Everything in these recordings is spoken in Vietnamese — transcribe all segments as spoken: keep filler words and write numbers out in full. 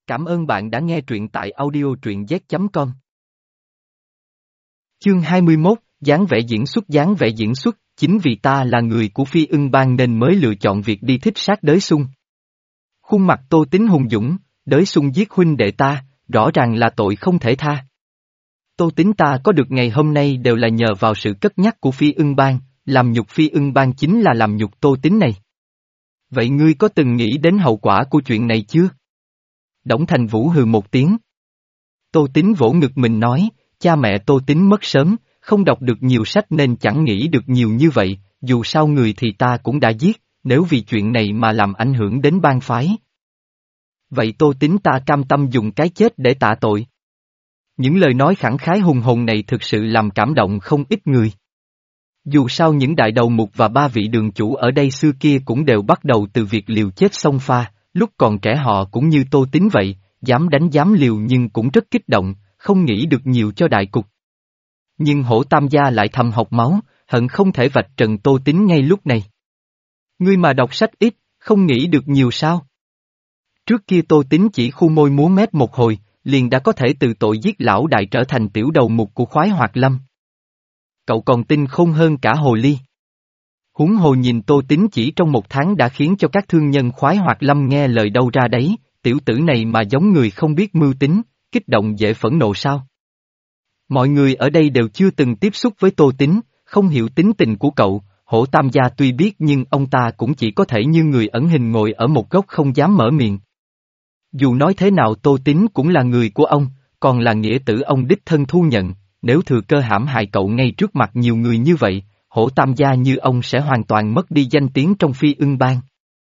Cảm ơn bạn đã nghe truyện tại audio truyện z chấm com. Chương hai mươi mốt, dáng vẻ diễn xuất dáng vẻ diễn xuất, chính vì ta là người của Phi Ưng Bang nên mới lựa chọn việc đi thích sát Đới Xung. Khuôn mặt Tô Tín hùng dũng, Đới Xung giết huynh đệ ta, rõ ràng là tội không thể tha. Tô Tín ta có được ngày hôm nay đều là nhờ vào sự cất nhắc của Phi Ưng Bang, làm nhục Phi Ưng Bang chính là làm nhục Tô Tín này. Vậy ngươi có từng nghĩ đến hậu quả của chuyện này chưa? Đổng Thành Vũ hừ một tiếng. Tô Tín vỗ ngực mình nói, cha mẹ Tô Tín mất sớm, không đọc được nhiều sách nên chẳng nghĩ được nhiều như vậy, dù sao người thì ta cũng đã giết, nếu vì chuyện này mà làm ảnh hưởng đến bang phái. Vậy Tô Tín ta cam tâm dùng cái chết để tạ tội. Những lời nói khẳng khái hùng hồn này thực sự làm cảm động không ít người. Dù sao những đại đầu mục và ba vị đường chủ ở đây xưa kia cũng đều bắt đầu từ việc liều chết xông pha, lúc còn trẻ họ cũng như Tô Tín vậy, dám đánh dám liều nhưng cũng rất kích động, không nghĩ được nhiều cho đại cục. Nhưng Hổ Tam gia lại thầm học máu, hận không thể vạch trần Tô Tín ngay lúc này. Ngươi mà đọc sách ít, không nghĩ được nhiều sao? Trước kia Tô Tín chỉ khu môi múa mép một hồi, liền đã có thể từ tội giết lão đại trở thành tiểu đầu mục của khoái Hoạt Lâm. Cậu còn tin khôn hơn cả hồ ly. Huống hồ nhìn Tô Tín chỉ trong một tháng đã khiến cho các thương nhân khoái Hoạt Lâm nghe lời đâu ra đấy, tiểu tử này mà giống người không biết mưu tính, kích động dễ phẫn nộ sao? Mọi người ở đây đều chưa từng tiếp xúc với Tô Tín, không hiểu tính tình của cậu, Hổ Tam gia tuy biết nhưng ông ta cũng chỉ có thể như người ẩn hình ngồi ở một góc không dám mở miệng. Dù nói thế nào Tô Tín cũng là người của ông, còn là nghĩa tử ông đích thân thu nhận, nếu thừa cơ hãm hại cậu ngay trước mặt nhiều người như vậy, Hổ Tam gia như ông sẽ hoàn toàn mất đi danh tiếng trong Phi Ưng Bang.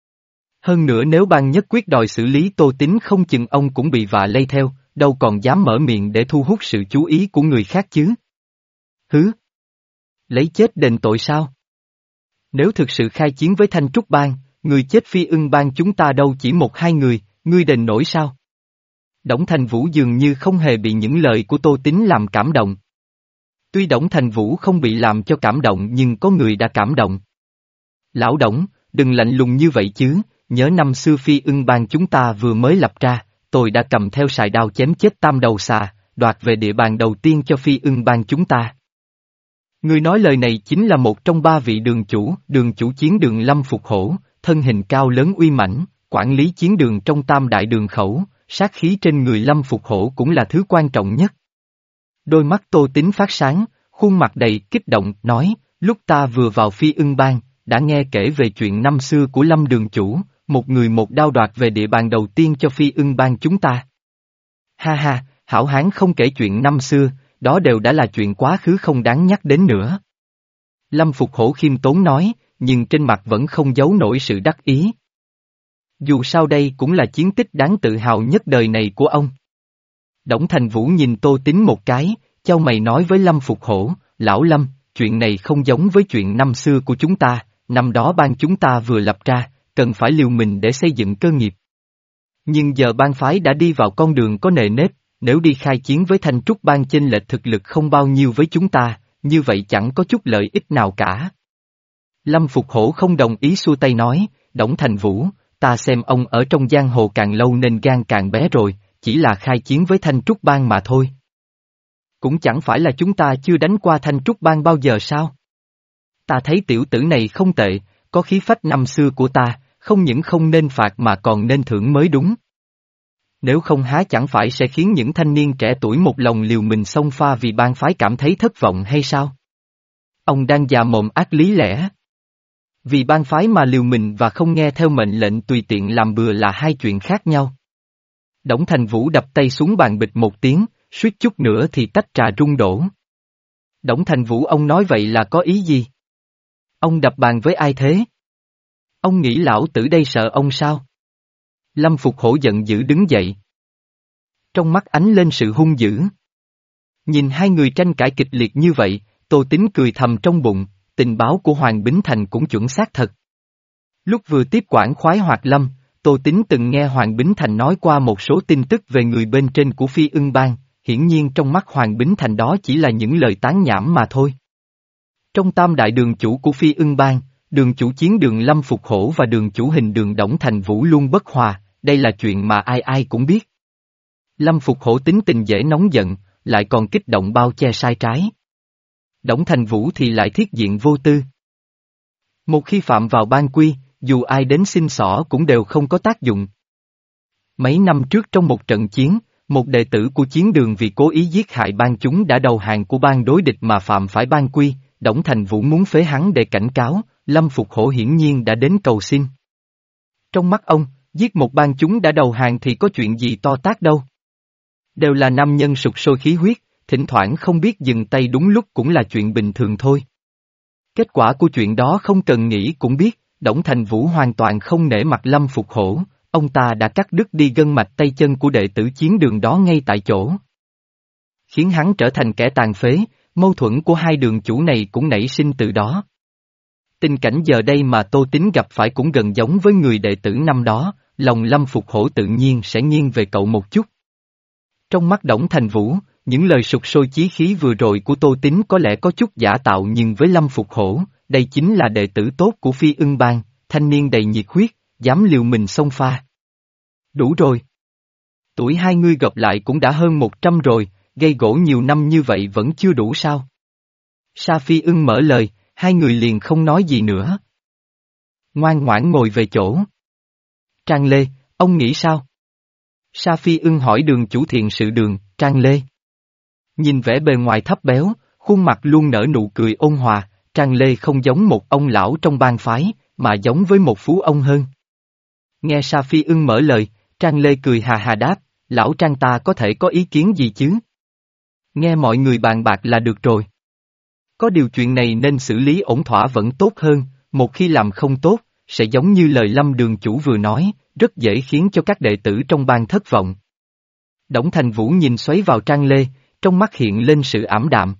Hơn nữa nếu bang nhất quyết đòi xử lý Tô Tín không chừng ông cũng bị vạ lây theo, đâu còn dám mở miệng để thu hút sự chú ý của người khác chứ. Hứ! Lấy chết đền tội sao? Nếu thực sự khai chiến với Thanh Trúc Bang, người chết Phi Ưng Bang chúng ta đâu chỉ một hai người, ngươi đền nổi sao? Đổng Thành Vũ dường như không hề bị những lời của Tô Tín làm cảm động. Tuy Đổng Thành Vũ không bị làm cho cảm động nhưng có người đã cảm động. Lão Đổng, đừng lạnh lùng như vậy chứ, nhớ năm xưa Phi Ưng Bang chúng ta vừa mới lập ra, tôi đã cầm theo sài đao chém chết tam đầu xà, đoạt về địa bàn đầu tiên cho Phi Ưng Bang chúng ta. Người nói lời này chính là một trong ba vị đường chủ, đường chủ chiến đường Lâm Phục Hổ, thân hình cao lớn uy mãnh, quản lý chiến đường trong tam đại đường khẩu, sát khí trên người Lâm Phục Hổ cũng là thứ quan trọng nhất. Đôi mắt Tô Tín phát sáng, khuôn mặt đầy kích động, nói, lúc ta vừa vào Phi Ưng Bang, đã nghe kể về chuyện năm xưa của Lâm đường chủ, một người một đao đoạt về địa bàn đầu tiên cho Phi Ưng Bang chúng ta. Ha ha, hảo hán không kể chuyện năm xưa, đó đều đã là chuyện quá khứ không đáng nhắc đến nữa. Lâm Phục Hổ khiêm tốn nói, nhưng trên mặt vẫn không giấu nổi sự đắc ý. Dù sao đây cũng là chiến tích đáng tự hào nhất đời này của ông. Đổng Thành Vũ nhìn Tô Tín một cái, chau mày nói với Lâm Phục Hổ, lão Lâm, chuyện này không giống với chuyện năm xưa của chúng ta, năm đó bang chúng ta vừa lập ra, cần phải liều mình để xây dựng cơ nghiệp. Nhưng giờ bang phái đã đi vào con đường có nề nếp, nếu đi khai chiến với Thanh Trúc Bang chênh lệch thực lực không bao nhiêu với chúng ta, như vậy chẳng có chút lợi ích nào cả. Lâm Phục Hổ không đồng ý xua tay nói, Đổng Thành Vũ, ta xem ông ở trong giang hồ càng lâu nên gan càng bé rồi, chỉ là khai chiến với Thanh Trúc Bang mà thôi. Cũng chẳng phải là chúng ta chưa đánh qua Thanh Trúc Bang bao giờ sao? Ta thấy tiểu tử này không tệ, có khí phách năm xưa của ta, không những không nên phạt mà còn nên thưởng mới đúng. Nếu không há chẳng phải sẽ khiến những thanh niên trẻ tuổi một lòng liều mình xông pha vì bang phái cảm thấy thất vọng hay sao? Ông đang già mồm ác lý lẽ. Vì bang phái mà liều mình và không nghe theo mệnh lệnh tùy tiện làm bừa là hai chuyện khác nhau. Đổng Thành Vũ đập tay xuống bàn bịch một tiếng, suýt chút nữa thì tách trà rung đổ. Đổng Thành Vũ ông nói vậy là có ý gì? Ông đập bàn với ai thế? Ông nghĩ lão tử đây sợ ông sao? Lâm Phục Hổ giận dữ đứng dậy. Trong mắt ánh lên sự hung dữ. Nhìn hai người tranh cãi kịch liệt như vậy, Tô Tín cười thầm trong bụng, tình báo của Hoàng Bính Thành cũng chuẩn xác thật. Lúc vừa tiếp quản khoái Hoạt Lâm, Tô Tín từng nghe Hoàng Bính Thành nói qua một số tin tức về người bên trên của Phi Ưng Bang, hiển nhiên trong mắt Hoàng Bính Thành đó chỉ là những lời tán nhảm mà thôi. Trong tam đại đường chủ của Phi Ưng Bang, đường chủ chiến đường Lâm Phục Hổ và đường chủ hình đường Đổng Thành Vũ luôn bất hòa, đây là chuyện mà ai ai cũng biết. Lâm Phục Hổ tính tình dễ nóng giận, lại còn kích động bao che sai trái. Đổng Thành Vũ thì lại thiết diện vô tư. Một khi phạm vào ban quy, dù ai đến xin xỏ cũng đều không có tác dụng. Mấy năm trước trong một trận chiến, một đệ tử của chiến đường vì cố ý giết hại ban chúng đã đầu hàng của ban đối địch mà phạm phải ban quy, Đổng Thành Vũ muốn phế hắn để cảnh cáo, Lâm Phục Hổ hiển nhiên đã đến cầu xin. Trong mắt ông, giết một ban chúng đã đầu hàng thì có chuyện gì to tát đâu. Đều là nam nhân sục sôi khí huyết, thỉnh thoảng không biết dừng tay đúng lúc cũng là chuyện bình thường thôi. Kết quả của chuyện đó không cần nghĩ cũng biết, Đổng Thành Vũ hoàn toàn không nể mặt Lâm Phục Hổ, ông ta đã cắt đứt đi gân mạch tay chân của đệ tử chiến đường đó ngay tại chỗ. Khiến hắn trở thành kẻ tàn phế, mâu thuẫn của hai đường chủ này cũng nảy sinh từ đó. Tình cảnh giờ đây mà Tô Tín gặp phải cũng gần giống với người đệ tử năm đó, lòng Lâm Phục Hổ tự nhiên sẽ nghiêng về cậu một chút. Trong mắt Đổng Thành Vũ, những lời sục sôi chí khí vừa rồi của Tô Tín có lẽ có chút giả tạo nhưng với Lâm Phục Hổ, đây chính là đệ tử tốt của Phi Ưng Bang, thanh niên đầy nhiệt huyết, dám liều mình xông pha. Đủ rồi. Tuổi hai ngươi gặp lại cũng đã hơn một trăm rồi, gây gỗ nhiều năm như vậy vẫn chưa đủ sao? Sa Phi Ưng mở lời, hai người liền không nói gì nữa. Ngoan ngoãn ngồi về chỗ. Trang Lê, ông nghĩ sao? Sa Phi Ưng hỏi đường chủ thiện sự đường, Trang Lê. Nhìn vẻ bề ngoài thấp béo, khuôn mặt luôn nở nụ cười ôn hòa, Trang Lê không giống một ông lão trong bang phái, mà giống với một phú ông hơn. Nghe Sa Phi Ưng mở lời, Trang Lê cười hà hà đáp, lão Trang ta có thể có ý kiến gì chứ? Nghe mọi người bàn bạc là được rồi. Có điều chuyện này nên xử lý ổn thỏa vẫn tốt hơn, một khi làm không tốt, sẽ giống như lời Lâm đường chủ vừa nói, rất dễ khiến cho các đệ tử trong bang thất vọng. Đổng Thành Vũ nhìn xoáy vào Trang Lê, trong mắt hiện lên sự ảm đạm.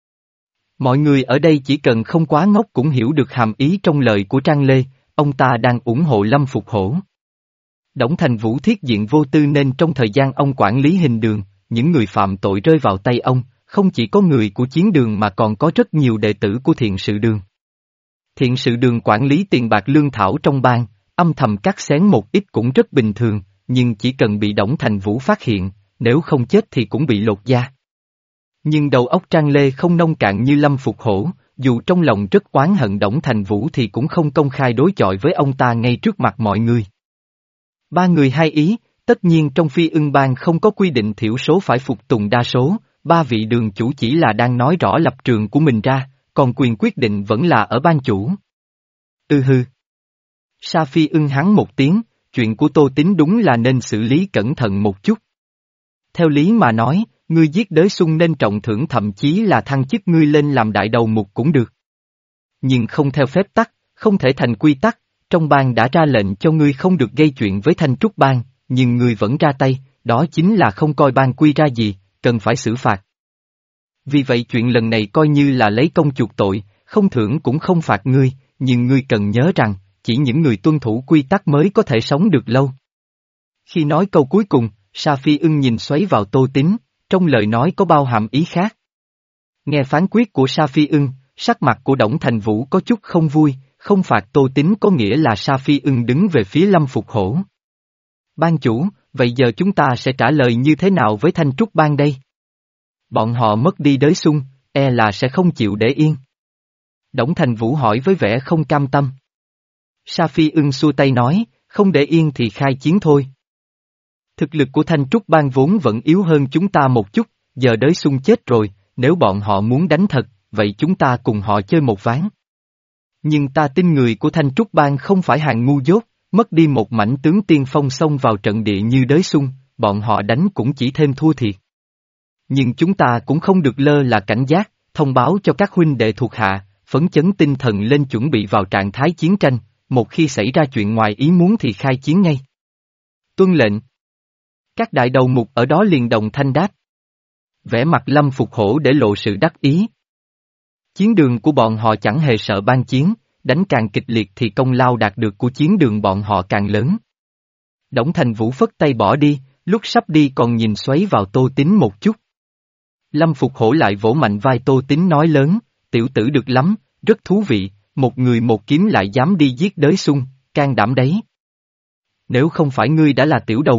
Mọi người ở đây chỉ cần không quá ngốc cũng hiểu được hàm ý trong lời của Trang Lê, ông ta đang ủng hộ Lâm Phục Hổ. Đổng Thành Vũ thiết diện vô tư nên trong thời gian ông quản lý hình đường, những người phạm tội rơi vào tay ông, không chỉ có người của chiến đường mà còn có rất nhiều đệ tử của thiện sự đường. Thiện sự đường quản lý tiền bạc lương thảo trong bang, âm thầm cắt xén một ít cũng rất bình thường, nhưng chỉ cần bị Đổng Thành Vũ phát hiện, nếu không chết thì cũng bị lột da. Nhưng đầu óc Trang Lê không nông cạn như Lâm Phục Hổ, dù trong lòng rất oán hận Đổng Thành Vũ thì cũng không công khai đối chọi với ông ta ngay trước mặt mọi người. Ba người hai ý, tất nhiên trong Phi Ưng Bang không có quy định thiểu số phải phục tùng đa số, ba vị đường chủ chỉ là đang nói rõ lập trường của mình ra, còn quyền quyết định vẫn là ở ban chủ. Ừ hư. Sa Phi Ưng hắn một tiếng, chuyện của Tô Tín đúng là nên xử lý cẩn thận một chút. Theo lý mà nói, ngươi giết đới xung nên trọng thưởng thậm chí là thăng chức ngươi lên làm đại đầu mục cũng được. Nhưng không theo phép tắc, không thể thành quy tắc, trong bang đã ra lệnh cho ngươi không được gây chuyện với Thanh Trúc Bang, nhưng ngươi vẫn ra tay, đó chính là không coi bang quy ra gì, cần phải xử phạt. Vì vậy chuyện lần này coi như là lấy công chuộc tội, không thưởng cũng không phạt ngươi, nhưng ngươi cần nhớ rằng, chỉ những người tuân thủ quy tắc mới có thể sống được lâu. Khi nói câu cuối cùng, Sa Phi Ưng nhìn xoáy vào Tô Tín, trong lời nói có bao hàm ý khác. Nghe phán quyết của Sa Phi Ưng, sắc mặt của Đổng Thành Vũ có chút không vui, không phạt Tô Tín có nghĩa là Sa Phi Ưng đứng về phía Lâm Phục Hổ. Ban chủ, vậy giờ chúng ta sẽ trả lời như thế nào với Thanh Trúc Bang đây? Bọn họ mất đi đới xung, e là sẽ không chịu để yên. Đổng Thành Vũ hỏi với vẻ không cam tâm. Sa Phi Ưng xua tay nói, không để yên thì khai chiến thôi. Thực lực của Thanh Trúc Bang vốn vẫn yếu hơn chúng ta một chút, giờ đới xung chết rồi, nếu bọn họ muốn đánh thật, vậy chúng ta cùng họ chơi một ván. Nhưng ta tin người của Thanh Trúc Bang không phải hàng ngu dốt, mất đi một mảnh tướng tiên phong xông vào trận địa như đới xung, bọn họ đánh cũng chỉ thêm thua thiệt. Nhưng chúng ta cũng không được lơ là cảnh giác, thông báo cho các huynh đệ thuộc hạ, phấn chấn tinh thần lên chuẩn bị vào trạng thái chiến tranh, một khi xảy ra chuyện ngoài ý muốn thì khai chiến ngay. Tuân lệnh. Các đại đầu mục ở đó liền đồng thanh đáp. Vẻ mặt Lâm Phục Hổ để lộ sự đắc ý. Chiến đường của bọn họ chẳng hề sợ ban chiến, đánh càng kịch liệt thì công lao đạt được của chiến đường bọn họ càng lớn. Đổng Thành Vũ phất tay bỏ đi, lúc sắp đi còn nhìn xoáy vào Tô Tín một chút. Lâm Phục Hổ lại vỗ mạnh vai Tô Tín nói lớn, tiểu tử được lắm, rất thú vị, một người một kiếm lại dám đi giết đới xung, can đảm đấy. Nếu không phải ngươi đã là tiểu đầu mục,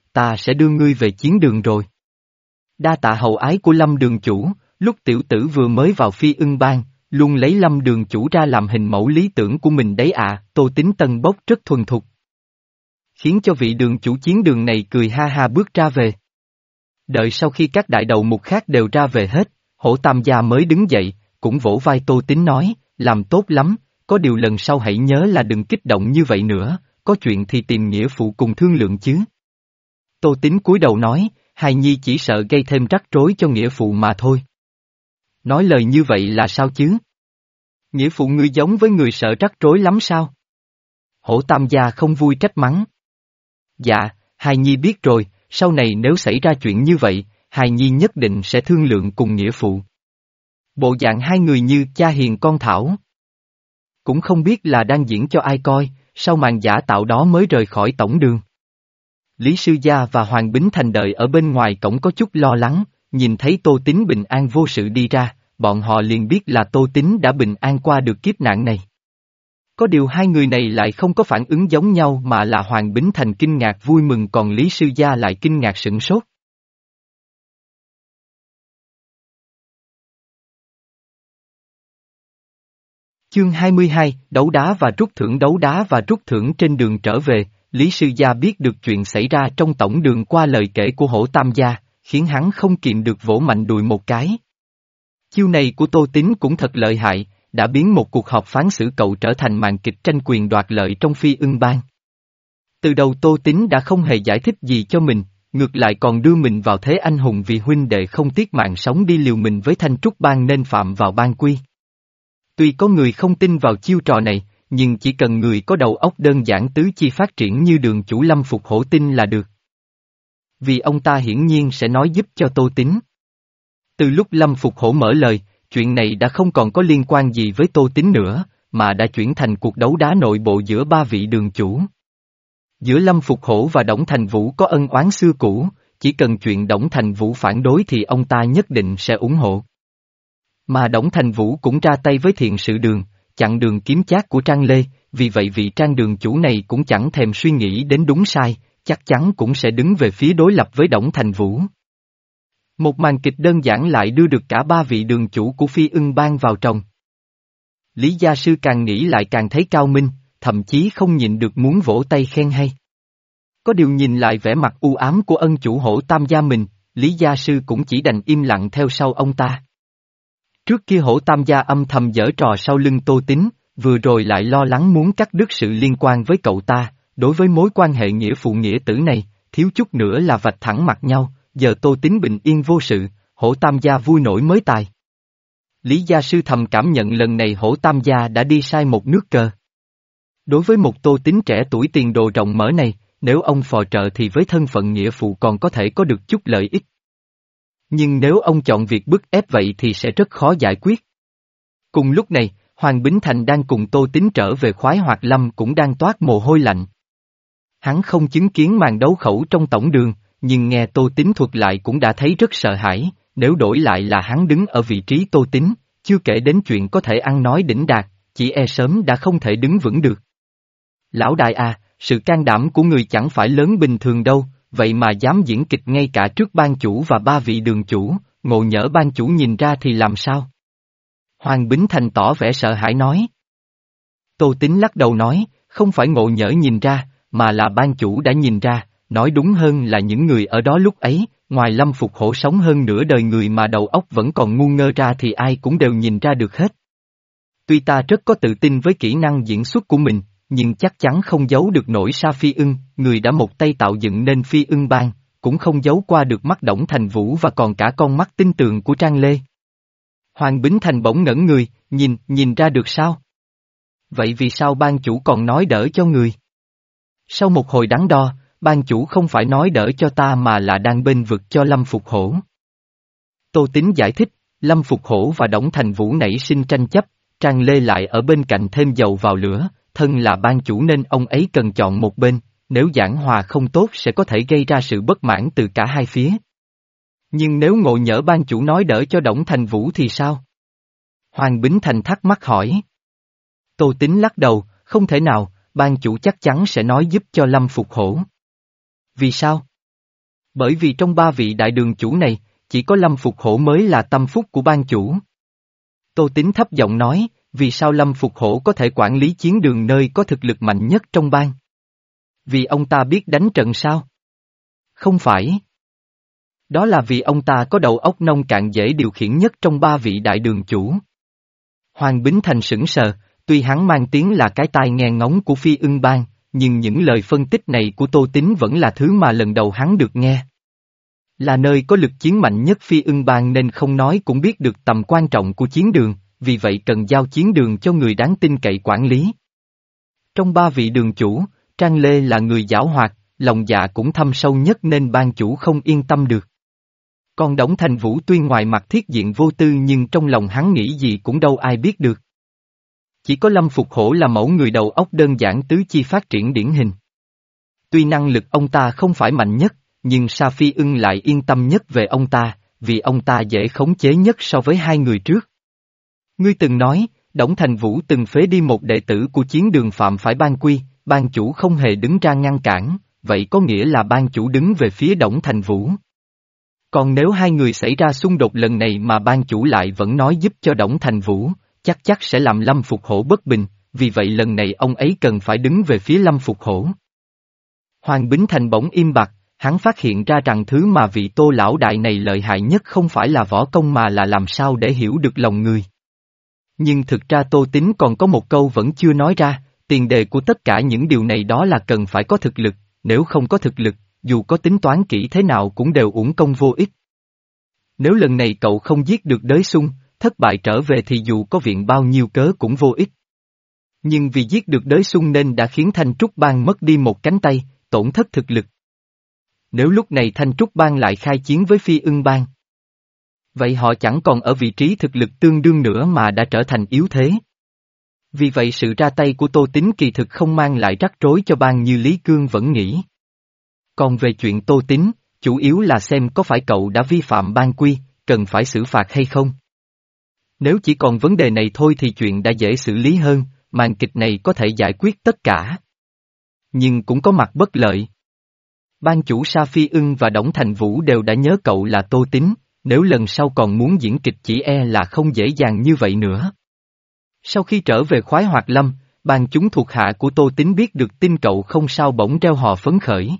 ta sẽ đưa ngươi về chiến đường rồi. Đa tạ hậu ái của Lâm đường chủ, lúc tiểu tử vừa mới vào Phi Ưng Bang, luôn lấy Lâm đường chủ ra làm hình mẫu lý tưởng của mình đấy à, Tô Tín tân bốc rất thuần thục. Khiến cho vị đường chủ chiến đường này cười ha ha bước ra về. Đợi sau khi các đại đầu mục khác đều ra về hết, Hổ Tam gia mới đứng dậy, cũng vỗ vai Tô Tín nói, làm tốt lắm, có điều lần sau hãy nhớ là đừng kích động như vậy nữa, có chuyện thì tìm nghĩa phụ cùng thương lượng chứ. Tô Tín cúi đầu nói, hài nhi chỉ sợ gây thêm rắc rối cho nghĩa phụ mà thôi. Nói lời như vậy là sao chứ? Nghĩa phụ ngươi giống với người sợ rắc rối lắm sao? Hổ Tam gia không vui trách mắng. Dạ, hài nhi biết rồi, sau này nếu xảy ra chuyện như vậy, hài nhi nhất định sẽ thương lượng cùng nghĩa phụ. Bộ dạng hai người như cha hiền con thảo. Cũng không biết là đang diễn cho ai coi, sau màn giả tạo đó mới rời khỏi tổng đường. Lý Sư Gia và Hoàng Bính Thành đợi ở bên ngoài cổng có chút lo lắng, nhìn thấy Tô Tín bình an vô sự đi ra, bọn họ liền biết là Tô Tín đã bình an qua được kiếp nạn này. Có điều hai người này lại không có phản ứng giống nhau mà là Hoàng Bính Thành kinh ngạc vui mừng còn Lý Sư Gia lại kinh ngạc sửng sốt. Chương hai mươi hai, đấu đá và rút thưởng đấu đá và rút thưởng trên đường trở về, Lý Sư Gia biết được chuyện xảy ra trong tổng đường qua lời kể của Hổ Tam gia, khiến hắn không kìm được vỗ mạnh đùi một cái. Chiêu này của Tô Tín cũng thật lợi hại, đã biến một cuộc họp phán xử cậu trở thành màn kịch tranh quyền đoạt lợi trong Phi Ưng Bang. Từ đầu Tô Tín đã không hề giải thích gì cho mình, ngược lại còn đưa mình vào thế anh hùng vì huynh đệ không tiếc mạng sống đi liều mình với Thanh Trúc Bang nên phạm vào bang quy. Tuy có người không tin vào chiêu trò này, nhưng chỉ cần người có đầu óc đơn giản tứ chi phát triển như đường chủ Lâm Phục Hổ tin là được. Vì ông ta hiển nhiên sẽ nói giúp cho Tô Tín. Từ lúc Lâm Phục Hổ mở lời, chuyện này đã không còn có liên quan gì với Tô Tín nữa, mà đã chuyển thành cuộc đấu đá nội bộ giữa ba vị đường chủ. Giữa Lâm Phục Hổ và Đổng Thành Vũ có ân oán xưa cũ, chỉ cần chuyện Đổng Thành Vũ phản đối thì ông ta nhất định sẽ ủng hộ. Mà Đổng Thành Vũ cũng ra tay với Thiện Sự Đường, chặn đường kiếm chác của Trang Lê, vì vậy vị Trang đường chủ này cũng chẳng thèm suy nghĩ đến đúng sai, chắc chắn cũng sẽ đứng về phía đối lập với Đổng Thành Vũ. Một màn kịch đơn giản lại đưa được cả ba vị đường chủ của Phi Ưng Bang vào tròng. Lý Gia Sư càng nghĩ lại càng thấy cao minh, thậm chí không nhịn được muốn vỗ tay khen hay. Có điều nhìn lại vẻ mặt u ám của ân chủ Hổ Tam gia mình, Lý Gia Sư cũng chỉ đành im lặng theo sau ông ta. Trước kia Hổ Tam gia âm thầm giở trò sau lưng Tô Tín, vừa rồi lại lo lắng muốn cắt đứt sự liên quan với cậu ta, đối với mối quan hệ nghĩa phụ nghĩa tử này, thiếu chút nữa là vạch thẳng mặt nhau, giờ Tô Tín bình yên vô sự, Hổ Tam gia vui nổi mới tài. Lý Gia Sư thầm cảm nhận lần này Hổ Tam gia đã đi sai một nước cờ. Đối với một Tô Tín trẻ tuổi tiền đồ rộng mở này, nếu ông phò trợ thì với thân phận nghĩa phụ còn có thể có được chút lợi ích. Nhưng nếu ông chọn việc bức ép vậy thì sẽ rất khó giải quyết. Cùng lúc này, Hoàng Bính Thành đang cùng Tô Tín trở về Khoái Hoạt Lâm cũng đang toát mồ hôi lạnh. Hắn không chứng kiến màn đấu khẩu trong tổng đường, nhưng nghe Tô Tín thuật lại cũng đã thấy rất sợ hãi, nếu đổi lại là hắn đứng ở vị trí Tô Tín, chưa kể đến chuyện có thể ăn nói đỉnh đạt, chỉ e sớm đã không thể đứng vững được. Lão đại à, sự can đảm của người chẳng phải lớn bình thường đâu, vậy mà dám diễn kịch ngay cả trước ban chủ và ba vị đường chủ, ngộ nhỡ ban chủ nhìn ra thì làm sao? Hoàng Bính Thành tỏ vẻ sợ hãi nói. Tô Tín lắc đầu nói, không phải ngộ nhỡ nhìn ra, mà là ban chủ đã nhìn ra, nói đúng hơn là những người ở đó lúc ấy, ngoài Lâm Phục Hổ sống hơn nửa đời người mà đầu óc vẫn còn ngu ngơ ra thì ai cũng đều nhìn ra được hết. Tuy ta rất có tự tin với kỹ năng diễn xuất của mình, nhưng chắc chắn không giấu được nổi Sa Phi Ưng, người đã một tay tạo dựng nên Phi Ưng Bang, cũng không giấu qua được mắt Đổng Thành Vũ và còn cả con mắt tinh tường của Trang Lê. Hoàng Bính Thành bỗng ngẩn người, nhìn, nhìn ra được sao? Vậy vì sao ban chủ còn nói đỡ cho người? Sau một hồi đắn đo, ban chủ không phải nói đỡ cho ta mà là đang bên vực cho Lâm Phục Hổ. Tô Tín giải thích, Lâm Phục Hổ và Đổng Thành Vũ nảy sinh tranh chấp, Trang Lê lại ở bên cạnh thêm dầu vào lửa, thân là ban chủ nên ông ấy cần chọn một bên, nếu giảng hòa không tốt sẽ có thể gây ra sự bất mãn từ cả hai phía. Nhưng nếu ngộ nhỡ ban chủ nói đỡ cho Đổng Thành Vũ thì sao? Hoàng Bính Thành thắc mắc hỏi. Tô Tín lắc đầu, không thể nào, ban chủ chắc chắn sẽ nói giúp cho Lâm Phục Hổ. Vì sao? Bởi vì trong ba vị đại đường chủ này, chỉ có Lâm Phục Hổ mới là tâm phúc của ban chủ. Tô Tín thấp giọng nói, vì sao Lâm Phục Hổ có thể quản lý chiến đường nơi có thực lực mạnh nhất trong bang? Vì ông ta biết đánh trận sao? Không phải. Đó là vì ông ta có đầu óc nông cạn dễ điều khiển nhất trong ba vị đại đường chủ. Hoàng Bính Thành sững sờ, tuy hắn mang tiếng là cái tai nghe ngóng của Phi Ưng Bang, nhưng những lời phân tích này của Tô Tín vẫn là thứ mà lần đầu hắn được nghe. Là nơi có lực chiến mạnh nhất Phi Ưng Bang nên không nói cũng biết được tầm quan trọng của chiến đường, vì vậy cần giao chiến đường cho người đáng tin cậy quản lý. Trong ba vị đường chủ, Trang Lê là người giảo hoạt, lòng dạ cũng thâm sâu nhất nên ban chủ không yên tâm được. Còn Đổng Thành Vũ tuy ngoài mặt thiết diện vô tư nhưng trong lòng hắn nghĩ gì cũng đâu ai biết được. Chỉ có Lâm Phục Hổ là mẫu người đầu óc đơn giản tứ chi phát triển điển hình. Tuy năng lực ông ta không phải mạnh nhất, nhưng Sa Phi Ưng lại yên tâm nhất về ông ta, vì ông ta dễ khống chế nhất so với hai người trước. Ngươi từng nói, Đổng Thành Vũ từng phế đi một đệ tử của chiến đường phạm phải ban quy, ban chủ không hề đứng ra ngăn cản, vậy có nghĩa là ban chủ đứng về phía Đổng Thành Vũ. Còn nếu hai người xảy ra xung đột lần này mà ban chủ lại vẫn nói giúp cho Đổng Thành Vũ, chắc chắc sẽ làm Lâm Phục Hổ bất bình, vì vậy lần này ông ấy cần phải đứng về phía Lâm Phục Hổ. Hoàng Bính Thành bỗng im bặt, hắn phát hiện ra rằng thứ mà vị Tô lão đại này lợi hại nhất không phải là võ công mà là làm sao để hiểu được lòng người. Nhưng thực ra Tô Tín còn có một câu vẫn chưa nói ra, tiền đề của tất cả những điều này đó là cần phải có thực lực, nếu không có thực lực, dù có tính toán kỹ thế nào cũng đều uổng công vô ích. Nếu lần này cậu không giết được Đới Xung, thất bại trở về thì dù có viện bao nhiêu cớ cũng vô ích. Nhưng vì giết được Đới Xung nên đã khiến Thanh Trúc Bang mất đi một cánh tay, tổn thất thực lực. Nếu lúc này Thanh Trúc Bang lại khai chiến với Phi Ưng Bang, vậy họ chẳng còn ở vị trí thực lực tương đương nữa mà đã trở thành yếu thế. Vì vậy sự ra tay của Tô Tín kỳ thực không mang lại rắc rối cho bang như Lý Cương vẫn nghĩ. Còn về chuyện Tô Tín, chủ yếu là xem có phải cậu đã vi phạm ban quy, cần phải xử phạt hay không. Nếu chỉ còn vấn đề này thôi thì chuyện đã dễ xử lý hơn, màn kịch này có thể giải quyết tất cả. Nhưng cũng có mặt bất lợi. Ban chủ Sa Phi Ưng và Đổng Thành Vũ đều đã nhớ cậu là Tô Tín, nếu lần sau còn muốn diễn kịch chỉ e là không dễ dàng như vậy nữa. Sau khi trở về Khoái Hoạt Lâm, ban chúng thuộc hạ của Tô Tín biết được tin cậu không sao bỗng reo hò phấn khởi.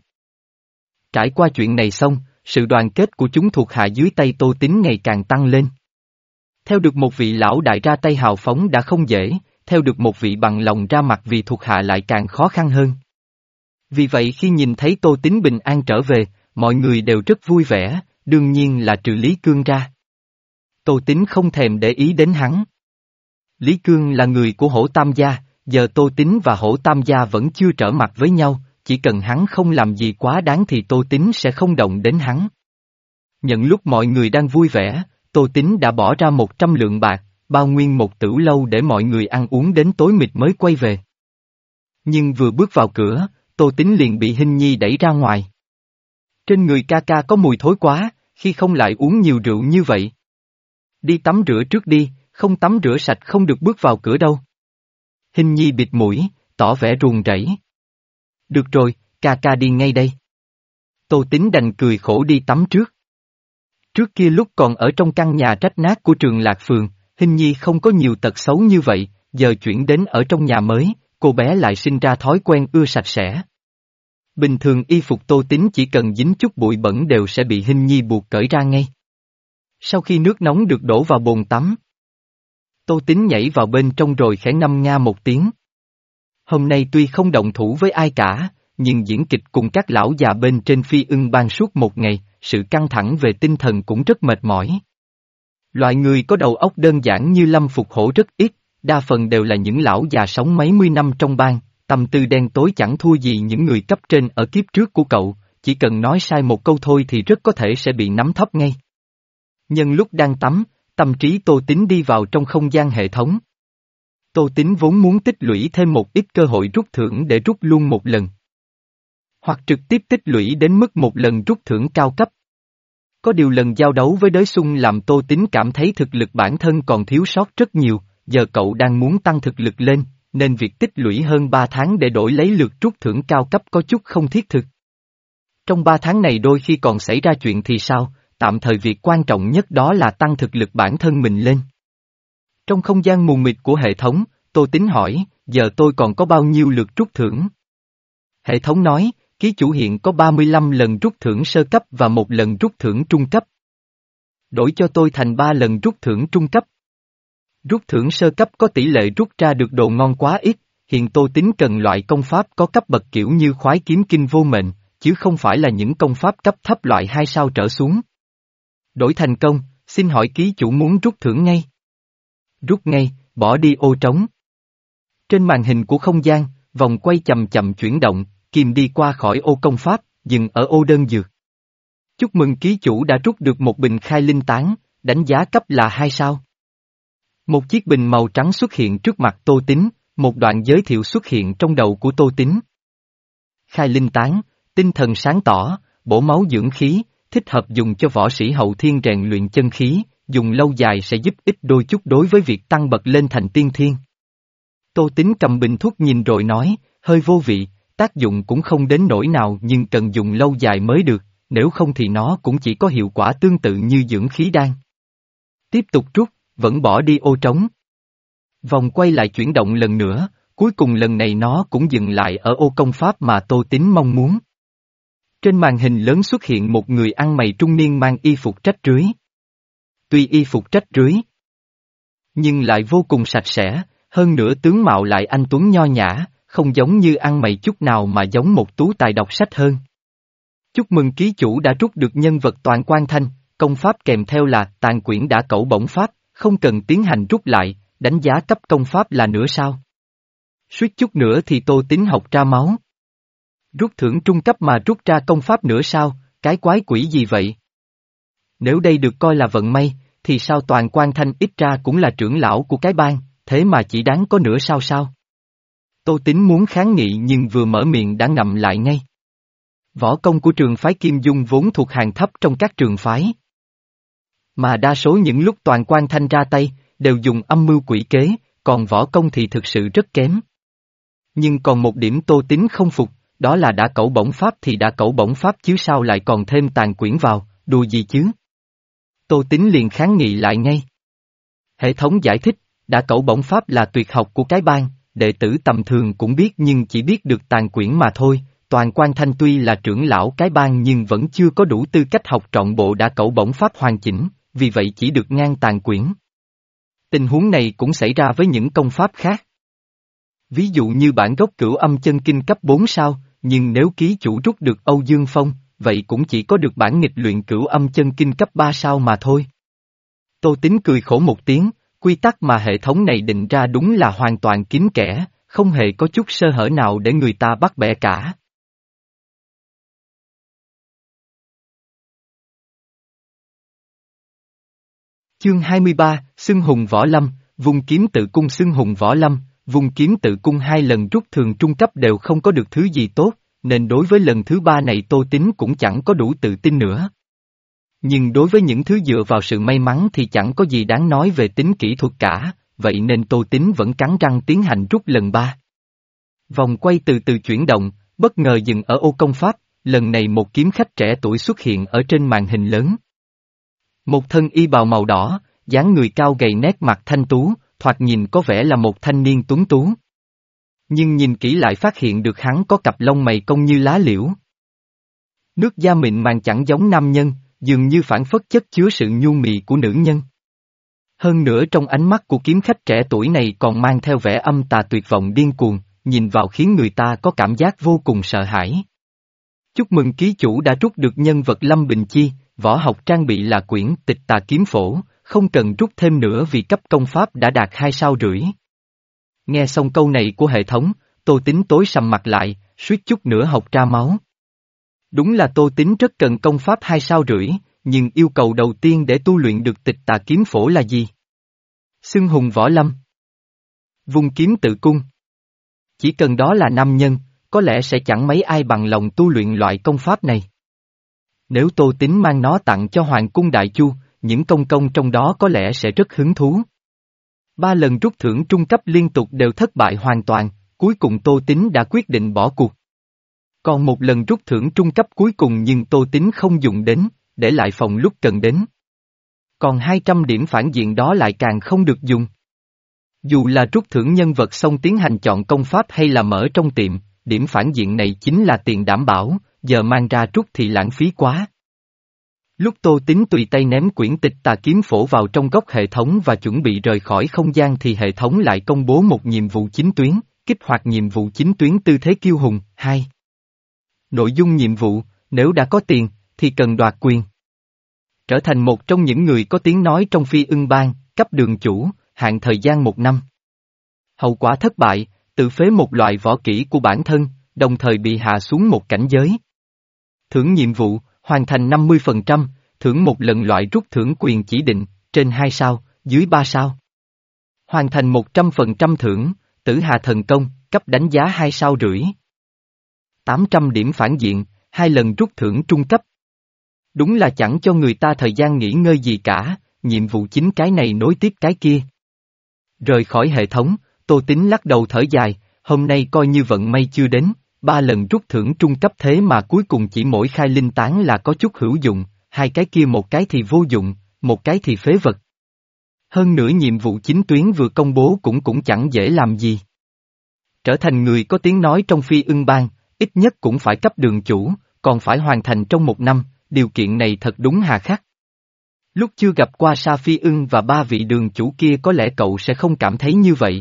Trải qua chuyện này xong, sự đoàn kết của chúng thuộc hạ dưới tay Tô Tín ngày càng tăng lên. Theo được một vị lão đại ra tay hào phóng đã không dễ, theo được một vị bằng lòng ra mặt vì thuộc hạ lại càng khó khăn hơn. Vì vậy khi nhìn thấy Tô Tín bình an trở về, mọi người đều rất vui vẻ, đương nhiên là trừ Lý Cương ra. Tô Tín không thèm để ý đến hắn. Lý Cương là người của Hổ Tam Gia, giờ Tô Tín và Hổ Tam Gia vẫn chưa trở mặt với nhau, chỉ cần hắn không làm gì quá đáng thì Tô Tín sẽ không động đến hắn. Nhận lúc mọi người đang vui vẻ, Tô Tín đã bỏ ra một trăm lượng bạc, bao nguyên một tửu lâu để mọi người ăn uống đến tối mịt mới quay về. Nhưng vừa bước vào cửa, Tô Tín liền bị Hinh Nhi đẩy ra ngoài. Trên người ca ca có mùi thối quá, khi không lại uống nhiều rượu như vậy. Đi tắm rửa trước đi, không tắm rửa sạch không được bước vào cửa đâu. Hinh Nhi bịt mũi, tỏ vẻ ruồng rẫy. Được rồi, ca ca đi ngay đây. Tô Tín đành cười khổ đi tắm trước. Trước kia lúc còn ở trong căn nhà rách nát của Trường Lạc Phường, Hinh Nhi không có nhiều tật xấu như vậy, giờ chuyển đến ở trong nhà mới, cô bé lại sinh ra thói quen ưa sạch sẽ. Bình thường y phục Tô Tín chỉ cần dính chút bụi bẩn đều sẽ bị Hinh Nhi buộc cởi ra ngay. Sau khi nước nóng được đổ vào bồn tắm, Tô Tín nhảy vào bên trong rồi khẽ ngâm nga một tiếng. Hôm nay tuy không động thủ với ai cả, nhưng diễn kịch cùng các lão già bên trên Phi Ưng Bang suốt một ngày, sự căng thẳng về tinh thần cũng rất mệt mỏi. Loại người có đầu óc đơn giản như Lâm Phục Hổ rất ít, đa phần đều là những lão già sống mấy mươi năm trong bang, tâm tư đen tối chẳng thua gì những người cấp trên ở kiếp trước của cậu, chỉ cần nói sai một câu thôi thì rất có thể sẽ bị nắm thóp ngay. Nhân lúc đang tắm, tâm trí Tô Tín đi vào trong không gian hệ thống. Tô Tín vốn muốn tích lũy thêm một ít cơ hội rút thưởng để rút luôn một lần. Hoặc trực tiếp tích lũy đến mức một lần rút thưởng cao cấp. Có điều lần giao đấu với Đới Xung làm Tô Tín cảm thấy thực lực bản thân còn thiếu sót rất nhiều, giờ cậu đang muốn tăng thực lực lên, nên việc tích lũy hơn ba tháng để đổi lấy lượt rút thưởng cao cấp có chút không thiết thực. Trong ba tháng này đôi khi còn xảy ra chuyện thì sao, tạm thời việc quan trọng nhất đó là tăng thực lực bản thân mình lên. Trong không gian mù mịt của hệ thống, Tô Tính hỏi, giờ tôi còn có bao nhiêu lượt rút thưởng? Hệ thống nói, ký chủ hiện có ba mươi lăm lần rút thưởng sơ cấp và một lần rút thưởng trung cấp. Đổi cho tôi thành ba lần rút thưởng trung cấp. Rút thưởng sơ cấp có tỷ lệ rút ra được đồ ngon quá ít, hiện Tô Tính cần loại công pháp có cấp bậc kiểu như khoái kiếm kinh vô mệnh, chứ không phải là những công pháp cấp thấp loại hai sao trở xuống. Đổi thành công, xin hỏi ký chủ muốn rút thưởng ngay. Rút ngay, bỏ đi ô trống. Trên màn hình của không gian, vòng quay chậm chậm chuyển động, kìm đi qua khỏi ô công pháp, dừng ở ô đơn dược. Chúc mừng ký chủ đã rút được một bình khai linh tán, đánh giá cấp là hai sao. Một chiếc bình màu trắng xuất hiện trước mặt Tô Tính, một đoạn giới thiệu xuất hiện trong đầu của Tô Tính. Khai linh tán, tinh thần sáng tỏ, bổ máu dưỡng khí, thích hợp dùng cho võ sĩ hậu thiên rèn luyện chân khí, dùng lâu dài sẽ giúp ích đôi chút đối với việc tăng bậc lên thành tiên thiên. Tô Tính cầm bình thuốc nhìn rồi nói, hơi vô vị, tác dụng cũng không đến nỗi nào nhưng cần dùng lâu dài mới được, nếu không thì nó cũng chỉ có hiệu quả tương tự như dưỡng khí đan. Tiếp tục rút, vẫn bỏ đi ô trống. Vòng quay lại chuyển động lần nữa, cuối cùng lần này nó cũng dừng lại ở ô công pháp mà Tô Tính mong muốn. Trên màn hình lớn xuất hiện một người ăn mày trung niên mang y phục rách rưới. Tuy y phục rách rưới, nhưng lại vô cùng sạch sẽ, hơn nữa tướng mạo lại anh tuấn nho nhã, không giống như ăn mày chút nào mà giống một tú tài đọc sách hơn. Chúc mừng ký chủ đã rút được nhân vật toàn quan thanh, công pháp kèm theo là tàn quyển đã cẩu bổng pháp, không cần tiến hành rút lại, đánh giá cấp công pháp là nửa sao. Suýt chút nữa thì Tô Tính học ra máu. Rút thưởng trung cấp mà rút ra công pháp nửa sao, cái quái quỷ gì vậy? Nếu đây được coi là vận may, thì sao toàn quan thanh ít ra cũng là trưởng lão của cái bang, thế mà chỉ đáng có nửa sao sao? Tô Tính muốn kháng nghị nhưng vừa mở miệng đã ngậm lại ngay. Võ công của trường phái Kim Dung vốn thuộc hàng thấp trong các trường phái. Mà đa số những lúc toàn quan thanh ra tay, đều dùng âm mưu quỷ kế, còn võ công thì thực sự rất kém. Nhưng còn một điểm Tô Tính không phục, đó là đã cẩu bổng pháp thì đã cẩu bổng pháp chứ sao lại còn thêm tàn quyển vào, đùa gì chứ? Tô Tính liền kháng nghị lại ngay. Hệ thống giải thích, đã cẩu bổng pháp là tuyệt học của cái bang, đệ tử tầm thường cũng biết nhưng chỉ biết được tàn quyển mà thôi. Toàn quan thanh tuy là trưởng lão cái bang nhưng vẫn chưa có đủ tư cách học trọn bộ đã cẩu bổng pháp hoàn chỉnh, vì vậy chỉ được ngang tàn quyển. Tình huống này cũng xảy ra với những công pháp khác. Ví dụ như bản gốc cửu âm chân kinh cấp bốn sao, nhưng nếu ký chủ rút được Âu Dương Phong, vậy cũng chỉ có được bản nghịch luyện cửu âm chân kinh cấp ba sao mà thôi. Tô Tính cười khổ một tiếng, quy tắc mà hệ thống này định ra đúng là hoàn toàn kín kẽ, không hề có chút sơ hở nào để người ta bắt bẻ cả. Chương hai mươi ba, Xưng Hùng Võ Lâm, vùng kiếm tự cung. Xưng Hùng Võ Lâm, vùng kiếm tự cung hai lần rút thường trung cấp đều không có được thứ gì tốt, nên đối với lần thứ ba này Tô Tính cũng chẳng có đủ tự tin nữa. Nhưng đối với những thứ dựa vào sự may mắn thì chẳng có gì đáng nói về tính kỹ thuật cả, vậy nên Tô Tính vẫn cắn răng tiến hành rút lần ba. Vòng quay từ từ chuyển động, bất ngờ dừng ở ô công pháp, lần này một kiếm khách trẻ tuổi xuất hiện ở trên màn hình lớn. Một thân y bào màu đỏ, dáng người cao gầy nét mặt thanh tú, thoạt nhìn có vẻ là một thanh niên tuấn tú. Nhưng nhìn kỹ lại phát hiện được hắn có cặp lông mày cong như lá liễu. Nước da mịn màng chẳng giống nam nhân, dường như phản phất chất chứa sự nhu mì của nữ nhân. Hơn nữa trong ánh mắt của kiếm khách trẻ tuổi này còn mang theo vẻ âm tà tuyệt vọng điên cuồng, nhìn vào khiến người ta có cảm giác vô cùng sợ hãi. Chúc mừng ký chủ đã rút được nhân vật Lâm Bình Chi, võ học trang bị là quyển Tịch Tà Kiếm Phổ, không cần rút thêm nữa vì cấp công pháp đã đạt hai sao rưỡi. Nghe xong câu này của hệ thống, Tô Tính tối sầm mặt lại, suýt chút nữa học ra máu. Đúng là Tô Tính rất cần công pháp hai sao rưỡi, nhưng yêu cầu đầu tiên để tu luyện được Tịch Tà Kiếm Phổ là gì? Xưng Hùng Võ Lâm, vùng kiếm tự cung. Chỉ cần đó là nam nhân, có lẽ sẽ chẳng mấy ai bằng lòng tu luyện loại công pháp này. Nếu Tô Tính mang nó tặng cho Hoàng cung Đại Chu, những công công trong đó có lẽ sẽ rất hứng thú. Ba lần rút thưởng trung cấp liên tục đều thất bại hoàn toàn, cuối cùng Tô Tính đã quyết định bỏ cuộc. Còn một lần rút thưởng trung cấp cuối cùng nhưng Tô Tín không dùng đến, để lại phòng lúc cần đến. Còn hai trăm điểm phản diện đó lại càng không được dùng. Dù là rút thưởng nhân vật xong tiến hành chọn công pháp hay là mở trong tiệm, điểm phản diện này chính là tiền đảm bảo, giờ mang ra rút thì lãng phí quá. Lúc Tô Tín tùy tay ném quyển tịch tà kiếm phổ vào trong góc hệ thống và chuẩn bị rời khỏi không gian thì hệ thống lại công bố một nhiệm vụ chính tuyến, kích hoạt nhiệm vụ chính tuyến tư thế kiêu hùng, hai. Nội dung nhiệm vụ, nếu đã có tiền, thì cần đoạt quyền. Trở thành một trong những người có tiếng nói trong Phi Ưng Bang, cấp đường chủ, hạn thời gian một năm. Hậu quả thất bại, tự phế một loại võ kỹ của bản thân, đồng thời bị hạ xuống một cảnh giới. Thưởng nhiệm vụ, hoàn thành năm mươi phần trăm, thưởng một lần loại rút thưởng quyền chỉ định, trên hai sao, dưới ba sao. Hoàn thành một trăm phần trăm thưởng, tử hà thần công, cấp đánh giá hai sao rưỡi. tám trăm điểm phản diện, hai lần rút thưởng trung cấp. Đúng là chẳng cho người ta thời gian nghỉ ngơi gì cả, nhiệm vụ chính cái này nối tiếp cái kia. Rời khỏi hệ thống, Tô Tín lắc đầu thở dài, hôm nay coi như vận may chưa đến, ba lần rút thưởng trung cấp thế mà cuối cùng chỉ mỗi khai linh tán là có chút hữu dụng, hai cái kia một cái thì vô dụng, một cái thì phế vật. Hơn nữa nhiệm vụ chính tuyến vừa công bố cũng cũng chẳng dễ làm gì. Trở thành người có tiếng nói trong Phi Ưng Bang, ít nhất cũng phải cấp đường chủ, còn phải hoàn thành trong một năm, điều kiện này thật đúng hà khắc. Lúc chưa gặp qua Sa Phi Ưng và ba vị đường chủ kia có lẽ cậu sẽ không cảm thấy như vậy.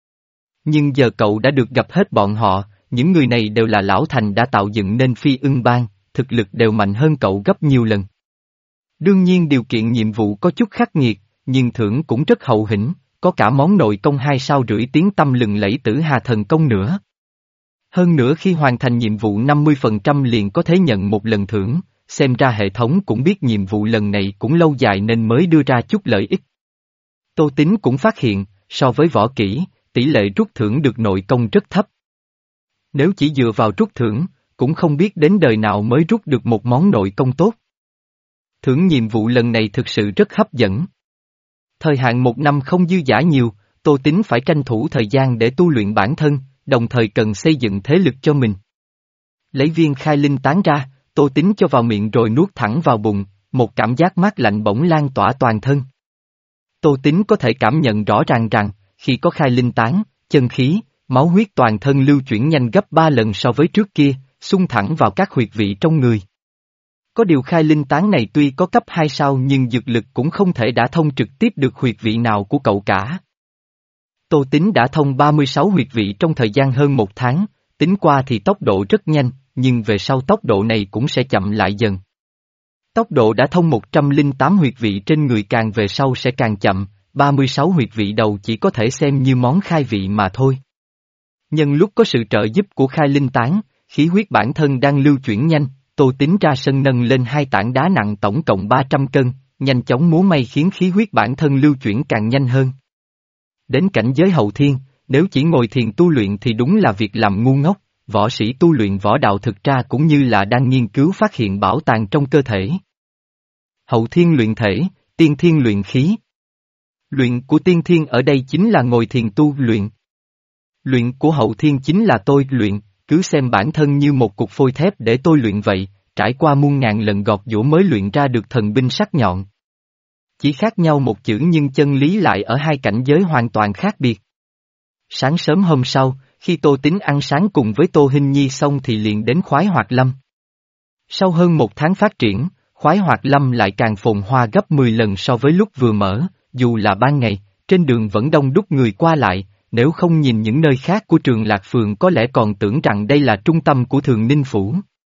Nhưng giờ cậu đã được gặp hết bọn họ, những người này đều là lão thành đã tạo dựng nên Phi Ưng Bang, thực lực đều mạnh hơn cậu gấp nhiều lần. Đương nhiên điều kiện nhiệm vụ có chút khắc nghiệt, nhưng thưởng cũng rất hậu hĩnh, có cả món nội công hai sao rưỡi tiếng tăm lừng lẫy tử hà thần công nữa. Hơn nữa khi hoàn thành nhiệm vụ năm mươi phần trăm liền có thể nhận một lần thưởng, xem ra hệ thống cũng biết nhiệm vụ lần này cũng lâu dài nên mới đưa ra chút lợi ích. Tô Tín cũng phát hiện, so với võ kỹ, tỷ lệ rút thưởng được nội công rất thấp. Nếu chỉ dựa vào rút thưởng, cũng không biết đến đời nào mới rút được một món nội công tốt. Thưởng nhiệm vụ lần này thực sự rất hấp dẫn. Thời hạn một năm không dư dả nhiều, Tô Tín phải tranh thủ thời gian để tu luyện bản thân, đồng thời cần xây dựng thế lực cho mình. Lấy viên khai linh tán ra, Tô Tín cho vào miệng rồi nuốt thẳng vào bụng, một cảm giác mát lạnh bỗng lan tỏa toàn thân. Tô Tín có thể cảm nhận rõ ràng rằng, khi có khai linh tán, chân khí, máu huyết toàn thân lưu chuyển nhanh gấp ba lần so với trước kia, xung thẳng vào các huyệt vị trong người. Có điều khai linh tán này tuy có cấp hai sao nhưng dược lực cũng không thể đả thông trực tiếp được huyệt vị nào của cậu cả. Tô Tín đã thông ba mươi sáu huyệt vị trong thời gian hơn một tháng, tính qua thì tốc độ rất nhanh, nhưng về sau tốc độ này cũng sẽ chậm lại dần. Tốc độ đã thông một trăm lẻ tám huyệt vị trên người càng về sau sẽ càng chậm, ba mươi sáu huyệt vị đầu chỉ có thể xem như món khai vị mà thôi. Nhân lúc có sự trợ giúp của khai linh tán, khí huyết bản thân đang lưu chuyển nhanh, Tô Tín ra sân nâng lên hai tảng đá nặng tổng cộng ba trăm cân, nhanh chóng múa may khiến khí huyết bản thân lưu chuyển càng nhanh hơn. Đến cảnh giới hậu thiên, nếu chỉ ngồi thiền tu luyện thì đúng là việc làm ngu ngốc, võ sĩ tu luyện võ đạo thực ra cũng như là đang nghiên cứu phát hiện bảo tàng trong cơ thể. Hậu thiên luyện thể, tiên thiên luyện khí. Luyện của tiên thiên ở đây chính là ngồi thiền tu luyện. Luyện của hậu thiên chính là tôi luyện, cứ xem bản thân như một cục phôi thép để tôi luyện vậy, trải qua muôn ngàn lần gọt giũa mới luyện ra được thần binh sắc nhọn. Chỉ khác nhau một chữ nhưng chân lý lại ở hai cảnh giới hoàn toàn khác biệt. Sáng sớm hôm sau, khi Tô Tín ăn sáng cùng với Tô Hinh Nhi xong thì liền đến Khoái Hoạt Lâm. Sau hơn một tháng phát triển, Khoái Hoạt Lâm lại càng phồn hoa gấp mười lần so với lúc vừa mở, dù là ban ngày, trên đường vẫn đông đúc người qua lại, nếu không nhìn những nơi khác của Trường Lạc Phường có lẽ còn tưởng rằng đây là trung tâm của Thường Ninh Phủ.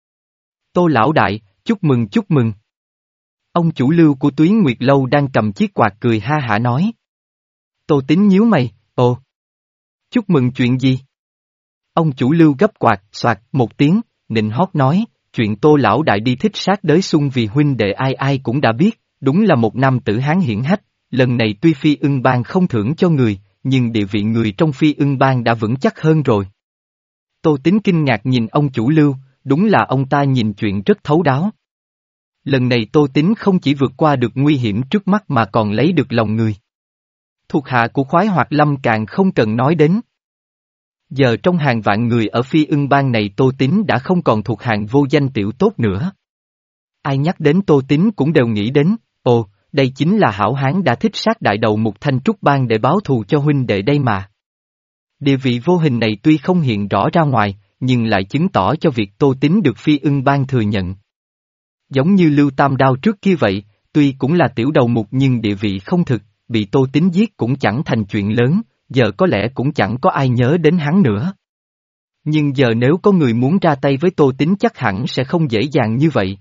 Tô lão đại, chúc mừng chúc mừng. Ông chủ Lưu của Tuyến Nguyệt Lâu đang cầm chiếc quạt cười ha hả nói. Tô Tín nhíu mày, ồ. Chúc mừng chuyện gì? Ông chủ Lưu gấp quạt, soạt một tiếng, nịnh hót nói, chuyện Tô lão đại đi thích sát đới xuân vì huynh đệ ai ai cũng đã biết, đúng là một nam tử hán hiển hách, lần này tuy Phi Ưng Bang không thưởng cho người, nhưng địa vị người trong Phi Ưng Bang đã vững chắc hơn rồi. Tô Tín kinh ngạc nhìn ông chủ Lưu, đúng là ông ta nhìn chuyện rất thấu đáo. Lần này Tô Tín không chỉ vượt qua được nguy hiểm trước mắt mà còn lấy được lòng người. Thuộc hạ của Khoái Hoạt Lâm càng không cần nói đến. Giờ trong hàng vạn người ở Phi Ưng Bang này Tô Tín đã không còn thuộc hàng vô danh tiểu tốt nữa. Ai nhắc đến Tô Tín cũng đều nghĩ đến, ồ, đây chính là hảo hán đã thích sát đại đầu Mục Thanh Trúc Bang để báo thù cho huynh đệ đây mà. Địa vị vô hình này tuy không hiện rõ ra ngoài, nhưng lại chứng tỏ cho việc Tô Tín được Phi Ưng Bang thừa nhận. Giống như Lưu Tam Đao trước kia vậy, tuy cũng là tiểu đầu mục nhưng địa vị không thực, bị Tô Tín giết cũng chẳng thành chuyện lớn, giờ có lẽ cũng chẳng có ai nhớ đến hắn nữa. Nhưng giờ nếu có người muốn ra tay với Tô Tín chắc hẳn sẽ không dễ dàng như vậy.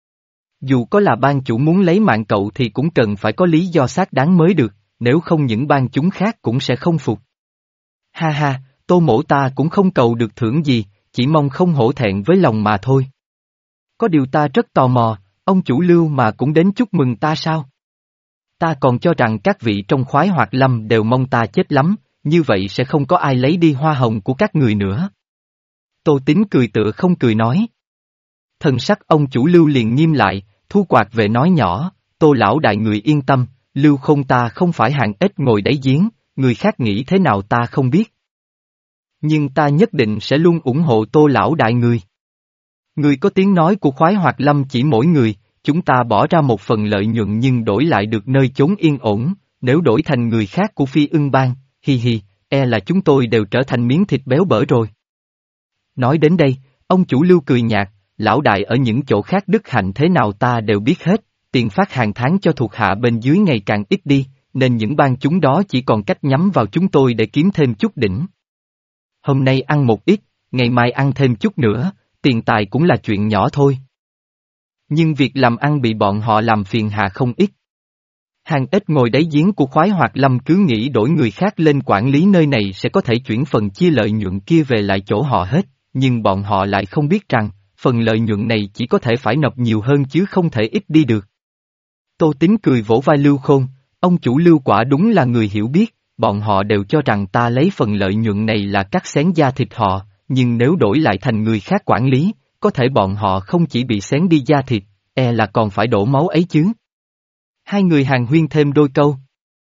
Dù có là bang chủ muốn lấy mạng cậu thì cũng cần phải có lý do xác đáng mới được, nếu không những bang chúng khác cũng sẽ không phục. Ha ha, Tô mỗ ta cũng không cầu được thưởng gì, chỉ mong không hổ thẹn với lòng mà thôi. Có điều ta rất tò mò, ông chủ Lưu mà cũng đến chúc mừng ta sao? Ta còn cho rằng các vị trong khoái hoạt lâm đều mong ta chết lắm, như vậy sẽ không có ai lấy đi hoa hồng của các người nữa. Tô Tín cười tựa không cười nói. Thần sắc ông chủ Lưu liền nghiêm lại, thu quạt về nói nhỏ, Tô lão đại người yên tâm, Lưu không ta không phải hạng ếch ngồi đáy giếng, người khác nghĩ thế nào ta không biết. Nhưng ta nhất định sẽ luôn ủng hộ Tô lão đại người. Người có tiếng nói của khoái hoạt lâm chỉ mỗi người, chúng ta bỏ ra một phần lợi nhuận nhưng đổi lại được nơi chốn yên ổn, nếu đổi thành người khác của Phi Ưng Bang, hi hi, e là chúng tôi đều trở thành miếng thịt béo bở rồi. Nói đến đây, ông chủ Lưu cười nhạt, lão đại ở những chỗ khác đức hạnh thế nào ta đều biết hết, tiền phát hàng tháng cho thuộc hạ bên dưới ngày càng ít đi, nên những bang chúng đó chỉ còn cách nhắm vào chúng tôi để kiếm thêm chút đỉnh. Hôm nay ăn một ít, ngày mai ăn thêm chút nữa, tiền tài cũng là chuyện nhỏ thôi. Nhưng việc làm ăn bị bọn họ làm phiền hà không ít. Hàng ếch ngồi đáy giếng của khoái hoạt lâm cứ nghĩ đổi người khác lên quản lý nơi này sẽ có thể chuyển phần chia lợi nhuận kia về lại chỗ họ hết, nhưng bọn họ lại không biết rằng, phần lợi nhuận này chỉ có thể phải nộp nhiều hơn chứ không thể ít đi được. Tô Tín cười vỗ vai Lưu Khôn, ông chủ Lưu quả đúng là người hiểu biết, bọn họ đều cho rằng ta lấy phần lợi nhuận này là cắt xén da thịt họ, nhưng nếu đổi lại thành người khác quản lý, có thể bọn họ không chỉ bị xén đi da thịt, e là còn phải đổ máu ấy chứ. Hai người hàn huyên thêm đôi câu.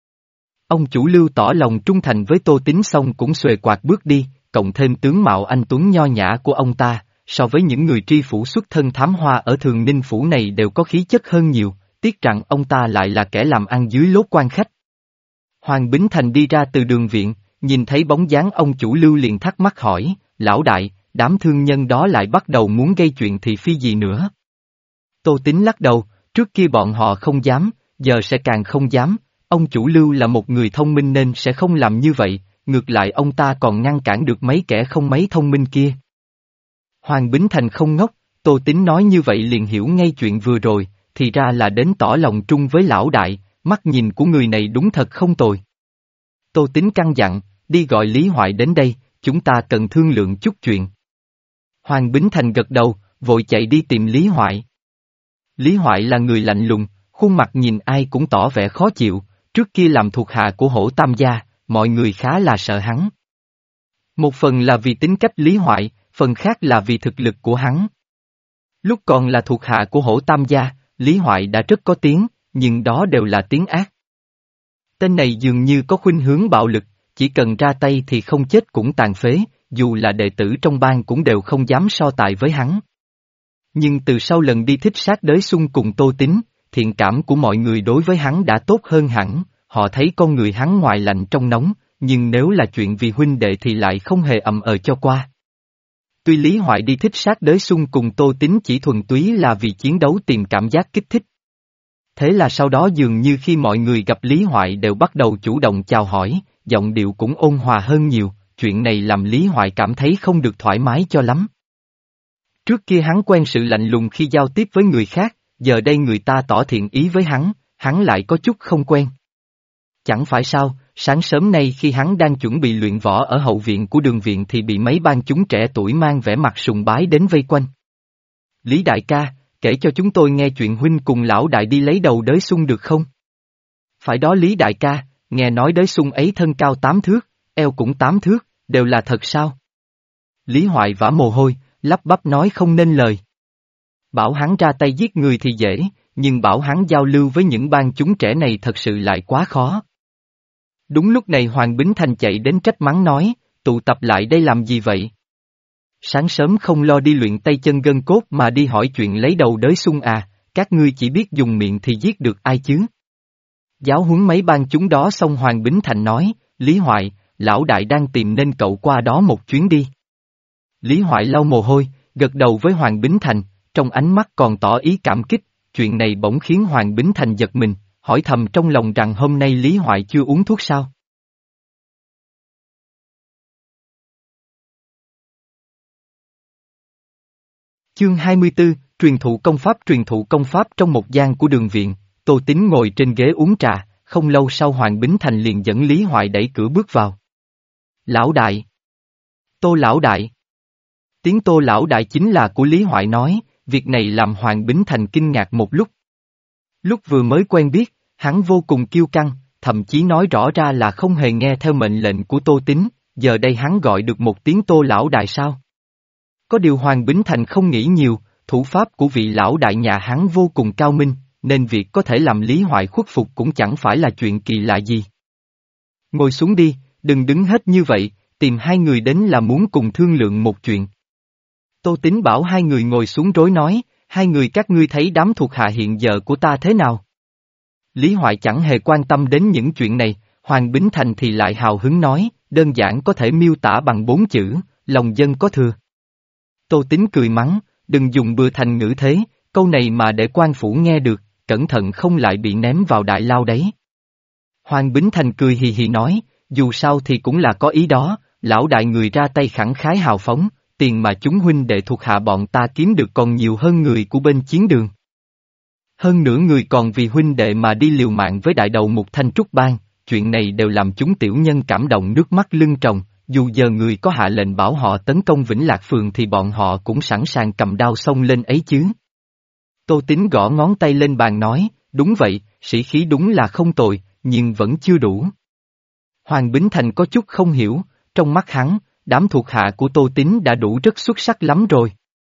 Ông chủ Lưu tỏ lòng trung thành với Tô Tín xong cũng xuề quạt bước đi, cộng thêm tướng mạo anh tuấn nho nhã của ông ta, so với những người tri phủ xuất thân thám hoa ở Thường Ninh Phủ này đều có khí chất hơn nhiều, tiếc rằng ông ta lại là kẻ làm ăn dưới lốt quan khách. Hoàng Bính Thành đi ra từ đường viện, nhìn thấy bóng dáng ông chủ Lưu liền thắc mắc hỏi, lão đại, đám thương nhân đó lại bắt đầu muốn gây chuyện thì phi gì nữa. Tô Tín lắc đầu, trước kia bọn họ không dám, giờ sẽ càng không dám, ông chủ Lưu là một người thông minh nên sẽ không làm như vậy, ngược lại ông ta còn ngăn cản được mấy kẻ không mấy thông minh kia. Hoàng Bính Thành không ngốc, Tô Tín nói như vậy liền hiểu ngay chuyện vừa rồi, thì ra là đến tỏ lòng trung với lão đại, mắt nhìn của người này đúng thật không tồi. Tô Tín căn dặn, đi gọi Lý Hoại đến đây, chúng ta cần thương lượng chút chuyện. Hoàng Bính Thành gật đầu, vội chạy đi tìm Lý Hoại. Lý Hoại là người lạnh lùng, khuôn mặt nhìn ai cũng tỏ vẻ khó chịu, trước kia làm thuộc hạ của Hổ Tam gia, mọi người khá là sợ hắn. Một phần là vì tính cách Lý Hoại, phần khác là vì thực lực của hắn. Lúc còn là thuộc hạ của Hổ Tam gia, Lý Hoại đã rất có tiếng, nhưng đó đều là tiếng ác. Tên này dường như có khuynh hướng bạo lực, chỉ cần ra tay thì không chết cũng tàn phế, dù là đệ tử trong bang cũng đều không dám so tài với hắn. Nhưng từ sau lần đi thích sát đới xung cùng Tô Tín, thiện cảm của mọi người đối với hắn đã tốt hơn hẳn, họ thấy con người hắn ngoài lạnh trong nóng, nhưng nếu là chuyện vì huynh đệ thì lại không hề ậm ờ cho qua. Tuy Lý Hoại đi thích sát đới xung cùng Tô Tín chỉ thuần túy là vì chiến đấu tìm cảm giác kích thích. Thế là sau đó dường như khi mọi người gặp Lý Hoại đều bắt đầu chủ động chào hỏi, giọng điệu cũng ôn hòa hơn nhiều, chuyện này làm Lý Hoại cảm thấy không được thoải mái cho lắm. Trước kia hắn quen sự lạnh lùng khi giao tiếp với người khác, giờ đây người ta tỏ thiện ý với hắn, hắn lại có chút không quen. Chẳng phải sao, sáng sớm nay khi hắn đang chuẩn bị luyện võ ở hậu viện của đường viện thì bị mấy bang chúng trẻ tuổi mang vẻ mặt sùng bái đến vây quanh. Lý đại ca, kể cho chúng tôi nghe chuyện huynh cùng lão đại đi lấy đầu đới xung được không? Phải đó Lý đại ca, nghe nói đới xung ấy thân cao tám thước, eo cũng tám thước, đều là thật sao? Lý Hoại vã mồ hôi, lắp bắp nói không nên lời. Bảo hắn ra tay giết người thì dễ, nhưng bảo hắn giao lưu với những bang chúng trẻ này thật sự lại quá khó. Đúng lúc này Hoàng Bính Thành chạy đến trách mắng nói, tụ tập lại đây làm gì vậy? Sáng sớm không lo đi luyện tay chân gân cốt mà đi hỏi chuyện lấy đầu đới sung à, các ngươi chỉ biết dùng miệng thì giết được ai chứ? Giáo huấn mấy ban chúng đó xong Hoàng Bính Thành nói, Lý Hoại, lão đại đang tìm nên cậu qua đó một chuyến đi. Lý Hoại lau mồ hôi, gật đầu với Hoàng Bính Thành, trong ánh mắt còn tỏ ý cảm kích, chuyện này bỗng khiến Hoàng Bính Thành giật mình, hỏi thầm trong lòng rằng hôm nay Lý Hoại chưa uống thuốc sao? Chương hai mươi tư, truyền thụ công pháp truyền thụ công pháp trong một gian của đường viện, Tô Tín ngồi trên ghế uống trà, không lâu sau Hoàng Bính Thành liền dẫn Lý Hoại đẩy cửa bước vào. Lão đại! Tô lão đại! Tiếng Tô lão đại chính là của Lý Hoại nói, việc này làm Hoàng Bính Thành kinh ngạc một lúc. Lúc vừa mới quen biết, hắn vô cùng kiêu căng, thậm chí nói rõ ra là không hề nghe theo mệnh lệnh của Tô Tín, giờ đây hắn gọi được một tiếng Tô lão đại sao? Có điều Hoàng Bính Thành không nghĩ nhiều, thủ pháp của vị lão đại nhà hắn vô cùng cao minh, nên việc có thể làm Lý Hoại khuất phục cũng chẳng phải là chuyện kỳ lạ gì. Ngồi xuống đi, đừng đứng hết như vậy, tìm hai người đến là muốn cùng thương lượng một chuyện. Tô Tín bảo hai người ngồi xuống rối nói, hai người các ngươi thấy đám thuộc hạ hiện giờ của ta thế nào? Lý Hoại chẳng hề quan tâm đến những chuyện này, Hoàng Bính Thành thì lại hào hứng nói, đơn giản có thể miêu tả bằng bốn chữ, lòng dân có thừa. Tô Tín cười mắng, đừng dùng bừa thành ngữ thế, câu này mà để quan phủ nghe được, cẩn thận không lại bị ném vào đại lao đấy. Hoàng Bính Thành cười hì hì nói, dù sao thì cũng là có ý đó, lão đại người ra tay khẳng khái hào phóng, tiền mà chúng huynh đệ thuộc hạ bọn ta kiếm được còn nhiều hơn người của bên chiến đường. Hơn nữa người còn vì huynh đệ mà đi liều mạng với đại đầu Mục Thanh Trúc Bang, chuyện này đều làm chúng tiểu nhân cảm động nước mắt lưng tròng, dù giờ người có hạ lệnh bảo họ tấn công Vĩnh Lạc Phường thì bọn họ cũng sẵn sàng cầm đao xông lên ấy chứ. Tô Tín gõ ngón tay lên bàn nói, đúng vậy, sĩ khí đúng là không tồi, nhưng vẫn chưa đủ. Hoàng Bính Thành có chút không hiểu, trong mắt hắn, đám thuộc hạ của Tô Tín đã đủ rất xuất sắc lắm rồi.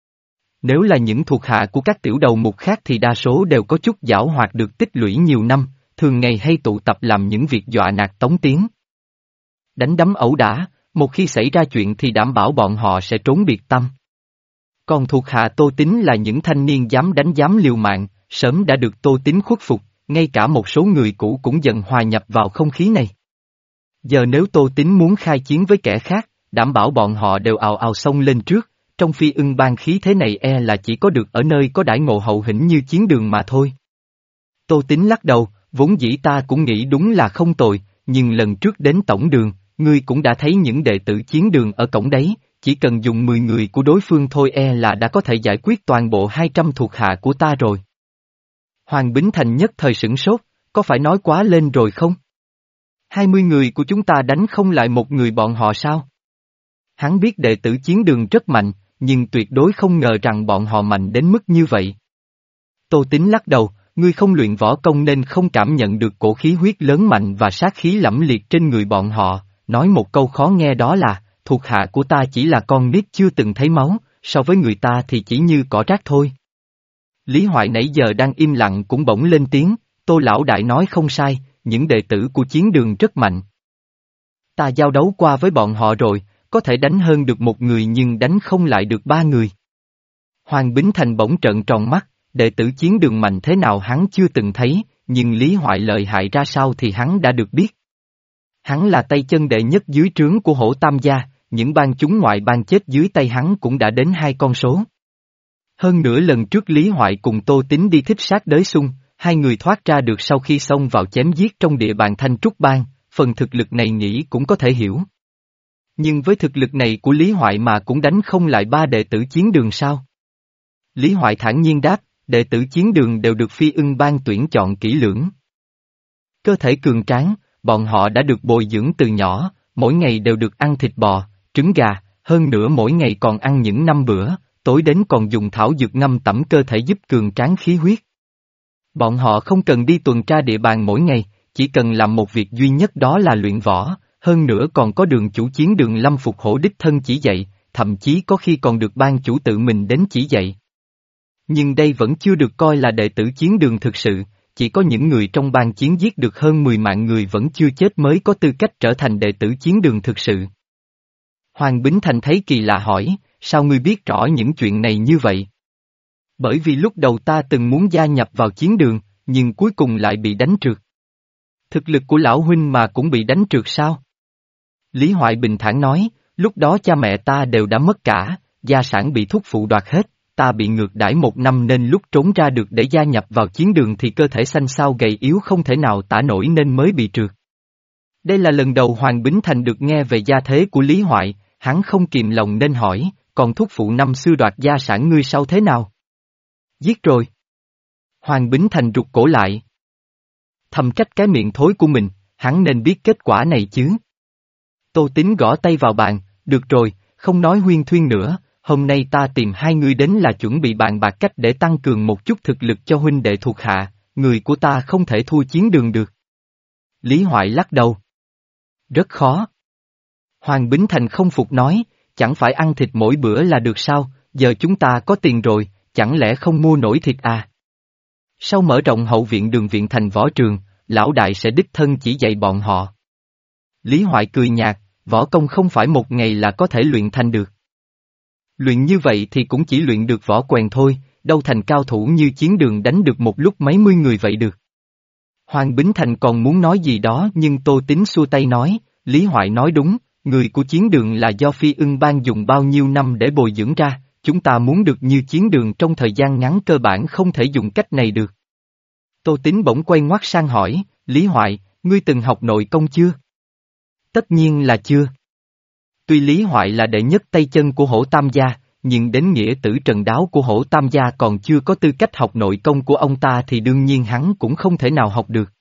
Nếu là những thuộc hạ của các tiểu đầu mục khác thì đa số đều có chút giảo hoạt được tích lũy nhiều năm, thường ngày hay tụ tập làm những việc dọa nạt tống tiến. Đánh đấm ẩu đả, một khi xảy ra chuyện thì đảm bảo bọn họ sẽ trốn biệt tăm. Còn thuộc hạ Tô Tín là những thanh niên dám đánh dám liều mạng, sớm đã được Tô Tín khuất phục, ngay cả một số người cũ cũng dần hòa nhập vào không khí này. Giờ nếu Tô Tín muốn khai chiến với kẻ khác, đảm bảo bọn họ đều ào ào xông lên trước, trong Phi Ưng Bang khí thế này e là chỉ có được ở nơi có đãi ngộ hậu hĩnh như chiến đường mà thôi. Tô Tín lắc đầu, vốn dĩ ta cũng nghĩ đúng là không tồi, nhưng lần trước đến tổng đường, ngươi cũng đã thấy những đệ tử chiến đường ở cổng đấy, chỉ cần dùng mười người của đối phương thôi e là đã có thể giải quyết toàn bộ hai trăm thuộc hạ của ta rồi. Hoàng Bính Thành nhất thời sửng sốt, có phải nói quá lên rồi không? Hai mươi người của chúng ta đánh không lại một người bọn họ sao? Hắn biết đệ tử chiến đường rất mạnh, nhưng tuyệt đối không ngờ rằng bọn họ mạnh đến mức như vậy. Tô Tín lắc đầu, ngươi không luyện võ công nên không cảm nhận được cổ khí huyết lớn mạnh và sát khí lẫm liệt trên người bọn họ, nói một câu khó nghe đó là, thuộc hạ của ta chỉ là con nít chưa từng thấy máu, so với người ta thì chỉ như cỏ rác thôi. Lý Hoại nãy giờ đang im lặng cũng bỗng lên tiếng, Tô lão đại nói không sai, những đệ tử của chiến đường rất mạnh. Ta giao đấu qua với bọn họ rồi, có thể đánh hơn được một người nhưng đánh không lại được ba người. Hoàng Bính Thành bỗng trợn tròn mắt, đệ tử chiến đường mạnh thế nào hắn chưa từng thấy, nhưng Lý Hoại lợi hại ra sao thì hắn đã được biết. Hắn là tay chân đệ nhất dưới trướng của Hổ Tam gia, những bang chúng ngoại bang chết dưới tay hắn cũng đã đến hai con số. Hơn nữa lần trước Lý Hoại cùng Tô Tín đi thích sát đới xung, hai người thoát ra được sau khi xông vào chém giết trong địa bàn Thanh Trúc Bang, phần thực lực này nghĩ cũng có thể hiểu. Nhưng với thực lực này của Lý Hoại mà cũng đánh không lại ba đệ tử chiến đường sao? Lý Hoại thản nhiên đáp, đệ tử chiến đường đều được Phi Ưng Bang tuyển chọn kỹ lưỡng. Cơ thể cường tráng, bọn họ đã được bồi dưỡng từ nhỏ, mỗi ngày đều được ăn thịt bò, trứng gà, hơn nữa mỗi ngày còn ăn những năm bữa, tối đến còn dùng thảo dược ngâm tẩm cơ thể giúp cường tráng khí huyết. Bọn họ không cần đi tuần tra địa bàn mỗi ngày, chỉ cần làm một việc duy nhất đó là luyện võ, hơn nữa còn có đường chủ chiến đường Lâm Phục Hổ đích thân chỉ dạy, thậm chí có khi còn được ban chủ tự mình đến chỉ dạy. Nhưng đây vẫn chưa được coi là đệ tử chiến đường thực sự, chỉ có những người trong bang chiến giết được hơn mười mạng người vẫn chưa chết mới có tư cách trở thành đệ tử chiến đường thực sự. Hoàng Bính Thành thấy kỳ lạ hỏi, sao ngươi biết rõ những chuyện này như vậy? Bởi vì lúc đầu ta từng muốn gia nhập vào chiến đường, nhưng cuối cùng lại bị đánh trượt. Thực lực của lão huynh mà cũng bị đánh trượt sao? Lý Hoại bình thản nói, lúc đó cha mẹ ta đều đã mất cả, gia sản bị thúc phụ đoạt hết, ta bị ngược đãi một năm nên lúc trốn ra được để gia nhập vào chiến đường thì cơ thể xanh xao gầy yếu không thể nào tả nổi nên mới bị trượt. Đây là lần đầu Hoàng Bính Thành được nghe về gia thế của Lý Hoại, hắn không kìm lòng nên hỏi, còn thúc phụ năm xưa đoạt gia sản ngươi sau thế nào? Giết rồi. Hoàng Bính Thành rụt cổ lại. Thầm trách cái miệng thối của mình, hắn nên biết kết quả này chứ. Tô Tín gõ tay vào bàn, được rồi, không nói huyên thuyên nữa, hôm nay ta tìm hai người đến là chuẩn bị bàn bạc cách để tăng cường một chút thực lực cho huynh đệ thuộc hạ, người của ta không thể thua chiến đường được. Lý Hoại lắc đầu. Rất khó. Hoàng Bính Thành không phục nói, chẳng phải ăn thịt mỗi bữa là được sao, giờ chúng ta có tiền rồi, chẳng lẽ không mua nổi thịt à? Sau mở rộng hậu viện đường viện thành võ trường, lão đại sẽ đích thân chỉ dạy bọn họ. Lý Hoại cười nhạt, võ công không phải một ngày là có thể luyện thành được. Luyện như vậy thì cũng chỉ luyện được võ quèn thôi, đâu thành cao thủ như chiến đường đánh được một lúc mấy mươi người vậy được. Hoàng Bính Thành còn muốn nói gì đó nhưng Tô Tín xua tay nói, Lý Hoại nói đúng, người của chiến đường là do Phi Ưng Bang dùng bao nhiêu năm để bồi dưỡng ra, chúng ta muốn được như chiến đường trong thời gian ngắn cơ bản không thể dùng cách này được. Tô Tín bỗng quay ngoắt sang hỏi, Lý Hoại, ngươi từng học nội công chưa? Tất nhiên là chưa. Tuy Lý Hoại là đệ nhất tay chân của Hổ Tam Gia, nhưng đến nghĩa tử trần đáo của Hổ Tam Gia còn chưa có tư cách học nội công của ông ta thì đương nhiên hắn cũng không thể nào học được.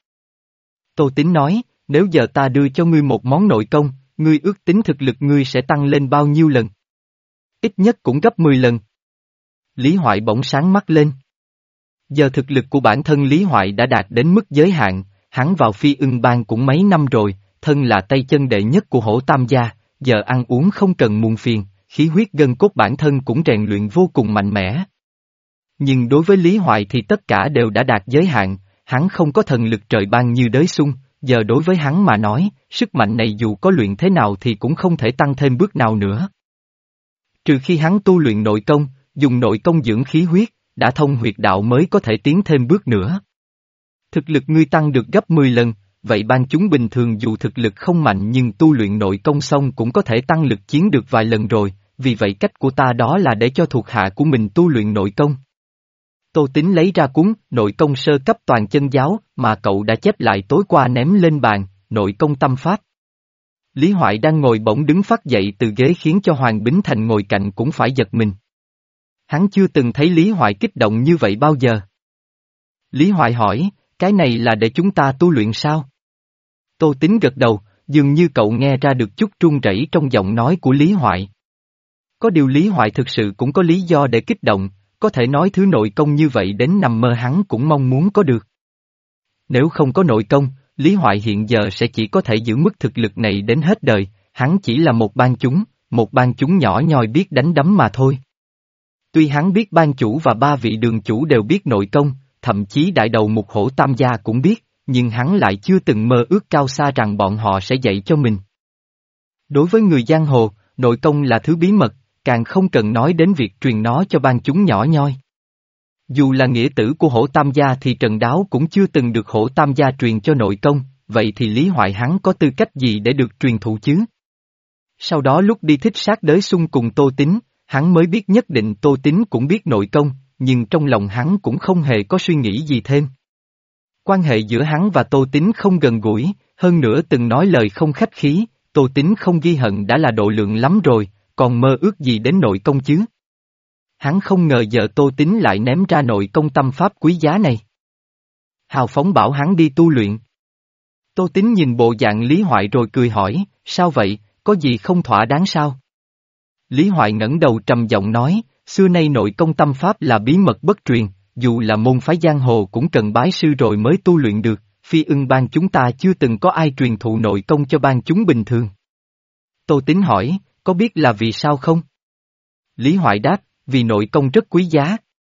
Tô Tín nói, nếu giờ ta đưa cho ngươi một món nội công, ngươi ước tính thực lực ngươi sẽ tăng lên bao nhiêu lần? Ít nhất cũng gấp mười lần. Lý Hoại bỗng sáng mắt lên. Giờ thực lực của bản thân Lý Hoại đã đạt đến mức giới hạn, hắn vào Phi Ưng Bang cũng mấy năm rồi, thân là tay chân đệ nhất của Hổ Tam Gia, giờ ăn uống không cần muôn phiền, khí huyết gân cốt bản thân cũng rèn luyện vô cùng mạnh mẽ. Nhưng đối với Lý Hoại thì tất cả đều đã đạt giới hạn, hắn không có thần lực trời ban như đới xung, giờ đối với hắn mà nói, sức mạnh này dù có luyện thế nào thì cũng không thể tăng thêm bước nào nữa. Trừ khi hắn tu luyện nội công, dùng nội công dưỡng khí huyết, đã thông huyệt đạo mới có thể tiến thêm bước nữa. Thực lực ngươi tăng được gấp mười lần, vậy ban chúng bình thường dù thực lực không mạnh nhưng tu luyện nội công xong cũng có thể tăng lực chiến được vài lần rồi, vì vậy cách của ta đó là để cho thuộc hạ của mình tu luyện nội công. Tô Tín lấy ra cuốn nội công sơ cấp toàn chân giáo mà cậu đã chép lại tối qua ném lên bàn, nội công tâm pháp. Lý Hoại đang ngồi bỗng đứng phát dậy từ ghế khiến cho Hoàng Bính Thành ngồi cạnh cũng phải giật mình. Hắn chưa từng thấy Lý Hoại kích động như vậy bao giờ. Lý Hoại hỏi, cái này là để chúng ta tu luyện sao? Tô Tín gật đầu, dường như cậu nghe ra được chút run rẩy trong giọng nói của Lý Hoại. Có điều Lý Hoại thực sự cũng có lý do để kích động, có thể nói thứ nội công như vậy đến nằm mơ hắn cũng mong muốn có được. Nếu không có nội công, Lý Hoại hiện giờ sẽ chỉ có thể giữ mức thực lực này đến hết đời, hắn chỉ là một ban chúng, một ban chúng nhỏ nhoi biết đánh đấm mà thôi. Tuy hắn biết ban chủ và ba vị đường chủ đều biết nội công, thậm chí đại đầu Mục Hổ Tam Gia cũng biết, nhưng hắn lại chưa từng mơ ước cao xa rằng bọn họ sẽ dạy cho mình. Đối với người giang hồ, nội công là thứ bí mật, càng không cần nói đến việc truyền nó cho ban chúng nhỏ nhoi. Dù là nghĩa tử của Hổ Tam Gia thì Trần Đáo cũng chưa từng được Hổ Tam Gia truyền cho nội công, vậy thì Lý Hoại hắn có tư cách gì để được truyền thụ chứ? Sau đó lúc đi thích sát đới xung cùng Tô Tín, hắn mới biết nhất định Tô Tín cũng biết nội công, nhưng trong lòng hắn cũng không hề có suy nghĩ gì thêm. Quan hệ giữa hắn và Tô Tín không gần gũi, hơn nữa từng nói lời không khách khí, Tô Tín không ghi hận đã là độ lượng lắm rồi, còn mơ ước gì đến nội công chứ? Hắn không ngờ giờ Tô Tín lại ném ra nội công tâm pháp quý giá này. Hào phóng bảo hắn đi tu luyện. Tô Tín nhìn bộ dạng Lý Hoại rồi cười hỏi, sao vậy, có gì không thỏa đáng sao? Lý Hoại ngẩng đầu trầm giọng nói, xưa nay nội công tâm pháp là bí mật bất truyền, dù là môn phái giang hồ cũng cần bái sư rồi mới tu luyện được, Phi Ưng Bang chúng ta chưa từng có ai truyền thụ nội công cho ban chúng bình thường. Tô Tín hỏi, có biết là vì sao không? Lý Hoại đáp, vì nội công rất quý giá.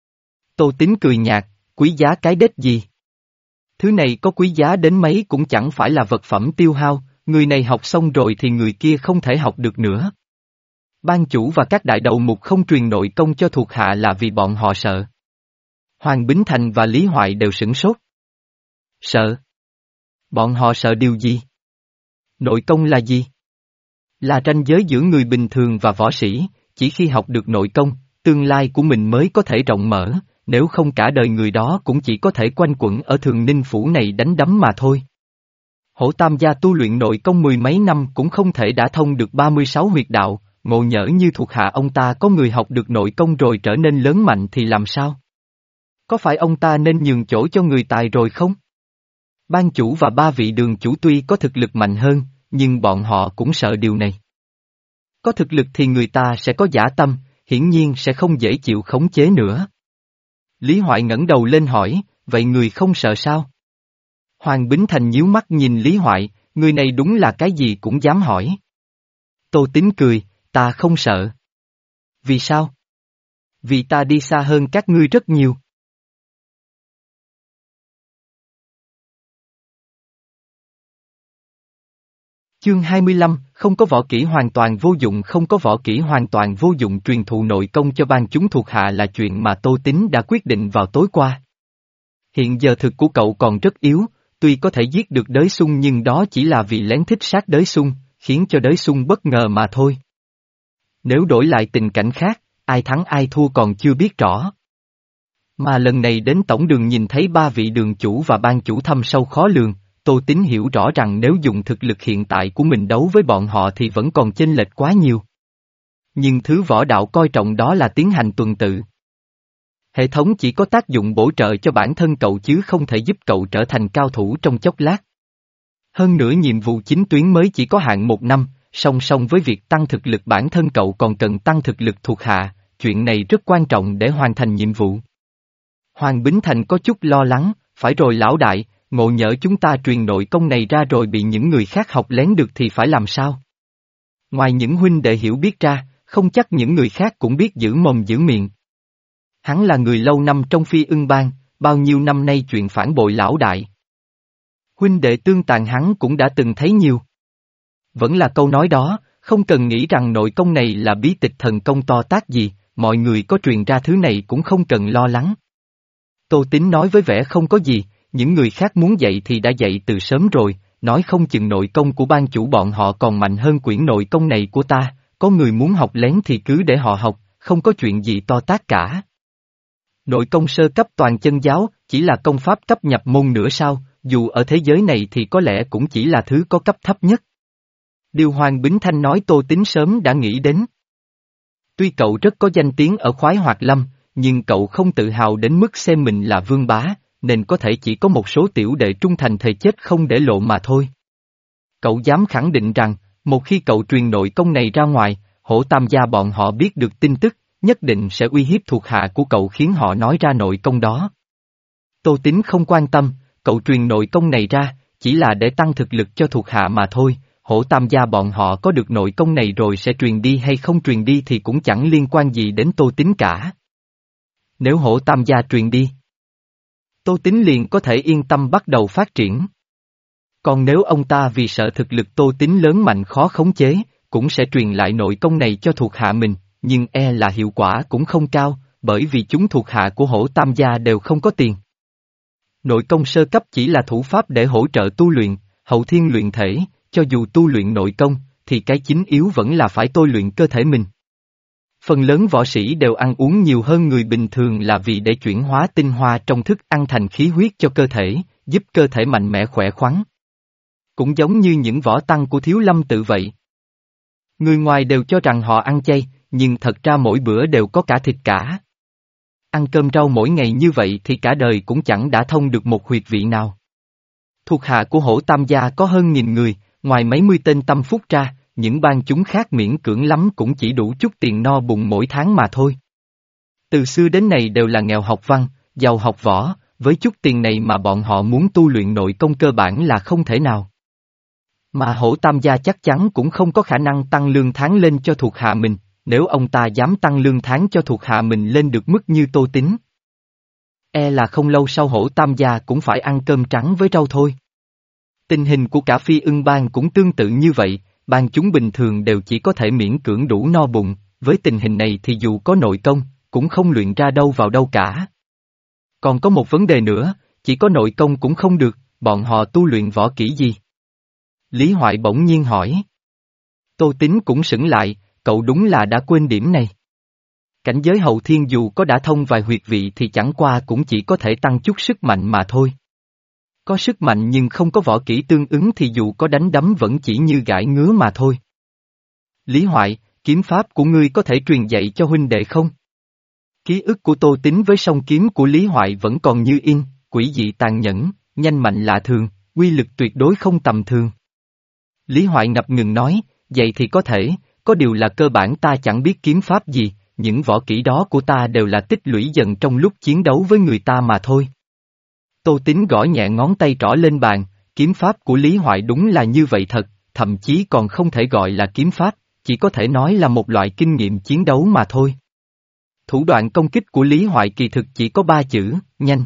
Tô Tín cười nhạt, quý giá cái đếch gì? Thứ này có quý giá đến mấy cũng chẳng phải là vật phẩm tiêu hao, người này học xong rồi thì người kia không thể học được nữa. Ban chủ và các đại đầu mục không truyền nội công cho thuộc hạ là vì bọn họ sợ. Hoàng Bính Thành và Lý Hoại đều sửng sốt. Sợ? Bọn họ sợ điều gì? Nội công là gì? Là ranh giới giữa người bình thường và võ sĩ, chỉ khi học được nội công, tương lai của mình mới có thể rộng mở, nếu không cả đời người đó cũng chỉ có thể quanh quẩn ở Thường Ninh Phủ này đánh đấm mà thôi. Hổ Tam gia tu luyện nội công mười mấy năm cũng không thể đã thông được ba mươi sáu huyệt đạo, ngộ nhỡ như thuộc hạ ông ta có người học được nội công rồi trở nên lớn mạnh thì làm sao? Có phải ông ta nên nhường chỗ cho người tài rồi không? Ban chủ và ba vị đường chủ tuy có thực lực mạnh hơn, nhưng bọn họ cũng sợ điều này. Có thực lực thì người ta sẽ có dã tâm, hiển nhiên sẽ không dễ chịu khống chế nữa. Lý Hoại ngẩng đầu lên hỏi, vậy người không sợ sao? Hoàng Bính Thành nhíu mắt nhìn Lý Hoại, người này đúng là cái gì cũng dám hỏi. Tô Tín cười, ta không sợ. Vì sao? Vì ta đi xa hơn các ngươi rất nhiều. Chương hai mươi lăm, không có võ kỹ hoàn toàn vô dụng. Không có võ kỹ hoàn toàn vô dụng truyền thụ nội công cho ban chúng thuộc hạ là chuyện mà Tô Tín đã quyết định vào tối qua. Hiện giờ thực của cậu còn rất yếu, tuy có thể giết được đới xung nhưng đó chỉ là vì lén thích sát đới xung, khiến cho đới xung bất ngờ mà thôi. Nếu đổi lại tình cảnh khác, ai thắng ai thua còn chưa biết rõ. Mà lần này đến tổng đường nhìn thấy ba vị đường chủ và ban chủ thâm sâu khó lường, Tô Tín hiểu rõ rằng nếu dùng thực lực hiện tại của mình đấu với bọn họ thì vẫn còn chênh lệch quá nhiều. Nhưng thứ võ đạo coi trọng đó là tiến hành tuần tự. Hệ thống chỉ có tác dụng bổ trợ cho bản thân cậu chứ không thể giúp cậu trở thành cao thủ trong chốc lát. Hơn nữa nhiệm vụ chính tuyến mới chỉ có hạn một năm, song song với việc tăng thực lực bản thân cậu còn cần tăng thực lực thuộc hạ, chuyện này rất quan trọng để hoàn thành nhiệm vụ. Hoàng Bính Thành có chút lo lắng, phải rồi lão đại, ngộ nhỡ chúng ta truyền nội công này ra rồi bị những người khác học lén được thì phải làm sao? Ngoài những huynh đệ hiểu biết ra, không chắc những người khác cũng biết giữ mồm giữ miệng. Hắn là người lâu năm trong Phi Ưng Bang, bao nhiêu năm nay chuyện phản bội lão đại. Huynh đệ tương tàn hắn cũng đã từng thấy nhiều. Vẫn là câu nói đó, không cần nghĩ rằng nội công này là bí tịch thần công to tát gì, mọi người có truyền ra thứ này cũng không cần lo lắng. Tô Tín nói với vẻ không có gì, những người khác muốn dạy thì đã dạy từ sớm rồi, nói không chừng nội công của ban chủ bọn họ còn mạnh hơn quyển nội công này của ta, có người muốn học lén thì cứ để họ học, không có chuyện gì to tát cả. Nội công sơ cấp toàn chân giáo, chỉ là công pháp cấp nhập môn nữa sao, dù ở thế giới này thì có lẽ cũng chỉ là thứ có cấp thấp nhất. Điều Hoàng Bính Thanh nói Tô Tín sớm đã nghĩ đến. Tuy cậu rất có danh tiếng ở khoái hoạt lâm, nhưng cậu không tự hào đến mức xem mình là vương bá, nên có thể chỉ có một số tiểu đệ trung thành thề chết không để lộ mà thôi. Cậu dám khẳng định rằng, một khi cậu truyền nội công này ra ngoài, Hổ Tam gia bọn họ biết được tin tức, nhất định sẽ uy hiếp thuộc hạ của cậu khiến họ nói ra nội công đó. Tô Tín không quan tâm, cậu truyền nội công này ra, chỉ là để tăng thực lực cho thuộc hạ mà thôi, Hổ Tam gia bọn họ có được nội công này rồi sẽ truyền đi hay không truyền đi thì cũng chẳng liên quan gì đến Tô Tín cả. Nếu Hổ Tam gia truyền đi, Tô Tín liền có thể yên tâm bắt đầu phát triển. Còn nếu ông ta vì sợ thực lực Tô Tín lớn mạnh khó khống chế, cũng sẽ truyền lại nội công này cho thuộc hạ mình, nhưng e là hiệu quả cũng không cao, bởi vì chúng thuộc hạ của Hổ Tam gia đều không có tiền. Nội công sơ cấp chỉ là thủ pháp để hỗ trợ tu luyện, hậu thiên luyện thể, cho dù tu luyện nội công, thì cái chính yếu vẫn là phải tôi luyện cơ thể mình. Phần lớn võ sĩ đều ăn uống nhiều hơn người bình thường là vì để chuyển hóa tinh hoa trong thức ăn thành khí huyết cho cơ thể, giúp cơ thể mạnh mẽ khỏe khoắn. Cũng giống như những võ tăng của Thiếu Lâm tự vậy. Người ngoài đều cho rằng họ ăn chay, nhưng thật ra mỗi bữa đều có cả thịt cả. Ăn cơm rau mỗi ngày như vậy thì cả đời cũng chẳng đã thông được một huyệt vị nào. Thuộc hạ của Hổ Tam gia có hơn nghìn người, ngoài mấy mươi tên tâm phúc ra, những bang chúng khác miễn cưỡng lắm cũng chỉ đủ chút tiền no bụng mỗi tháng mà thôi. Từ xưa đến nay đều là nghèo học văn, giàu học võ, với chút tiền này mà bọn họ muốn tu luyện nội công cơ bản là không thể nào. Mà Hổ Tam gia chắc chắn cũng không có khả năng tăng lương tháng lên cho thuộc hạ mình, nếu ông ta dám tăng lương tháng cho thuộc hạ mình lên được mức như Tô Tín. E là không lâu sau Hổ Tam gia cũng phải ăn cơm trắng với rau thôi. Tình hình của cả Phi Ưng Bang cũng tương tự như vậy, ban chúng bình thường đều chỉ có thể miễn cưỡng đủ no bụng, với tình hình này thì dù có nội công, cũng không luyện ra đâu vào đâu cả. Còn có một vấn đề nữa, chỉ có nội công cũng không được, bọn họ tu luyện võ kỹ gì? Lý Hoại bỗng nhiên hỏi. Tô Tín cũng sững lại, cậu đúng là đã quên điểm này. Cảnh giới hậu thiên dù có đã thông vài huyệt vị thì chẳng qua cũng chỉ có thể tăng chút sức mạnh mà thôi. Có sức mạnh nhưng không có võ kỹ tương ứng thì dù có đánh đấm vẫn chỉ như gãi ngứa mà thôi. Lý Hoại, kiếm pháp của ngươi có thể truyền dạy cho huynh đệ không? Ký ức của Tô Tín với song kiếm của Lý Hoại vẫn còn như in, quỷ dị tàn nhẫn, nhanh mạnh lạ thường, uy lực tuyệt đối không tầm thường. Lý Hoại ngập ngừng nói, vậy thì có thể, có điều là cơ bản ta chẳng biết kiếm pháp gì, những võ kỹ đó của ta đều là tích lũy dần trong lúc chiến đấu với người ta mà thôi. Tô Tín gõ nhẹ ngón tay trỏ lên bàn, kiếm pháp của Lý Hoại đúng là như vậy thật, thậm chí còn không thể gọi là kiếm pháp, chỉ có thể nói là một loại kinh nghiệm chiến đấu mà thôi. Thủ đoạn công kích của Lý Hoại kỳ thực chỉ có ba chữ, nhanh,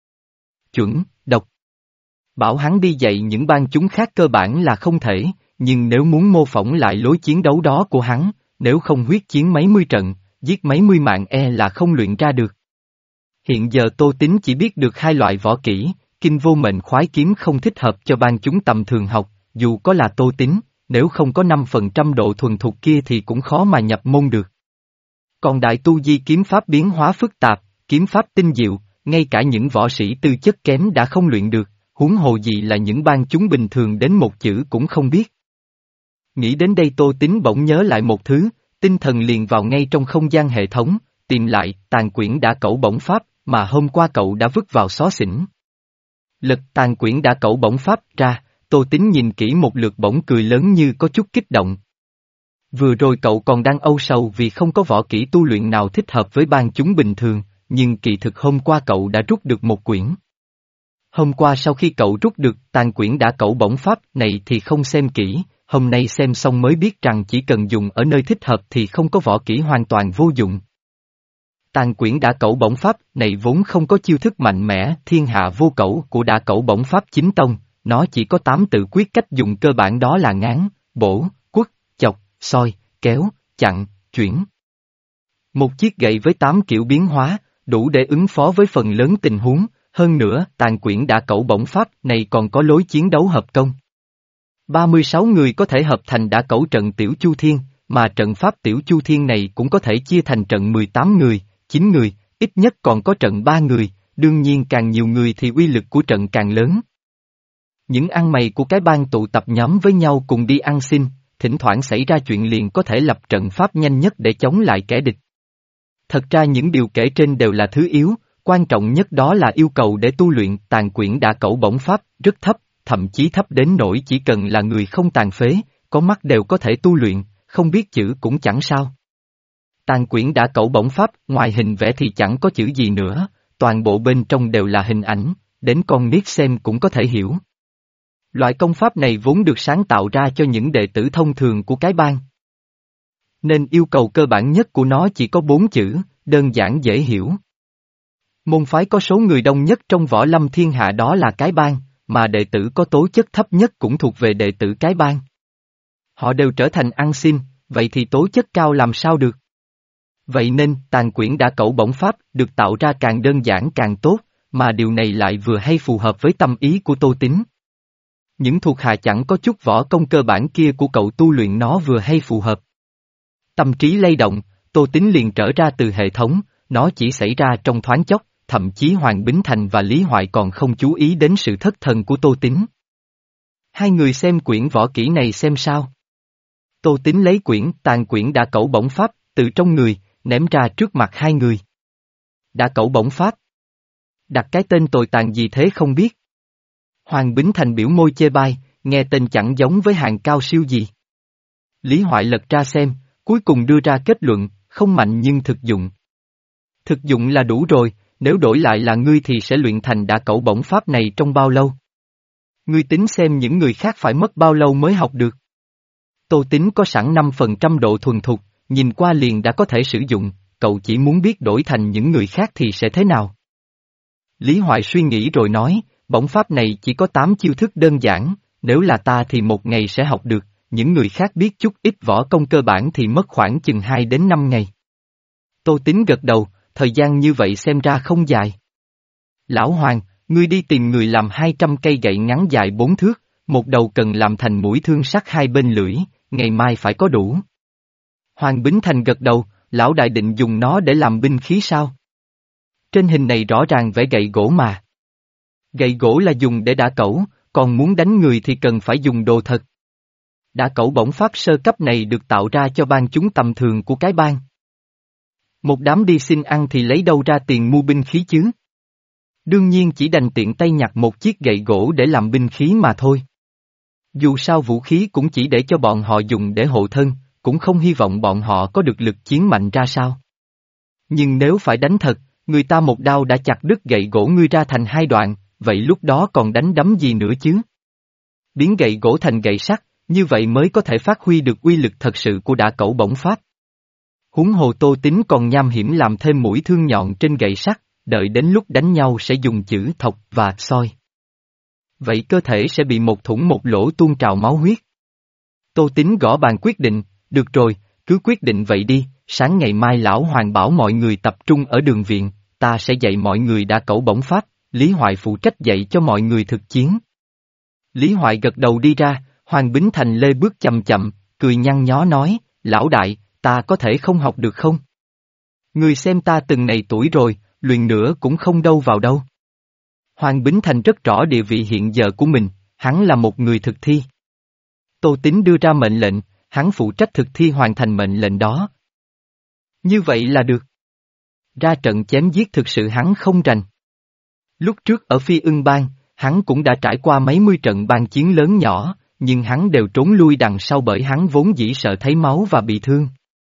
chuẩn, độc. Bảo hắn đi dạy những bang chúng khác cơ bản là không thể, nhưng nếu muốn mô phỏng lại lối chiến đấu đó của hắn, nếu không huyết chiến mấy mươi trận, giết mấy mươi mạng e là không luyện ra được. Hiện giờ Tô Tín chỉ biết được hai loại võ kỹ, kinh vô mệnh khoái kiếm không thích hợp cho bang chúng tầm thường học, dù có là Tô Tín, nếu không có năm phần trăm độ thuần thục kia thì cũng khó mà nhập môn được. Còn đại tu di kiếm pháp biến hóa phức tạp, kiếm pháp tinh diệu, ngay cả những võ sĩ tư chất kém đã không luyện được, huống hồ gì là những bang chúng bình thường đến một chữ cũng không biết. Nghĩ đến đây Tô Tín bỗng nhớ lại một thứ, tinh thần liền vào ngay trong không gian hệ thống, tìm lại tàn quyển đã cẩu bổng pháp, mà hôm qua cậu đã vứt vào xó xỉnh. Lật tàn quyển đã cẩu bổng pháp ra, Tô Tín nhìn kỹ một lượt bỗng cười lớn như có chút kích động. Vừa rồi cậu còn đang âu sầu vì không có võ kỹ tu luyện nào thích hợp với bang chúng bình thường, nhưng kỳ thực hôm qua cậu đã rút được một quyển. Hôm qua sau khi cậu rút được tàn quyển đã cẩu bổng pháp này thì không xem kỹ, hôm nay xem xong mới biết rằng chỉ cần dùng ở nơi thích hợp thì không có võ kỹ hoàn toàn vô dụng. Tàn quyển đã cẩu bổng pháp này vốn không có chiêu thức mạnh mẽ thiên hạ vô cẩu của đã cẩu bổng pháp chính tông, nó chỉ có tám tự quyết cách dùng cơ bản đó là ngán, bổ, quất, chọc, soi, kéo, chặn, chuyển. Một chiếc gậy với tám kiểu biến hóa, đủ để ứng phó với phần lớn tình huống, hơn nữa tàn quyển đã cẩu bổng pháp này còn có lối chiến đấu hợp công. ba mươi sáu người có thể hợp thành đã cẩu trận Tiểu Chu Thiên, mà trận pháp Tiểu Chu Thiên này cũng có thể chia thành trận mười tám người, chín người, ít nhất còn có trận ba người, đương nhiên càng nhiều người thì uy lực của trận càng lớn. Những ăn mày của cái bang tụ tập nhóm với nhau cùng đi ăn xin, thỉnh thoảng xảy ra chuyện liền có thể lập trận pháp nhanh nhất để chống lại kẻ địch. Thật ra những điều kể trên đều là thứ yếu, quan trọng nhất đó là yêu cầu để tu luyện tàn quyển đã cẩu bổng pháp, rất thấp, thậm chí thấp đến nỗi chỉ cần là người không tàn phế, có mắt đều có thể tu luyện, không biết chữ cũng chẳng sao. Tàn quyển đã cẩu bổng pháp, ngoài hình vẽ thì chẳng có chữ gì nữa, toàn bộ bên trong đều là hình ảnh, đến con nít xem cũng có thể hiểu. Loại công pháp này vốn được sáng tạo ra cho những đệ tử thông thường của cái bang. Nên yêu cầu cơ bản nhất của nó chỉ có bốn chữ, đơn giản dễ hiểu. Môn phái có số người đông nhất trong võ lâm thiên hạ đó là cái bang, mà đệ tử có tố chất thấp nhất cũng thuộc về đệ tử cái bang. Họ đều trở thành ăn xin, vậy thì tố chất cao làm sao được? Vậy nên tàn quyển đã cẩu bổng pháp được tạo ra càng đơn giản càng tốt, mà điều này lại vừa hay phù hợp với tâm ý của Tô Tín. Những thuộc hạ chẳng có chút võ công cơ bản kia của cậu tu luyện nó vừa hay phù hợp. Tâm trí lay động, Tô Tín liền trở ra từ hệ thống, nó chỉ xảy ra trong thoáng chốc, thậm chí Hoàng Bính Thành và Lý Hoại còn không chú ý đến sự thất thần của Tô Tín. Hai người xem quyển võ kỹ này xem sao. Tô Tín lấy quyển tàn quyển đã cẩu bổng pháp, từ trong người, ném ra trước mặt hai người. Đã cẩu bổng pháp. Đặt cái tên tồi tàn gì thế không biết. Hoàng Bính Thành biểu môi chê bai, nghe tên chẳng giống với hàng cao siêu gì. Lý Hoại lật ra xem, cuối cùng đưa ra kết luận, không mạnh nhưng thực dụng. Thực dụng là đủ rồi, nếu đổi lại là ngươi thì sẽ luyện thành đã cẩu bổng pháp này trong bao lâu? Ngươi tính xem những người khác phải mất bao lâu mới học được. Tô Tín có sẵn năm phần trăm độ thuần thục, nhìn qua liền đã có thể sử dụng, cậu chỉ muốn biết đổi thành những người khác thì sẽ thế nào? Lý Hoại suy nghĩ rồi nói, bổng pháp này chỉ có tám chiêu thức đơn giản, nếu là ta thì một ngày sẽ học được, những người khác biết chút ít võ công cơ bản thì mất khoảng chừng hai đến năm ngày. Tô Tín gật đầu, thời gian như vậy xem ra không dài. Lão Hoàng, ngươi đi tìm người làm hai trăm cây gậy ngắn dài bốn thước, một đầu cần làm thành mũi thương sắt hai bên lưỡi, ngày mai phải có đủ. Hoàng Bính Thành gật đầu, lão đại định dùng nó để làm binh khí sao? Trên hình này rõ ràng vẽ gậy gỗ mà. Gậy gỗ là dùng để đả cẩu, còn muốn đánh người thì cần phải dùng đồ thật. Đả cẩu bổng pháp sơ cấp này được tạo ra cho bang chúng tầm thường của cái bang. Một đám đi xin ăn thì lấy đâu ra tiền mua binh khí chứ? Đương nhiên chỉ đành tiện tay nhặt một chiếc gậy gỗ để làm binh khí mà thôi. Dù sao vũ khí cũng chỉ để cho bọn họ dùng để hộ thân, cũng không hy vọng bọn họ có được lực chiến mạnh ra sao. Nhưng nếu phải đánh thật, người ta một đao đã chặt đứt gậy gỗ ngươi ra thành hai đoạn, vậy lúc đó còn đánh đấm gì nữa chứ? Biến gậy gỗ thành gậy sắt, như vậy mới có thể phát huy được uy lực thật sự của đả cẩu bổng pháp. Huống hồ Tô Tín còn nham hiểm làm thêm mũi thương nhọn trên gậy sắt, đợi đến lúc đánh nhau sẽ dùng chữ thọc và soi. Vậy cơ thể sẽ bị một thủng một lỗ tuôn trào máu huyết. Tô Tín gõ bàn quyết định, được rồi, cứ quyết định vậy đi, sáng ngày mai lão Hoàng bảo mọi người tập trung ở đường viện, ta sẽ dạy mọi người đả cẩu bổng pháp, Lý Hoại phụ trách dạy cho mọi người thực chiến. Lý Hoại gật đầu đi ra, Hoàng Bính Thành lê bước chậm chậm, cười nhăn nhó nói, lão đại, ta có thể không học được không? Người xem ta từng này tuổi rồi, luyện nữa cũng không đâu vào đâu. Hoàng Bính Thành rất rõ địa vị hiện giờ của mình, hắn là một người thực thi. Tô Tín đưa ra mệnh lệnh, hắn phụ trách thực thi hoàn thành mệnh lệnh đó. Như vậy là được. Ra trận chém giết thực sự hắn không rành. Lúc trước ở Phi Ưng Bang, hắn cũng đã trải qua mấy mươi trận bang chiến lớn nhỏ, nhưng hắn đều trốn lui đằng sau bởi hắn vốn dĩ sợ thấy máu và bị thương.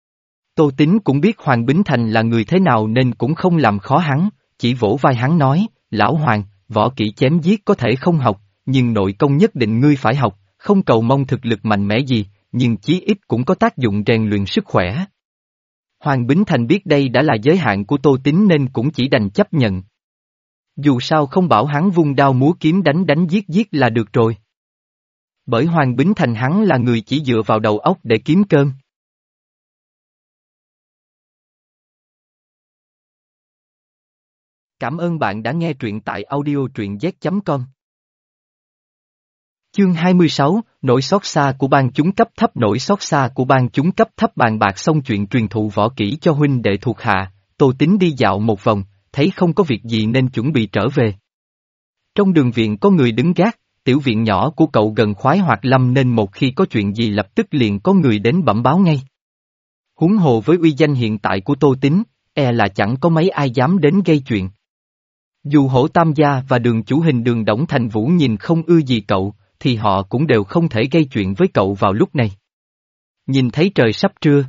Tô Tín cũng biết Hoàng Bính Thành là người thế nào nên cũng không làm khó hắn, chỉ vỗ vai hắn nói, lão Hoàng, võ kỹ chém giết có thể không học, nhưng nội công nhất định ngươi phải học, không cầu mong thực lực mạnh mẽ gì, nhưng chí ít cũng có tác dụng rèn luyện sức khỏe. Hoàng Bính Thành biết đây đã là giới hạn của Tô Tín nên cũng chỉ đành chấp nhận. Dù sao không bảo hắn vung đao múa kiếm đánh đánh giết giết là được rồi. Bởi Hoàng Bính Thành hắn là người chỉ dựa vào đầu óc để kiếm cơm. Cảm ơn bạn đã nghe truyện tại audio truyện z chấm com. Chương hai mươi sáu, nỗi xót xa của bang chúng cấp thấp. Nỗi xót xa của bang chúng cấp thấp. Bàn bạc xong chuyện truyền thụ võ kỹ cho huynh đệ thuộc hạ, Tô Tín đi dạo một vòng, thấy không có việc gì nên chuẩn bị trở về. Trong đường viện có người đứng gác, tiểu viện nhỏ của cậu gần khoái hoạt lâm nên một khi có chuyện gì lập tức liền có người đến bẩm báo ngay. Huống hồ với uy danh hiện tại của Tô Tín, e là chẳng có mấy ai dám đến gây chuyện. Dù Hổ Tam Gia và đường chủ hình đường Đổng Thành Vũ nhìn không ưa gì cậu, thì họ cũng đều không thể gây chuyện với cậu vào lúc này. Nhìn thấy trời sắp trưa.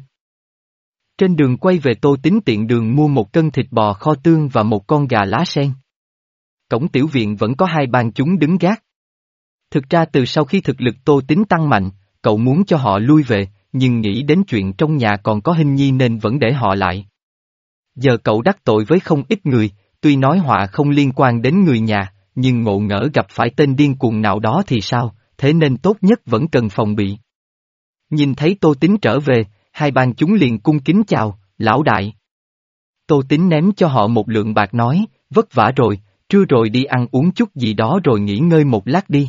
Trên đường quay về Tô Tín tiện đường mua một cân thịt bò kho tương và một con gà lá sen. Cổng tiểu viện vẫn có hai bang chúng đứng gác. Thực ra từ sau khi thực lực Tô Tín tăng mạnh, cậu muốn cho họ lui về, nhưng nghĩ đến chuyện trong nhà còn có Hình Nhi nên vẫn để họ lại. Giờ cậu đắc tội với không ít người, tuy nói họa không liên quan đến người nhà, nhưng ngộ ngỡ gặp phải tên điên cuồng nào đó thì sao, thế nên tốt nhất vẫn cần phòng bị. Nhìn thấy Tô Tín trở về, hai bang chúng liền cung kính chào, lão đại. Tô Tín ném cho họ một lượng bạc nói, vất vả rồi, trưa rồi đi ăn uống chút gì đó rồi nghỉ ngơi một lát đi.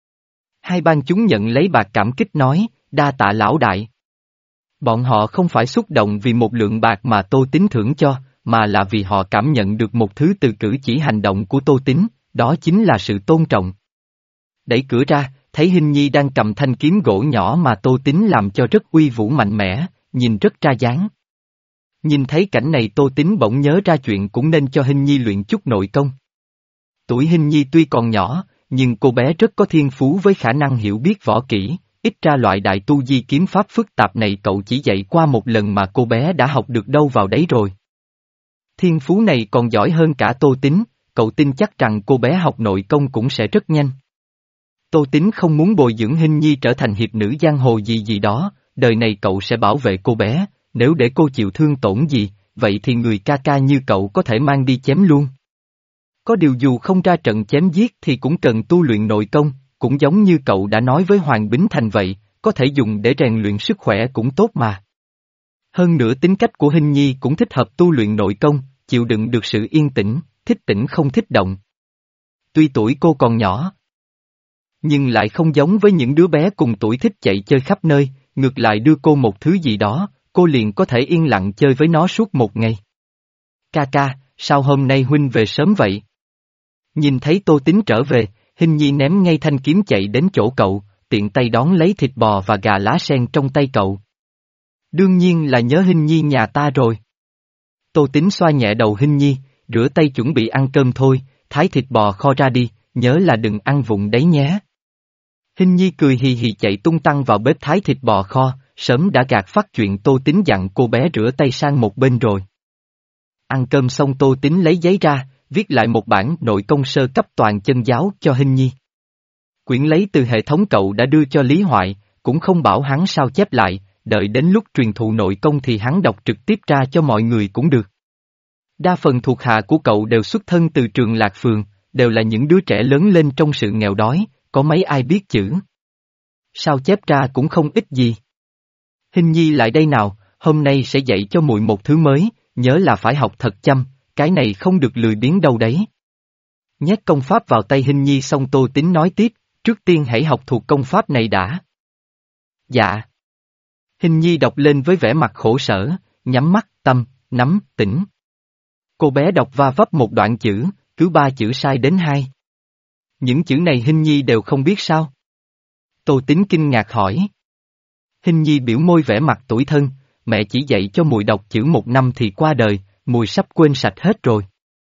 Hai bang chúng nhận lấy bạc cảm kích nói, đa tạ lão đại. Bọn họ không phải xúc động vì một lượng bạc mà Tô Tín thưởng cho, mà là vì họ cảm nhận được một thứ từ cử chỉ hành động của Tô Tín, đó chính là sự tôn trọng. Đẩy cửa ra, thấy Hình Nhi đang cầm thanh kiếm gỗ nhỏ mà Tô Tín làm cho rất uy vũ mạnh mẽ, nhìn rất ra dáng. Nhìn thấy cảnh này Tô Tín bỗng nhớ ra chuyện cũng nên cho Hình Nhi luyện chút nội công. Tuổi Hình Nhi tuy còn nhỏ, nhưng cô bé rất có thiên phú với khả năng hiểu biết võ kỹ, ít ra loại đại tu di kiếm pháp phức tạp này cậu chỉ dạy qua một lần mà cô bé đã học được đâu vào đấy rồi. Thiên phú này còn giỏi hơn cả Tô Tín, cậu tin chắc rằng cô bé học nội công cũng sẽ rất nhanh. Tô Tín không muốn bồi dưỡng Hình Nhi trở thành hiệp nữ giang hồ gì gì đó, đời này cậu sẽ bảo vệ cô bé, nếu để cô chịu thương tổn gì, vậy thì người ca ca như cậu có thể mang đi chém luôn. Có điều dù không ra trận chém giết thì cũng cần tu luyện nội công, cũng giống như cậu đã nói với Hoàng Bính Thành vậy, có thể dùng để rèn luyện sức khỏe cũng tốt mà. Hơn nữa tính cách của Hình Nhi cũng thích hợp tu luyện nội công, chịu đựng được sự yên tĩnh, thích tĩnh không thích động. Tuy tuổi cô còn nhỏ, nhưng lại không giống với những đứa bé cùng tuổi thích chạy chơi khắp nơi, ngược lại đưa cô một thứ gì đó, cô liền có thể yên lặng chơi với nó suốt một ngày. Ca ca, sao hôm nay huynh về sớm vậy? Nhìn thấy Tô Tín trở về, Hình Nhi ném ngay thanh kiếm chạy đến chỗ cậu, tiện tay đón lấy thịt bò và gà lá sen trong tay cậu. Đương nhiên là nhớ Hình Nhi nhà ta rồi. Tô Tín xoa nhẹ đầu Hình Nhi, rửa tay chuẩn bị ăn cơm thôi, thái thịt bò kho ra đi, nhớ là đừng ăn vụng đấy nhé. Hình Nhi cười hì hì chạy tung tăng vào bếp thái thịt bò kho, sớm đã gạt phát chuyện Tô Tín dặn cô bé rửa tay sang một bên rồi. Ăn cơm xong Tô Tín lấy giấy ra, viết lại một bản nội công sơ cấp toàn chân giáo cho Hình Nhi. Quyển lấy từ hệ thống cậu đã đưa cho Lý Hoại, cũng không bảo hắn sao chép lại, đợi đến lúc truyền thụ nội công thì hắn đọc trực tiếp ra cho mọi người cũng được. Đa phần thuộc hạ của cậu đều xuất thân từ trường Lạc Phường, đều là những đứa trẻ lớn lên trong sự nghèo đói, có mấy ai biết chữ. Sao chép ra cũng không ít gì. Hình Nhi lại đây nào, hôm nay sẽ dạy cho muội một thứ mới, nhớ là phải học thật chăm, cái này không được lười biếng đâu đấy. Nhét công pháp vào tay Hình Nhi xong Tô Tín nói tiếp, trước tiên hãy học thuộc công pháp này đã. Dạ. Hình Nhi đọc lên với vẻ mặt khổ sở, nhắm mắt, tâm, nắm, tỉnh. Cô bé đọc va vấp một đoạn chữ, cứ ba chữ sai đến hai. Những chữ này Hình Nhi đều không biết sao? Tô Tín kinh ngạc hỏi. Hình Nhi biểu môi vẻ mặt tủi thân, mẹ chỉ dạy cho muội đọc chữ một năm thì qua đời, muội sắp quên sạch hết rồi.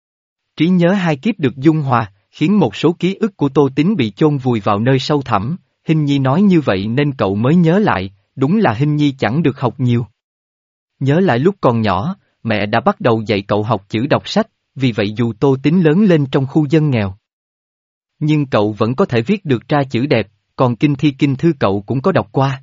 Trí nhớ hai kiếp được dung hòa, khiến một số ký ức của Tô Tín bị chôn vùi vào nơi sâu thẳm, Hình Nhi nói như vậy nên cậu mới nhớ lại, đúng là Hình Nhi chẳng được học nhiều. Nhớ lại lúc còn nhỏ, mẹ đã bắt đầu dạy cậu học chữ đọc sách, vì vậy dù Tô Tín lớn lên trong khu dân nghèo, nhưng cậu vẫn có thể viết được ra chữ đẹp, còn kinh thi kinh thư cậu cũng có đọc qua.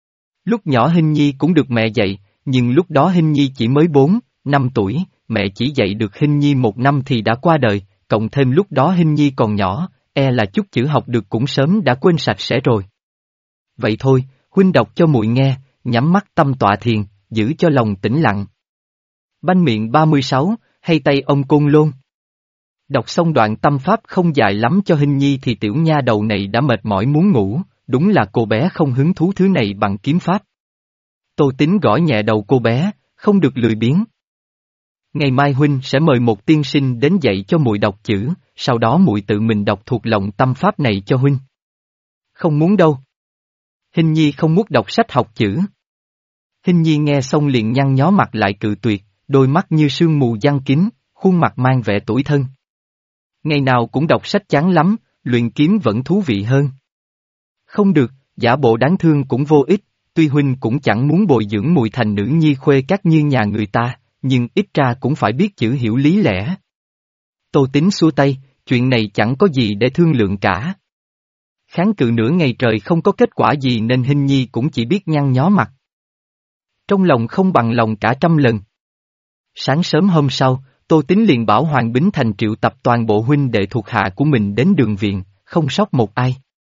Lúc nhỏ Hình Nhi cũng được mẹ dạy, nhưng lúc đó Hình Nhi chỉ mới bốn, năm tuổi, mẹ chỉ dạy được Hình Nhi một năm thì đã qua đời, cộng thêm lúc đó Hình Nhi còn nhỏ, e là chút chữ học được cũng sớm đã quên sạch sẽ rồi. Vậy thôi, huynh đọc cho muội nghe, nhắm mắt tâm tọa thiền, giữ cho lòng tĩnh lặng. Banh miệng ba mươi sáu, hay tay ông Côn Lôn. Đọc xong đoạn tâm pháp không dài lắm cho Hình Nhi thì tiểu nha đầu này đã mệt mỏi muốn ngủ, đúng là cô bé không hứng thú thứ này bằng kiếm pháp. Tô Tín gõ nhẹ đầu cô bé, không được lười biếng. Ngày mai huynh sẽ mời một tiên sinh đến dạy cho muội đọc chữ, sau đó muội tự mình đọc thuộc lòng tâm pháp này cho huynh. Không muốn đâu. Hình Nhi không muốn đọc sách học chữ. Hình Nhi nghe xong liền nhăn nhó mặt lại cự tuyệt, đôi mắt như sương mù giăng kín, khuôn mặt mang vẻ tủi thân. Ngày nào cũng đọc sách chán lắm, luyện kiếm vẫn thú vị hơn. Không được, giả bộ đáng thương cũng vô ích, tuy huynh cũng chẳng muốn bồi dưỡng muội thành nữ nhi khuê các như nhà người ta, nhưng ít ra cũng phải biết chữ hiểu lý lẽ. Tô Tín xua tay, chuyện này chẳng có gì để thương lượng cả. Kháng cự nửa ngày trời không có kết quả gì nên Hình Nhi cũng chỉ biết nhăn nhó mặt. Trong lòng không bằng lòng cả trăm lần. Sáng sớm hôm sau, Tô Tín liền bảo Hoàng Bính Thành triệu tập toàn bộ huynh đệ thuộc hạ của mình đến đường viện, không sót một ai.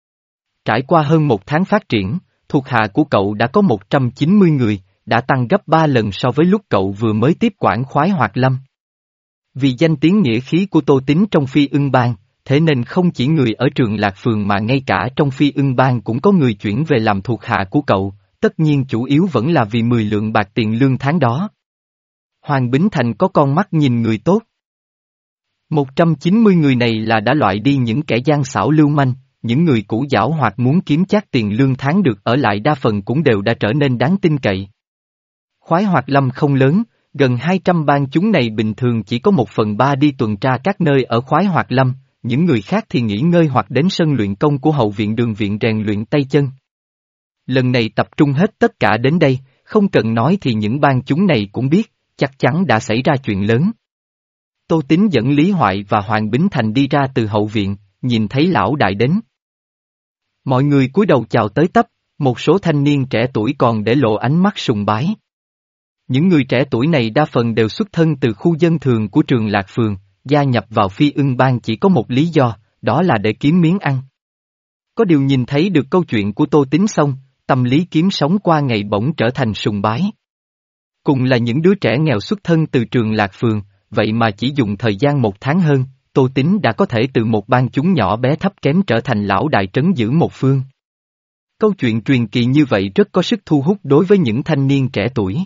Trải qua hơn một tháng phát triển, thuộc hạ của cậu đã có một trăm chín mươi người, đã tăng gấp ba lần so với lúc cậu vừa mới tiếp quản Khoái Hoạt Lâm. Vì danh tiếng nghĩa khí của Tô Tín trong Phi Ưng Bang, thế nên không chỉ người ở trường Lạc Phường mà ngay cả trong Phi Ưng Bang cũng có người chuyển về làm thuộc hạ của cậu, tất nhiên chủ yếu vẫn là vì mười lượng bạc tiền lương tháng đó. Hoàng Bính Thành có con mắt nhìn người tốt. một trăm chín mươi người này là đã loại đi những kẻ gian xảo lưu manh, những người cũ giảo hoạt muốn kiếm chắc tiền lương tháng được ở lại đa phần cũng đều đã trở nên đáng tin cậy. Khoái Hoạt Lâm không lớn, gần hai trăm bang chúng này bình thường chỉ có một phần ba đi tuần tra các nơi ở Khoái Hoạt Lâm, những người khác thì nghỉ ngơi hoặc đến sân luyện công của hậu viện đường viện rèn luyện tay chân. Lần này tập trung hết tất cả đến đây, không cần nói thì những bang chúng này cũng biết, chắc chắn đã xảy ra chuyện lớn. Tô Tín dẫn Lý Hoại và Hoàng Bính Thành đi ra từ hậu viện, nhìn thấy lão đại đến. Mọi người cúi đầu chào tới tấp, một số thanh niên trẻ tuổi còn để lộ ánh mắt sùng bái. Những người trẻ tuổi này đa phần đều xuất thân từ khu dân thường của trường Lạc Phường, gia nhập vào Phi Ưng Bang chỉ có một lý do, đó là để kiếm miếng ăn. Có điều nhìn thấy được câu chuyện của Tô Tín xong, tâm lý kiếm sống qua ngày bỗng trở thành sùng bái. Cùng là những đứa trẻ nghèo xuất thân từ trường Lạc Phường, vậy mà chỉ dùng thời gian một tháng hơn, Tô Tín đã có thể từ một bang chúng nhỏ bé thấp kém trở thành lão đại trấn giữ một phương. Câu chuyện truyền kỳ như vậy rất có sức thu hút đối với những thanh niên trẻ tuổi.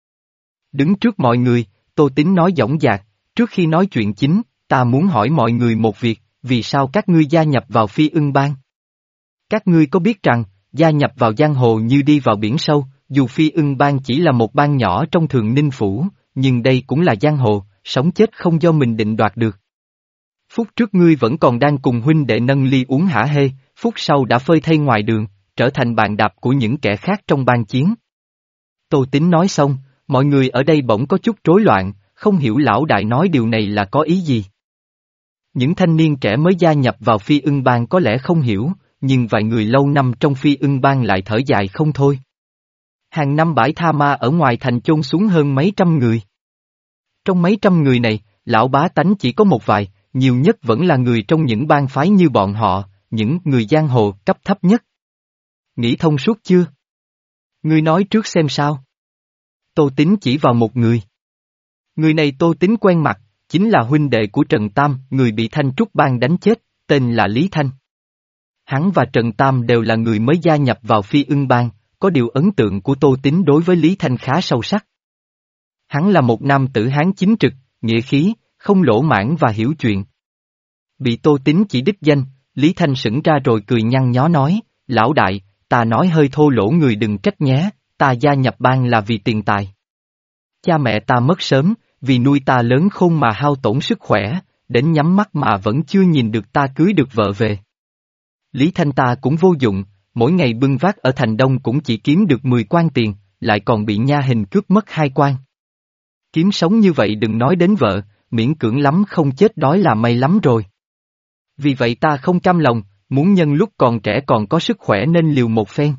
Đứng trước mọi người, Tô Tín nói dõng dạc, trước khi nói chuyện chính, ta muốn hỏi mọi người một việc, vì sao các ngươi gia nhập vào Phi Ưng Bang? Các ngươi có biết rằng, gia nhập vào giang hồ như đi vào biển sâu, dù Phi Ưng Bang chỉ là một bang nhỏ trong Thường Ninh Phủ, nhưng đây cũng là giang hồ, sống chết không do mình định đoạt được. Phút trước ngươi vẫn còn đang cùng huynh đệ nâng ly uống hả hê, phút sau đã phơi thây ngoài đường, trở thành bàn đạp của những kẻ khác trong bang chiến. Tô Tín nói xong, mọi người ở đây bỗng có chút rối loạn, không hiểu lão đại nói điều này là có ý gì. Những thanh niên trẻ mới gia nhập vào Phi Ưng Bang có lẽ không hiểu, nhưng vài người lâu năm trong Phi Ưng Bang lại thở dài không thôi. Hàng năm bãi tha ma ở ngoài thành chôn xuống hơn mấy trăm người. Trong mấy trăm người này, lão bá tánh chỉ có một vài, nhiều nhất vẫn là người trong những bang phái như bọn họ, những người giang hồ cấp thấp nhất. Nghĩ thông suốt chưa? Ngươi nói trước xem sao. Tô Tín chỉ vào một người. Người này Tô Tín quen mặt, chính là huynh đệ của Trần Tam, người bị Thanh Trúc Bang đánh chết, tên là Lý Thanh. Hắn và Trần Tam đều là người mới gia nhập vào Phi Ưng Bang, có điều ấn tượng của Tô Tín đối với Lý Thanh khá sâu sắc. Hắn là một nam tử Hán chính trực, nghĩa khí, không lỗ mãn và hiểu chuyện. Bị Tô Tín chỉ đích danh, Lý Thanh sững ra rồi cười nhăn nhó nói, lão đại, ta nói hơi thô lỗ người đừng trách nhé, ta gia nhập bang là vì tiền tài. Cha mẹ ta mất sớm, vì nuôi ta lớn khôn mà hao tổn sức khỏe, đến nhắm mắt mà vẫn chưa nhìn được ta cưới được vợ về. Lý Thanh ta cũng vô dụng, mỗi ngày bưng vác ở thành Đông cũng chỉ kiếm được mười quan tiền, lại còn bị nha hình cướp mất hai quan. Kiếm sống như vậy đừng nói đến vợ, miễn cưỡng lắm không chết đói là may lắm rồi. Vì vậy ta không cam lòng, muốn nhân lúc còn trẻ còn có sức khỏe nên liều một phen.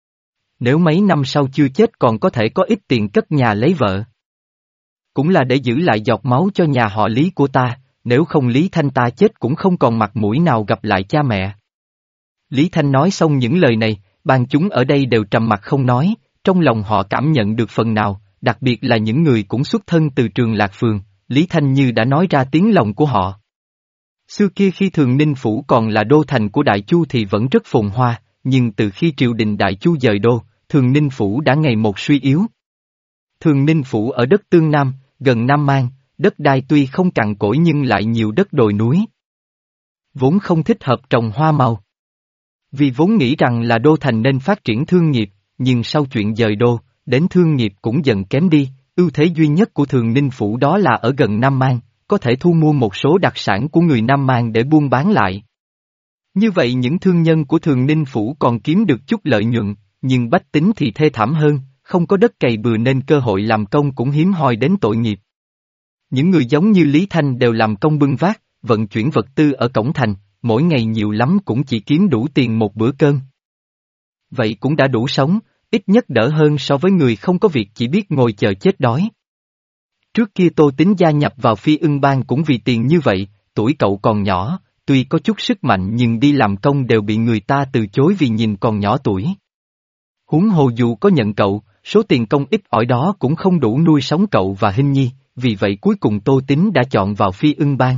Nếu mấy năm sau chưa chết còn có thể có ít tiền cất nhà lấy vợ. Cũng là để giữ lại giọt máu cho nhà họ Lý của ta, nếu không Lý Thanh ta chết cũng không còn mặt mũi nào gặp lại cha mẹ. Lý Thanh nói xong những lời này, ban chúng ở đây đều trầm mặc không nói, trong lòng họ cảm nhận được phần nào, đặc biệt là những người cũng xuất thân từ trường Lạc Phường, Lý Thanh như đã nói ra tiếng lòng của họ. Xưa kia khi Thường Ninh Phủ còn là đô thành của Đại Chu thì vẫn rất phồn hoa, nhưng từ khi triều đình Đại Chu dời đô, Thường Ninh Phủ đã ngày một suy yếu. Thường Ninh Phủ ở đất Tương Nam, gần Nam Mang, đất đai tuy không cằn cỗi nhưng lại nhiều đất đồi núi. Vốn không thích hợp trồng hoa màu. Vì vốn nghĩ rằng là đô thành nên phát triển thương nghiệp, nhưng sau chuyện dời đô, đến thương nghiệp cũng dần kém đi, ưu thế duy nhất của Thường Ninh Phủ đó là ở gần Nam Mang, có thể thu mua một số đặc sản của người Nam Mang để buôn bán lại. Như vậy những thương nhân của Thường Ninh Phủ còn kiếm được chút lợi nhuận, nhưng bách tính thì thê thảm hơn, không có đất cày bừa nên cơ hội làm công cũng hiếm hoi đến tội nghiệp. Những người giống như Lý Thanh đều làm công bưng vác, vận chuyển vật tư ở cổng thành, mỗi ngày nhiều lắm cũng chỉ kiếm đủ tiền một bữa cơm. Vậy cũng đã đủ sống, ít nhất đỡ hơn so với người không có việc chỉ biết ngồi chờ chết đói. Trước kia Tô Tín gia nhập vào Phi Ưng Bang cũng vì tiền như vậy, tuổi cậu còn nhỏ, tuy có chút sức mạnh nhưng đi làm công đều bị người ta từ chối vì nhìn còn nhỏ tuổi. Huống hồ dù có nhận cậu, số tiền công ít ỏi đó cũng không đủ nuôi sống cậu và Hinh Nhi, vì vậy cuối cùng Tô Tín đã chọn vào Phi Ưng Bang.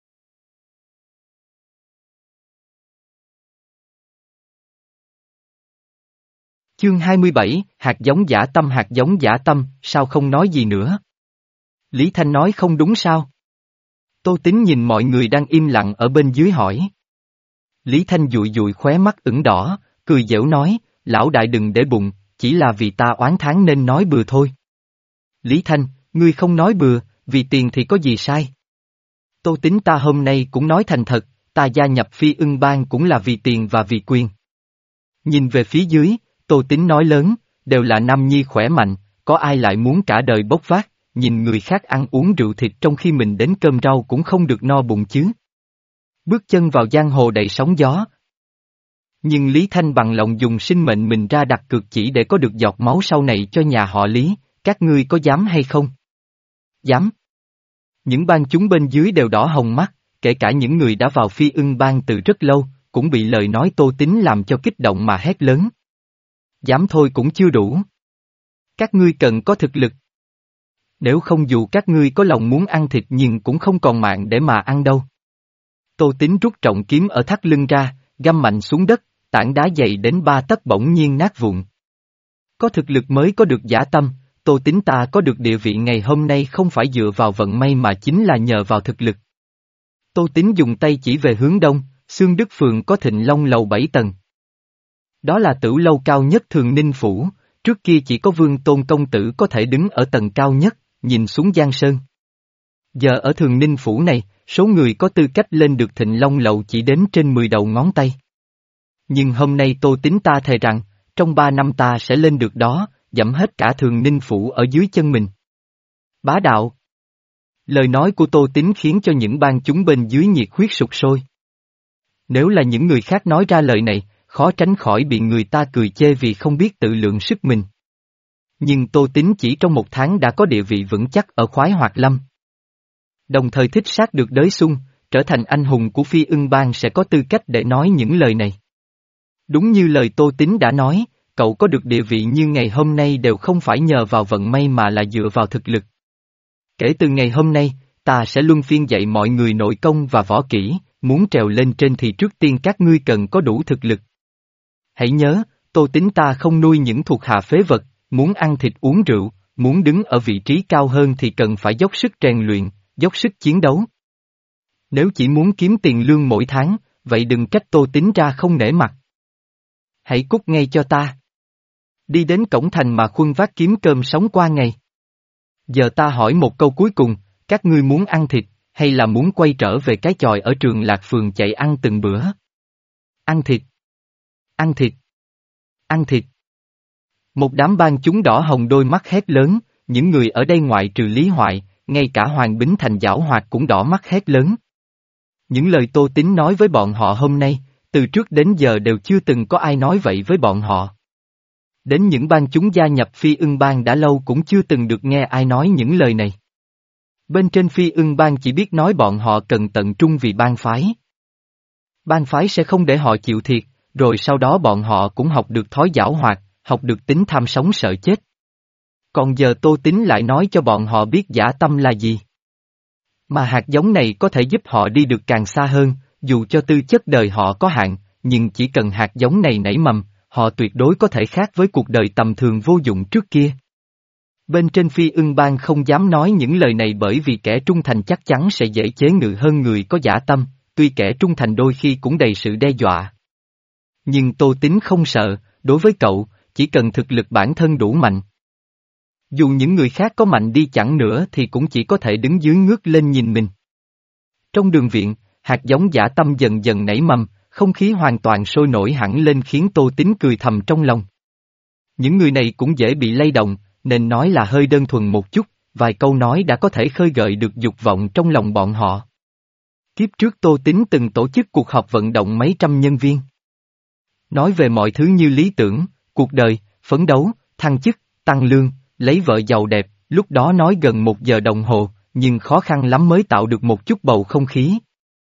Chương hai mươi bảy, hạt giống dã tâm hạt giống dã tâm, sao không nói gì nữa? Lý Thanh nói không đúng sao? Tô Tín nhìn mọi người đang im lặng ở bên dưới hỏi. Lý Thanh dụi dụi khóe mắt ửng đỏ, cười giễu nói, lão đại đừng để bụng, chỉ là vì ta oán thán nên nói bừa thôi. Lý Thanh, ngươi không nói bừa, vì tiền thì có gì sai? Tô Tín ta hôm nay cũng nói thành thật, ta gia nhập Phi Ưng Bang cũng là vì tiền và vì quyền. Nhìn về phía dưới, Tô Tín nói lớn, đều là nam nhi khỏe mạnh, có ai lại muốn cả đời bốc vác, nhìn người khác ăn uống rượu thịt trong khi mình đến cơm rau cũng không được no bụng chứ. Bước chân vào giang hồ đầy sóng gió. Nhưng Lý Thanh bằng lòng dùng sinh mệnh mình ra đặt cược chỉ để có được giọt máu sau này cho nhà họ Lý, các ngươi có dám hay không? Dám. Những bang chúng bên dưới đều đỏ hồng mắt, kể cả những người đã vào Phi Ưng Bang từ rất lâu, cũng bị lời nói Tô Tín làm cho kích động mà hét lớn. Dám thôi cũng chưa đủ. Các ngươi cần có thực lực. Nếu không dù các ngươi có lòng muốn ăn thịt nhưng cũng không còn mạng để mà ăn đâu. Tô Tín rút trọng kiếm ở thắt lưng ra, găm mạnh xuống đất, tảng đá dày đến ba tấc bỗng nhiên nát vụn. Có thực lực mới có được dã tâm, Tô Tín ta có được địa vị ngày hôm nay không phải dựa vào vận may mà chính là nhờ vào thực lực. Tô Tín dùng tay chỉ về hướng đông, Xương Đức Phường có Thịnh Long lầu bảy tầng. Đó là tử lâu cao nhất Thường Ninh Phủ, trước kia chỉ có Vương Tôn công tử có thể đứng ở tầng cao nhất, nhìn xuống Giang Sơn. Giờ ở Thường Ninh Phủ này, số người có tư cách lên được Thịnh Long lầu chỉ đếm trên mười đầu ngón tay. Nhưng hôm nay Tô Tín ta thề rằng, trong ba năm ta sẽ lên được đó, dẫm hết cả Thường Ninh Phủ ở dưới chân mình. Bá đạo. Lời nói của Tô Tín khiến cho những bang chúng bên dưới nhiệt huyết sục sôi. Nếu là những người khác nói ra lời này, khó tránh khỏi bị người ta cười chê vì không biết tự lượng sức mình. Nhưng Tô Tín chỉ trong một tháng đã có địa vị vững chắc ở Khoái Hoạt Lâm. Đồng thời thích sát được đới xung, trở thành anh hùng của Phi Ưng Bang sẽ có tư cách để nói những lời này. Đúng như lời Tô Tín đã nói, cậu có được địa vị như ngày hôm nay đều không phải nhờ vào vận may mà là dựa vào thực lực. Kể từ ngày hôm nay, ta sẽ luân phiên dạy mọi người nội công và võ kỹ, muốn trèo lên trên thì trước tiên các ngươi cần có đủ thực lực. Hãy nhớ, Tô Tín ta không nuôi những thuộc hạ phế vật, muốn ăn thịt uống rượu, muốn đứng ở vị trí cao hơn thì cần phải dốc sức rèn luyện, dốc sức chiến đấu. Nếu chỉ muốn kiếm tiền lương mỗi tháng, vậy đừng trách Tô Tín ra không nể mặt. Hãy cút ngay cho ta. Đi đến cổng thành mà khuân vác kiếm cơm sống qua ngày. Giờ ta hỏi một câu cuối cùng, các ngươi muốn ăn thịt, hay là muốn quay trở về cái chòi ở Trường Lạc Phường chạy ăn từng bữa? Ăn thịt. Ăn thịt. Ăn thịt. Một đám bang chúng đỏ hồng đôi mắt hét lớn, những người ở đây ngoại trừ Lý Hoại, ngay cả Hoàng Bính Thành giảo hoạt cũng đỏ mắt hét lớn. Những lời Tô Tín nói với bọn họ hôm nay, từ trước đến giờ đều chưa từng có ai nói vậy với bọn họ. Đến những bang chúng gia nhập Phi Ưng Bang đã lâu cũng chưa từng được nghe ai nói những lời này. Bên trên Phi Ưng Bang chỉ biết nói bọn họ cần tận trung vì bang phái. Bang phái sẽ không để họ chịu thiệt, rồi sau đó bọn họ cũng học được thói giảo hoạt, học được tính tham sống sợ chết. Còn giờ Tô Tín lại nói cho bọn họ biết dã tâm là gì. Mà hạt giống này có thể giúp họ đi được càng xa hơn, dù cho tư chất đời họ có hạn, nhưng chỉ cần hạt giống này nảy mầm, họ tuyệt đối có thể khác với cuộc đời tầm thường vô dụng trước kia. Bên trên Phi Ưng Bang không dám nói những lời này bởi vì kẻ trung thành chắc chắn sẽ dễ chế ngự hơn người có dã tâm, tuy kẻ trung thành đôi khi cũng đầy sự đe dọa. Nhưng Tô Tín không sợ, đối với cậu, chỉ cần thực lực bản thân đủ mạnh. Dù những người khác có mạnh đi chẳng nữa thì cũng chỉ có thể đứng dưới ngước lên nhìn mình. Trong đường viện, hạt giống dã tâm dần dần nảy mầm, không khí hoàn toàn sôi nổi hẳn lên khiến Tô Tín cười thầm trong lòng. Những người này cũng dễ bị lay động, nên nói là hơi đơn thuần một chút, vài câu nói đã có thể khơi gợi được dục vọng trong lòng bọn họ. Kiếp trước Tô Tín từng tổ chức cuộc họp vận động mấy trăm nhân viên. Nói về mọi thứ như lý tưởng, cuộc đời, phấn đấu, thăng chức, tăng lương, lấy vợ giàu đẹp, lúc đó nói gần một giờ đồng hồ, nhưng khó khăn lắm mới tạo được một chút bầu không khí.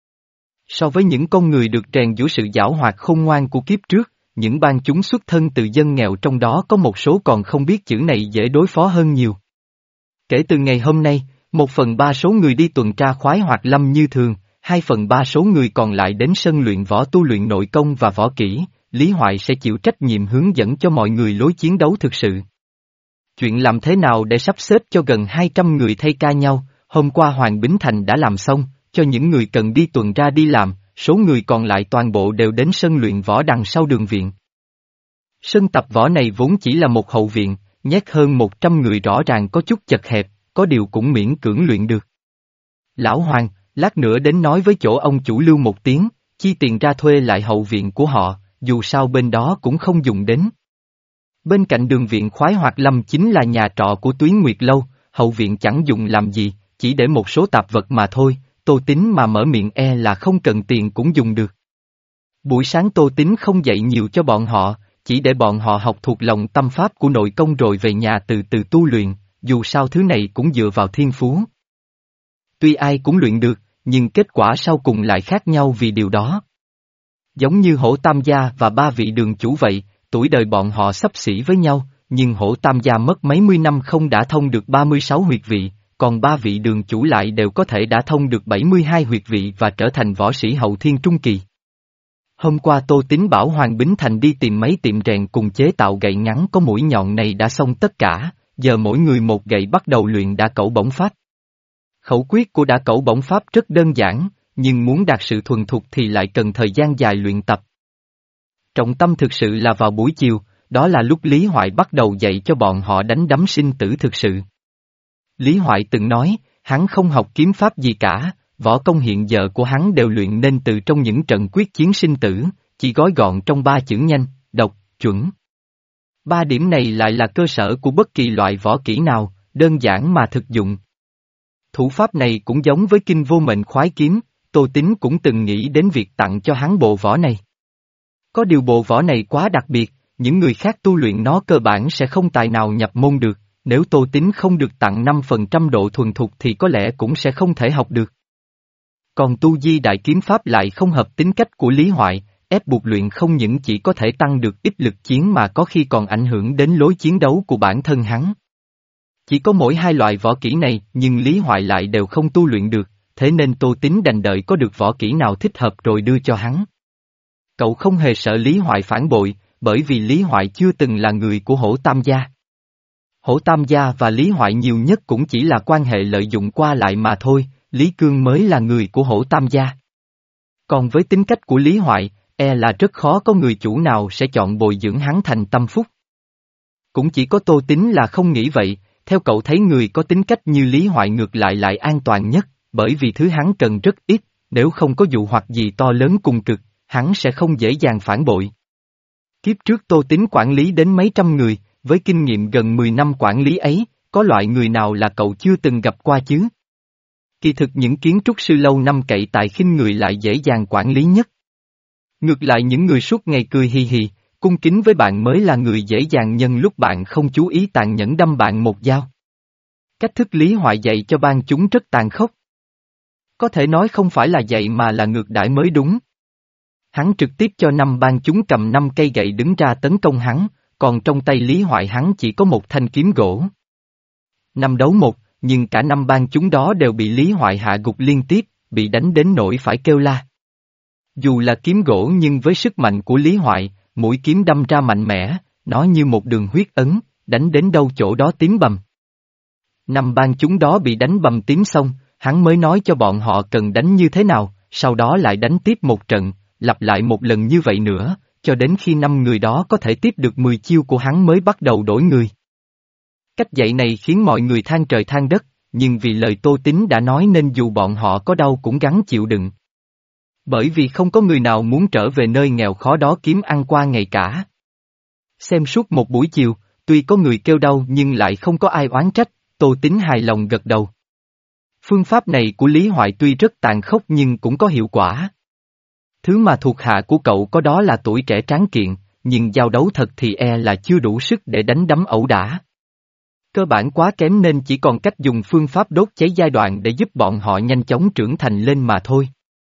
So với những con người được rèn giũa sự giảo hoạt khôn ngoan của kiếp trước, những bang chúng xuất thân từ dân nghèo trong đó có một số còn không biết chữ này dễ đối phó hơn nhiều. Kể từ ngày hôm nay, một phần ba số người đi tuần tra Khoái Hoạt Lâm như thường, hai phần ba số người còn lại đến sân luyện võ tu luyện nội công và võ kỹ, Lý Hoại sẽ chịu trách nhiệm hướng dẫn cho mọi người lối chiến đấu thực sự. Chuyện làm thế nào để sắp xếp cho gần hai trăm người thay ca nhau, hôm qua Hoàng Bính Thành đã làm xong, cho những người cần đi tuần ra đi làm, số người còn lại toàn bộ đều đến sân luyện võ đằng sau đường viện. Sân tập võ này vốn chỉ là một hậu viện, nhét hơn một trăm người rõ ràng có chút chật hẹp, có điều cũng miễn cưỡng luyện được. Lão Hoàng, lát nữa đến nói với chỗ ông chủ Lưu một tiếng, chi tiền ra thuê lại hậu viện của họ, dù sao bên đó cũng không dùng đến. Bên cạnh đường viện Khoái Hoạt Lâm chính là nhà trọ của Tuyến Nguyệt Lâu, hậu viện chẳng dùng làm gì, chỉ để một số tạp vật mà thôi, Tô Tín mà mở miệng e là không cần tiền cũng dùng được. Buổi sáng Tô Tín không dạy nhiều cho bọn họ, chỉ để bọn họ học thuộc lòng tâm pháp của nội công rồi về nhà từ từ tu luyện, dù sao thứ này cũng dựa vào thiên phú. Tuy ai cũng luyện được, nhưng kết quả sau cùng lại khác nhau vì điều đó. Giống như Hổ Tam Gia và ba vị đường chủ vậy, tuổi đời bọn họ xấp xỉ với nhau, nhưng hổ tam gia mất mấy mươi năm không đã thông được ba mươi sáu huyệt vị, còn ba vị đường chủ lại đều có thể đã thông được bảy mươi hai huyệt vị và trở thành võ sĩ hậu thiên trung kỳ. Hôm qua Tô Tín bảo Hoàng Bính Thành đi tìm mấy tiệm rèn cùng chế tạo gậy ngắn có mũi nhọn này đã xong tất cả, giờ mỗi người một gậy bắt đầu luyện đả cẩu bổng pháp. Khẩu quyết của đả cẩu bổng pháp rất đơn giản, nhưng muốn đạt sự thuần thục thì lại cần thời gian dài luyện tập. Trọng tâm thực sự là vào buổi chiều, đó là lúc Lý Hoại bắt đầu dạy cho bọn họ đánh đấm sinh tử thực sự. Lý Hoại từng nói, hắn không học kiếm pháp gì cả, võ công hiện giờ của hắn đều luyện nên từ trong những trận quyết chiến sinh tử, chỉ gói gọn trong ba chữ nhanh, độc, chuẩn. Ba điểm này lại là cơ sở của bất kỳ loại võ kỹ nào, đơn giản mà thực dụng. Thủ pháp này cũng giống với kinh vô mệnh khoái kiếm, Tô Tín cũng từng nghĩ đến việc tặng cho hắn bộ võ này. Có điều bộ võ này quá đặc biệt, những người khác tu luyện nó cơ bản sẽ không tài nào nhập môn được, nếu Tô Tín không được tặng năm phần trăm độ thuần thục thì có lẽ cũng sẽ không thể học được. Còn tu di đại kiếm pháp lại không hợp tính cách của Lý Hoại, ép buộc luyện không những chỉ có thể tăng được ít lực chiến mà có khi còn ảnh hưởng đến lối chiến đấu của bản thân hắn. Chỉ có mỗi hai loại võ kỹ này nhưng Lý Hoại lại đều không tu luyện được, thế nên Tô Tín đành đợi có được võ kỹ nào thích hợp rồi đưa cho hắn. Cậu không hề sợ Lý Hoại phản bội, bởi vì Lý Hoại chưa từng là người của Hổ Tam gia. Hổ Tam gia và Lý Hoại nhiều nhất cũng chỉ là quan hệ lợi dụng qua lại mà thôi, Lý Cương mới là người của Hổ Tam gia. Còn với tính cách của Lý Hoại, e là rất khó có người chủ nào sẽ chọn bồi dưỡng hắn thành tâm phúc. Cũng chỉ có Tô Tín là không nghĩ vậy, theo cậu thấy người có tính cách như Lý Hoại ngược lại lại an toàn nhất, bởi vì thứ hắn cần rất ít, nếu không có dụ hoặc gì to lớn cùng cực, hắn sẽ không dễ dàng phản bội. Kiếp trước Tô Tín quản lý đến mấy trăm người, với kinh nghiệm gần mười năm quản lý ấy, có loại người nào là cậu chưa từng gặp qua chứ? Kỳ thực những kiến trúc sư lâu năm cậy tài khinh người lại dễ dàng quản lý nhất. Ngược lại những người suốt ngày cười hì hì, cung kính với bạn mới là người dễ dàng nhân lúc bạn không chú ý tàn nhẫn đâm bạn một dao. Cách thức Lý Hoại dạy cho ban chúng rất tàn khốc. Có thể nói không phải là dạy mà là ngược đãi mới đúng. Hắn trực tiếp cho năm ban chúng cầm năm cây gậy đứng ra tấn công hắn, còn trong tay Lý Hoại hắn chỉ có một thanh kiếm gỗ. Năm đấu một, nhưng cả năm ban chúng đó đều bị Lý Hoại hạ gục liên tiếp, bị đánh đến nỗi phải kêu la. Dù là kiếm gỗ nhưng với sức mạnh của Lý Hoại, mũi kiếm đâm ra mạnh mẽ, nó như một đường huyết ấn, đánh đến đâu chỗ đó tím bầm. Năm ban chúng đó bị đánh bầm tím xong, hắn mới nói cho bọn họ cần đánh như thế nào, sau đó lại đánh tiếp một trận, lặp lại một lần như vậy nữa, cho đến khi năm người đó có thể tiếp được mười chiêu của hắn mới bắt đầu đổi người. Cách dạy này khiến mọi người than trời than đất, nhưng vì lời Tô Tín đã nói nên dù bọn họ có đau cũng gắng chịu đựng. Bởi vì không có người nào muốn trở về nơi nghèo khó đó kiếm ăn qua ngày cả. Xem suốt một buổi chiều, tuy có người kêu đau nhưng lại không có ai oán trách, Tô Tín hài lòng gật đầu. Phương pháp này của Lý Hoại tuy rất tàn khốc nhưng cũng có hiệu quả. Thứ mà thuộc hạ của cậu có đó là tuổi trẻ tráng kiện, nhưng giao đấu thật thì e là chưa đủ sức để đánh đấm ẩu đả. Cơ bản quá kém nên chỉ còn cách dùng phương pháp đốt cháy giai đoạn để giúp bọn họ nhanh chóng trưởng thành lên mà thôi.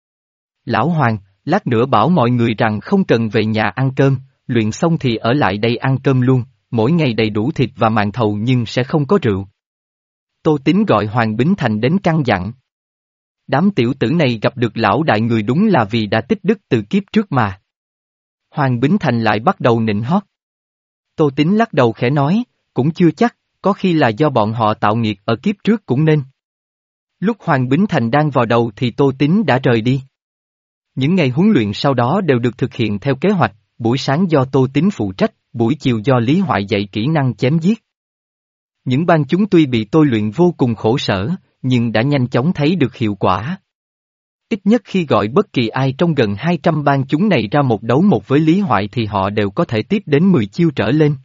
Lão Hoàng, lát nữa bảo mọi người rằng không cần về nhà ăn cơm, luyện xong thì ở lại đây ăn cơm luôn, mỗi ngày đầy đủ thịt và màn thầu nhưng sẽ không có rượu. Tô Tín gọi Hoàng Bính Thành đến căn dặn. Đám tiểu tử này gặp được lão đại người đúng là vì đã tích đức từ kiếp trước mà. Hoàng Bính Thành lại bắt đầu nịnh hót. Tô Tín lắc đầu khẽ nói, cũng chưa chắc, có khi là do bọn họ tạo nghiệt ở kiếp trước cũng nên. Lúc Hoàng Bính Thành đang vào đầu thì Tô Tín đã rời đi. Những ngày huấn luyện sau đó đều được thực hiện theo kế hoạch, buổi sáng do Tô Tín phụ trách, buổi chiều do Lý Hoại dạy kỹ năng chém giết. Những ban chúng tuy bị tôi luyện vô cùng khổ sở, nhưng đã nhanh chóng thấy được hiệu quả. Ít nhất khi gọi bất kỳ ai trong gần hai trăm ban chúng này ra một đấu một với Lý Hoại thì họ đều có thể tiếp đến mười chiêu trở lên.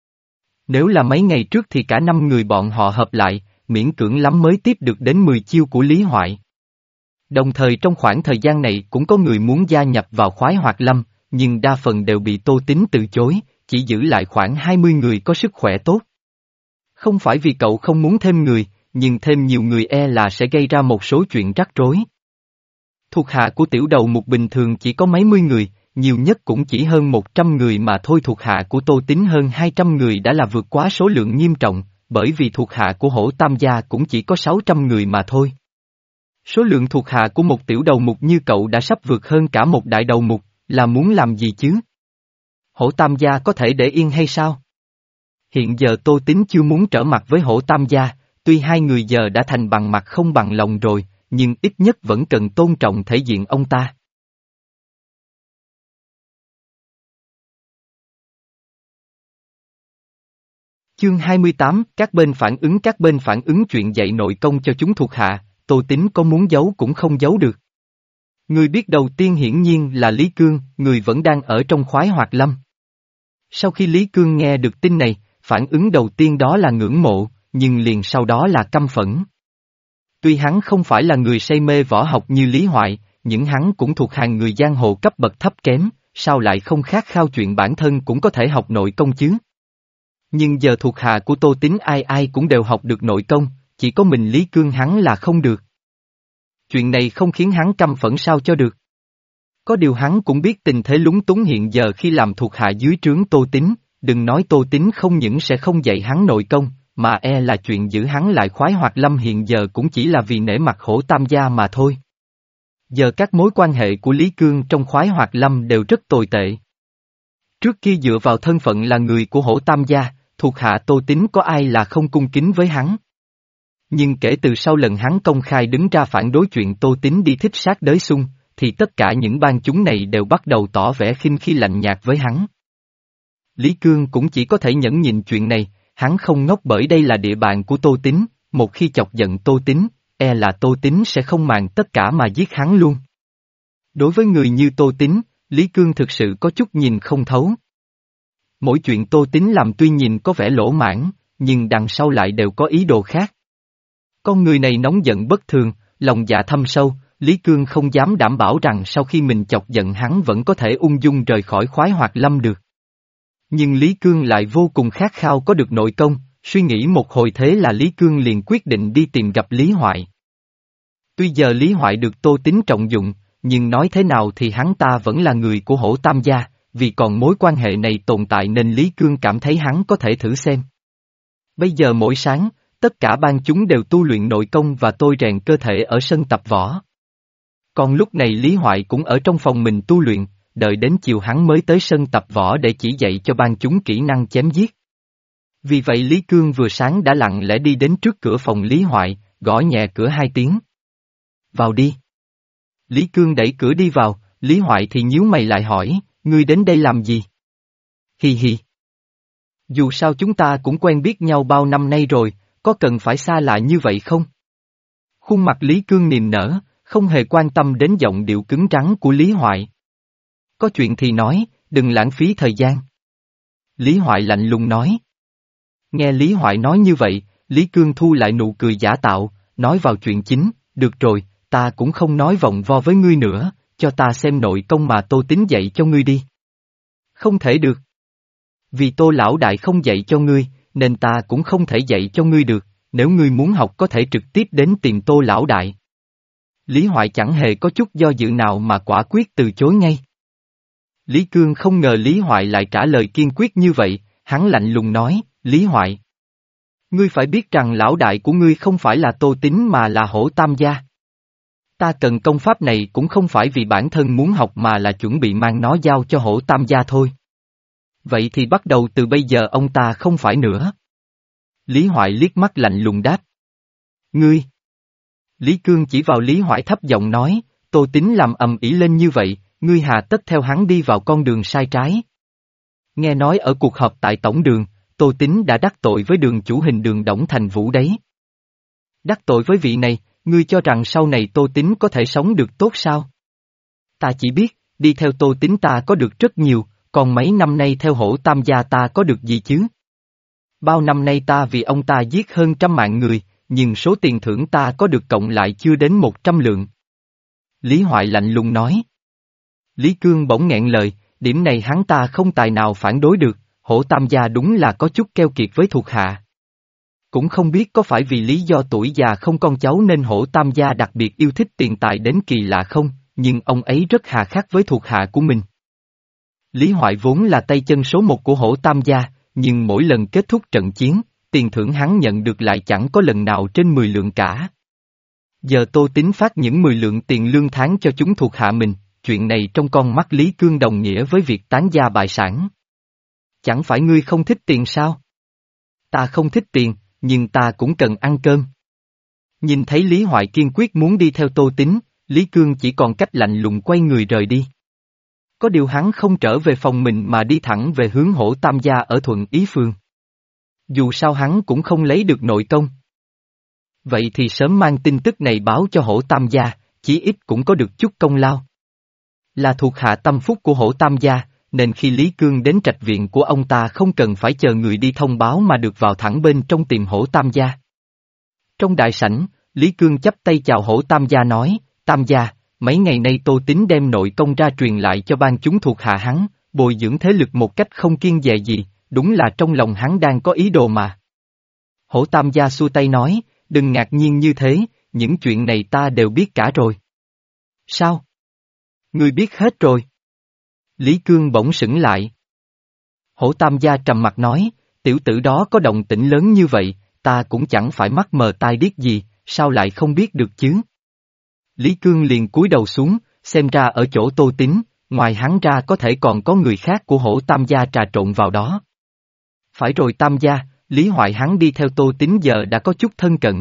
Nếu là mấy ngày trước thì cả năm người bọn họ hợp lại, miễn cưỡng lắm mới tiếp được đến mười chiêu của Lý Hoại. Đồng thời trong khoảng thời gian này cũng có người muốn gia nhập vào khoái hoạt lâm, nhưng đa phần đều bị Tô Tín từ chối, chỉ giữ lại khoảng hai mươi người có sức khỏe tốt. Không phải vì cậu không muốn thêm người, nhưng thêm nhiều người e là sẽ gây ra một số chuyện rắc rối. Thuộc hạ của tiểu đầu mục bình thường chỉ có mấy mươi người, nhiều nhất cũng chỉ hơn một trăm người mà thôi. Thuộc hạ của Tô Tín hơn hai trăm người đã là vượt quá số lượng nghiêm trọng, bởi vì thuộc hạ của Hổ Tam gia cũng chỉ có sáu trăm người mà thôi. Số lượng thuộc hạ của một tiểu đầu mục như cậu đã sắp vượt hơn cả một đại đầu mục, là muốn làm gì chứ? Hổ Tam gia có thể để yên hay sao? Hiện giờ Tô Tín chưa muốn trở mặt với Hổ Tam gia, tuy hai người giờ đã thành bằng mặt không bằng lòng rồi, nhưng ít nhất vẫn cần tôn trọng thể diện ông ta. Chương hai mươi tám, các bên phản ứng Các bên phản ứng chuyện dạy nội công cho chúng thuộc hạ, Tô Tín có muốn giấu cũng không giấu được. Người biết đầu tiên hiển nhiên là Lý Cương, người vẫn đang ở trong khoái hoạt lâm. Sau khi Lý Cương nghe được tin này, phản ứng đầu tiên đó là ngưỡng mộ, nhưng liền sau đó là căm phẫn. Tuy hắn không phải là người say mê võ học như Lý Hoại, nhưng hắn cũng thuộc hàng người giang hồ cấp bậc thấp kém, sao lại không khát khao chuyện bản thân cũng có thể học nội công chứ? Nhưng giờ thuộc hạ của Tô Tín ai ai cũng đều học được nội công, chỉ có mình Lý Cương hắn là không được. Chuyện này không khiến hắn căm phẫn sao cho được. Có điều hắn cũng biết tình thế lúng túng hiện giờ khi làm thuộc hạ dưới trướng Tô Tín, đừng nói Tô Tín không những sẽ không dạy hắn nội công, mà e là chuyện giữ hắn lại khoái hoạt lâm hiện giờ cũng chỉ là vì nể mặt Hổ Tam gia mà thôi. Giờ các mối quan hệ của Lý Cương trong khoái hoạt lâm đều rất tồi tệ. Trước kia dựa vào thân phận là người của Hổ Tam gia, thuộc hạ Tô Tín có ai là không cung kính với hắn. Nhưng kể từ sau lần hắn công khai đứng ra phản đối chuyện Tô Tín đi thích sát đới xung, thì tất cả những bang chúng này đều bắt đầu tỏ vẻ khinh khi lạnh nhạt với hắn. Lý Cương cũng chỉ có thể nhẫn nhịn chuyện này, hắn không ngốc bởi đây là địa bàn của Tô Tín, một khi chọc giận Tô Tín, e là Tô Tín sẽ không màng tất cả mà giết hắn luôn. Đối với người như Tô Tín, Lý Cương thực sự có chút nhìn không thấu. Mỗi chuyện Tô Tín làm tuy nhìn có vẻ lỗ mãn, nhưng đằng sau lại đều có ý đồ khác. Con người này nóng giận bất thường, lòng dạ thâm sâu, Lý Cương không dám đảm bảo rằng sau khi mình chọc giận hắn vẫn có thể ung dung rời khỏi khoái hoạt lâm được. Nhưng Lý Cương lại vô cùng khát khao có được nội công, suy nghĩ một hồi thế là Lý Cương liền quyết định đi tìm gặp Lý Hoại. Tuy giờ Lý Hoại được Tô Tín trọng dụng, nhưng nói thế nào thì hắn ta vẫn là người của Hổ Tam gia, vì còn mối quan hệ này tồn tại nên Lý Cương cảm thấy hắn có thể thử xem. Bây giờ mỗi sáng, tất cả bang chúng đều tu luyện nội công và tôi rèn cơ thể ở sân tập võ. Còn lúc này Lý Hoại cũng ở trong phòng mình tu luyện, đợi đến chiều hắn mới tới sân tập võ để chỉ dạy cho bang chúng kỹ năng chém giết. Vì vậy Lý Cương vừa sáng đã lặng lẽ đi đến trước cửa phòng Lý Hoại, gõ nhẹ cửa hai tiếng. Vào đi. Lý Cương đẩy cửa đi vào, Lý Hoại thì nhíu mày lại hỏi, ngươi đến đây làm gì? Hi hi. Dù sao chúng ta cũng quen biết nhau bao năm nay rồi, có cần phải xa lạ như vậy không? Khuôn mặt Lý Cương niềm nở, không hề quan tâm đến giọng điệu cứng rắn của Lý Hoại. Có chuyện thì nói, đừng lãng phí thời gian. Lý Hoại lạnh lùng nói. Nghe Lý Hoại nói như vậy, Lý Cương thu lại nụ cười giả tạo, nói vào chuyện chính, được rồi, ta cũng không nói vòng vo với ngươi nữa, cho ta xem nội công mà Tô Tín dạy cho ngươi đi. Không thể được. Vì Tô lão đại không dạy cho ngươi, nên ta cũng không thể dạy cho ngươi được, nếu ngươi muốn học có thể trực tiếp đến tìm Tô lão đại. Lý Hoại chẳng hề có chút do dự nào mà quả quyết từ chối ngay. Lý Cương không ngờ Lý Hoại lại trả lời kiên quyết như vậy, hắn lạnh lùng nói, Lý Hoại. Ngươi phải biết rằng lão đại của ngươi không phải là Tô Tín mà là Hổ Tam gia. Ta cần công pháp này cũng không phải vì bản thân muốn học mà là chuẩn bị mang nó giao cho Hổ Tam gia thôi. Vậy thì bắt đầu từ bây giờ ông ta không phải nữa. Lý Hoại liếc mắt lạnh lùng đáp. Ngươi. Lý Cương chỉ vào Lý Hoại thấp giọng nói, Tô Tín làm ầm ĩ lên như vậy, ngươi hà tất theo hắn đi vào con đường sai trái. Nghe nói ở cuộc họp tại tổng đường, Tô Tín đã đắc tội với đường chủ hình đường Đổng Thành Vũ đấy. Đắc tội với vị này, ngươi cho rằng sau này Tô Tín có thể sống được tốt sao? Ta chỉ biết, đi theo Tô Tín ta có được rất nhiều, còn mấy năm nay theo Hổ Tam gia ta có được gì chứ? Bao năm nay ta vì ông ta giết hơn trăm mạng người, nhưng số tiền thưởng ta có được cộng lại chưa đến một trăm lượng. Lý Hoại lạnh lùng nói. Lý Cương bỗng nghẹn lời, điểm này hắn ta không tài nào phản đối được, Hổ Tam gia đúng là có chút keo kiệt với thuộc hạ. Cũng không biết có phải vì lý do tuổi già không con cháu nên Hổ Tam gia đặc biệt yêu thích tiền tài đến kỳ lạ không, nhưng ông ấy rất hà khắc với thuộc hạ của mình. Lý Hoại vốn là tay chân số một của Hổ Tam gia, nhưng mỗi lần kết thúc trận chiến, tiền thưởng hắn nhận được lại chẳng có lần nào trên mười lượng cả. Giờ Tô Tín phát những mười lượng tiền lương tháng cho chúng thuộc hạ mình, chuyện này trong con mắt Lý Cương đồng nghĩa với việc tán gia bại sản. Chẳng phải ngươi không thích tiền sao? Ta không thích tiền, nhưng ta cũng cần ăn cơm. Nhìn thấy Lý Hoại kiên quyết muốn đi theo Tô Tín, Lý Cương chỉ còn cách lạnh lùng quay người rời đi. Có điều hắn không trở về phòng mình mà đi thẳng về hướng Hổ Tam gia ở Thuận Ý Phường. Dù sao hắn cũng không lấy được nội công. Vậy thì sớm mang tin tức này báo cho Hổ Tam gia, chí ít cũng có được chút công lao. Là thuộc hạ tâm phúc của Hổ Tam gia, nên khi Lý Cương đến trạch viện của ông ta không cần phải chờ người đi thông báo mà được vào thẳng bên trong tìm Hổ Tam gia. Trong đại sảnh, Lý Cương chắp tay chào Hổ Tam gia nói, Tam gia, mấy ngày nay Tô Tín đem nội công ra truyền lại cho ban chúng thuộc hạ hắn, bồi dưỡng thế lực một cách không kiêng dè gì, đúng là trong lòng hắn đang có ý đồ mà. Hổ Tam gia xua tay nói, đừng ngạc nhiên như thế, những chuyện này ta đều biết cả rồi. Sao? Ngươi biết hết rồi. Lý Cương bỗng sững lại. Hổ Tam gia trầm mặt nói, tiểu tử đó có động tĩnh lớn như vậy, ta cũng chẳng phải mắt mờ tai điếc gì, sao lại không biết được chứ? Lý Cương liền cúi đầu xuống, xem ra ở chỗ Tô Tín, ngoài hắn ra có thể còn có người khác của Hổ Tam gia trà trộn vào đó. Phải rồi Tam gia, Lý Hoại hắn đi theo Tô Tín giờ đã có chút thân cận.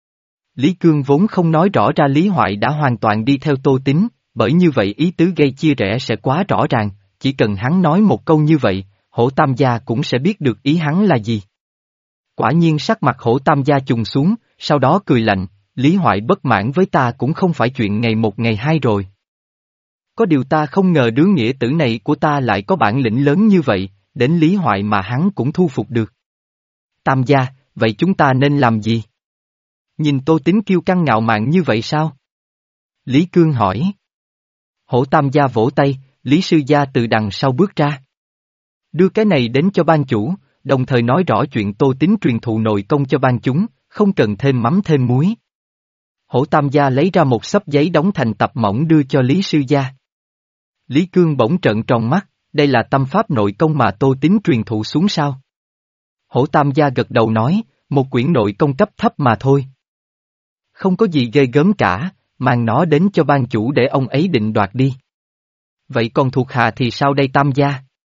Lý Cương vốn không nói rõ ra Lý Hoại đã hoàn toàn đi theo Tô Tín, bởi như vậy ý tứ gây chia rẽ sẽ quá rõ ràng, chỉ cần hắn nói một câu như vậy, Hổ Tam gia cũng sẽ biết được ý hắn là gì. Quả nhiên sắc mặt Hổ Tam gia trùng xuống, sau đó cười lạnh, Lý Hoại bất mãn với ta cũng không phải chuyện ngày một ngày hai rồi. Có điều ta không ngờ đứa nghĩa tử này của ta lại có bản lĩnh lớn như vậy, đến Lý Hoại mà hắn cũng thu phục được. Tam gia, vậy chúng ta nên làm gì? Nhìn Tô Tín kiêu căng ngạo mạn như vậy sao? Lý Cương hỏi. Hổ Tam gia vỗ tay, Lý sư gia từ đằng sau bước ra. Đưa cái này đến cho ban chủ, đồng thời nói rõ chuyện Tô Tín truyền thụ nội công cho ban chúng, không cần thêm mắm thêm muối. Hổ Tam gia lấy ra một xấp giấy đóng thành tập mỏng đưa cho Lý sư gia. Lý Cương bỗng trợn tròn mắt, đây là tâm pháp nội công mà Tô Tín truyền thụ xuống sao? Hổ Tam gia gật đầu nói, một quyển nội công cấp thấp mà thôi. Không có gì ghê gớm cả, mang nó đến cho ban chủ để ông ấy định đoạt đi. Vậy còn thuộc hạ thì sao đây Tam gia?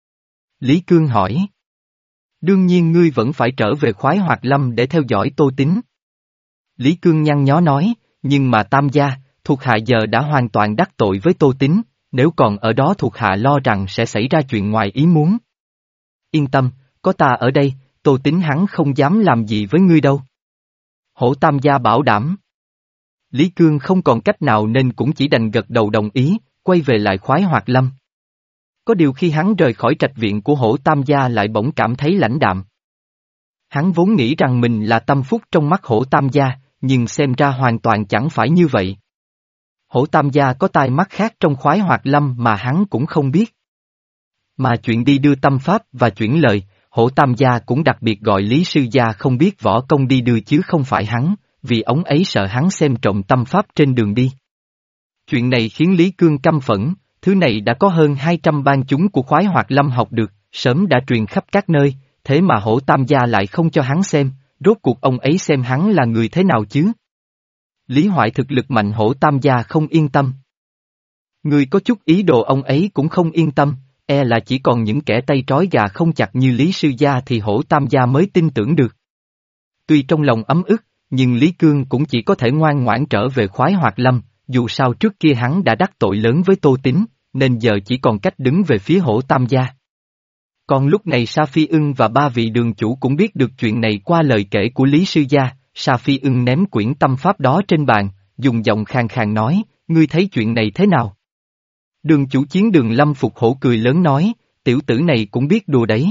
Lý Cương hỏi. Đương nhiên ngươi vẫn phải trở về Khoái Hoạt Lâm để theo dõi Tô Tín. Lý Cương nhăn nhó nói, nhưng mà Tam gia, thuộc hạ giờ đã hoàn toàn đắc tội với Tô Tín, nếu còn ở đó thuộc hạ lo rằng sẽ xảy ra chuyện ngoài ý muốn. Yên tâm, có ta ở đây, Tô Tín hắn không dám làm gì với ngươi đâu. Hổ Tam gia bảo đảm. Lý Cương không còn cách nào nên cũng chỉ đành gật đầu đồng ý, quay về lại Khoái Hoạt Lâm. Có điều khi hắn rời khỏi trạch viện của Hổ Tam gia lại bỗng cảm thấy lãnh đạm. Hắn vốn nghĩ rằng mình là tâm phúc trong mắt Hổ Tam gia, nhưng xem ra hoàn toàn chẳng phải như vậy. Hổ Tam gia có tai mắt khác trong Khoái Hoạt Lâm mà hắn cũng không biết. Mà chuyện đi đưa tâm pháp và chuyển lời, Hổ Tam gia cũng đặc biệt gọi Lý sư gia không biết võ công đi đưa chứ không phải hắn, vì ông ấy sợ hắn xem trộm tâm pháp trên đường đi. Chuyện này khiến Lý Cương căm phẫn, thứ này đã có hơn hai trăm ban chúng của Khoái Hoạt Lâm học được, sớm đã truyền khắp các nơi, thế mà Hổ Tam gia lại không cho hắn xem, rốt cuộc ông ấy xem hắn là người thế nào chứ? Lý Hoại thực lực mạnh Hổ Tam gia không yên tâm. Người có chút ý đồ ông ấy cũng không yên tâm, e là chỉ còn những kẻ tay trói gà không chặt như Lý sư gia thì Hổ Tam gia mới tin tưởng được. Tuy trong lòng ấm ức, nhưng Lý Cương cũng chỉ có thể ngoan ngoãn trở về Khoái Hoạt Lâm, dù sao trước kia hắn đã đắc tội lớn với Tô Tín, nên giờ chỉ còn cách đứng về phía Hổ Tam gia. Còn lúc này Sa Phi Ưng và ba vị đường chủ cũng biết được chuyện này qua lời kể của Lý sư gia. Sa Phi Ưng ném quyển tâm pháp đó trên bàn, dùng giọng khàn khàn nói, ngươi thấy chuyện này thế nào? Đường chủ chiến đường Lâm Phục Hổ cười lớn nói, tiểu tử này cũng biết đùa đấy.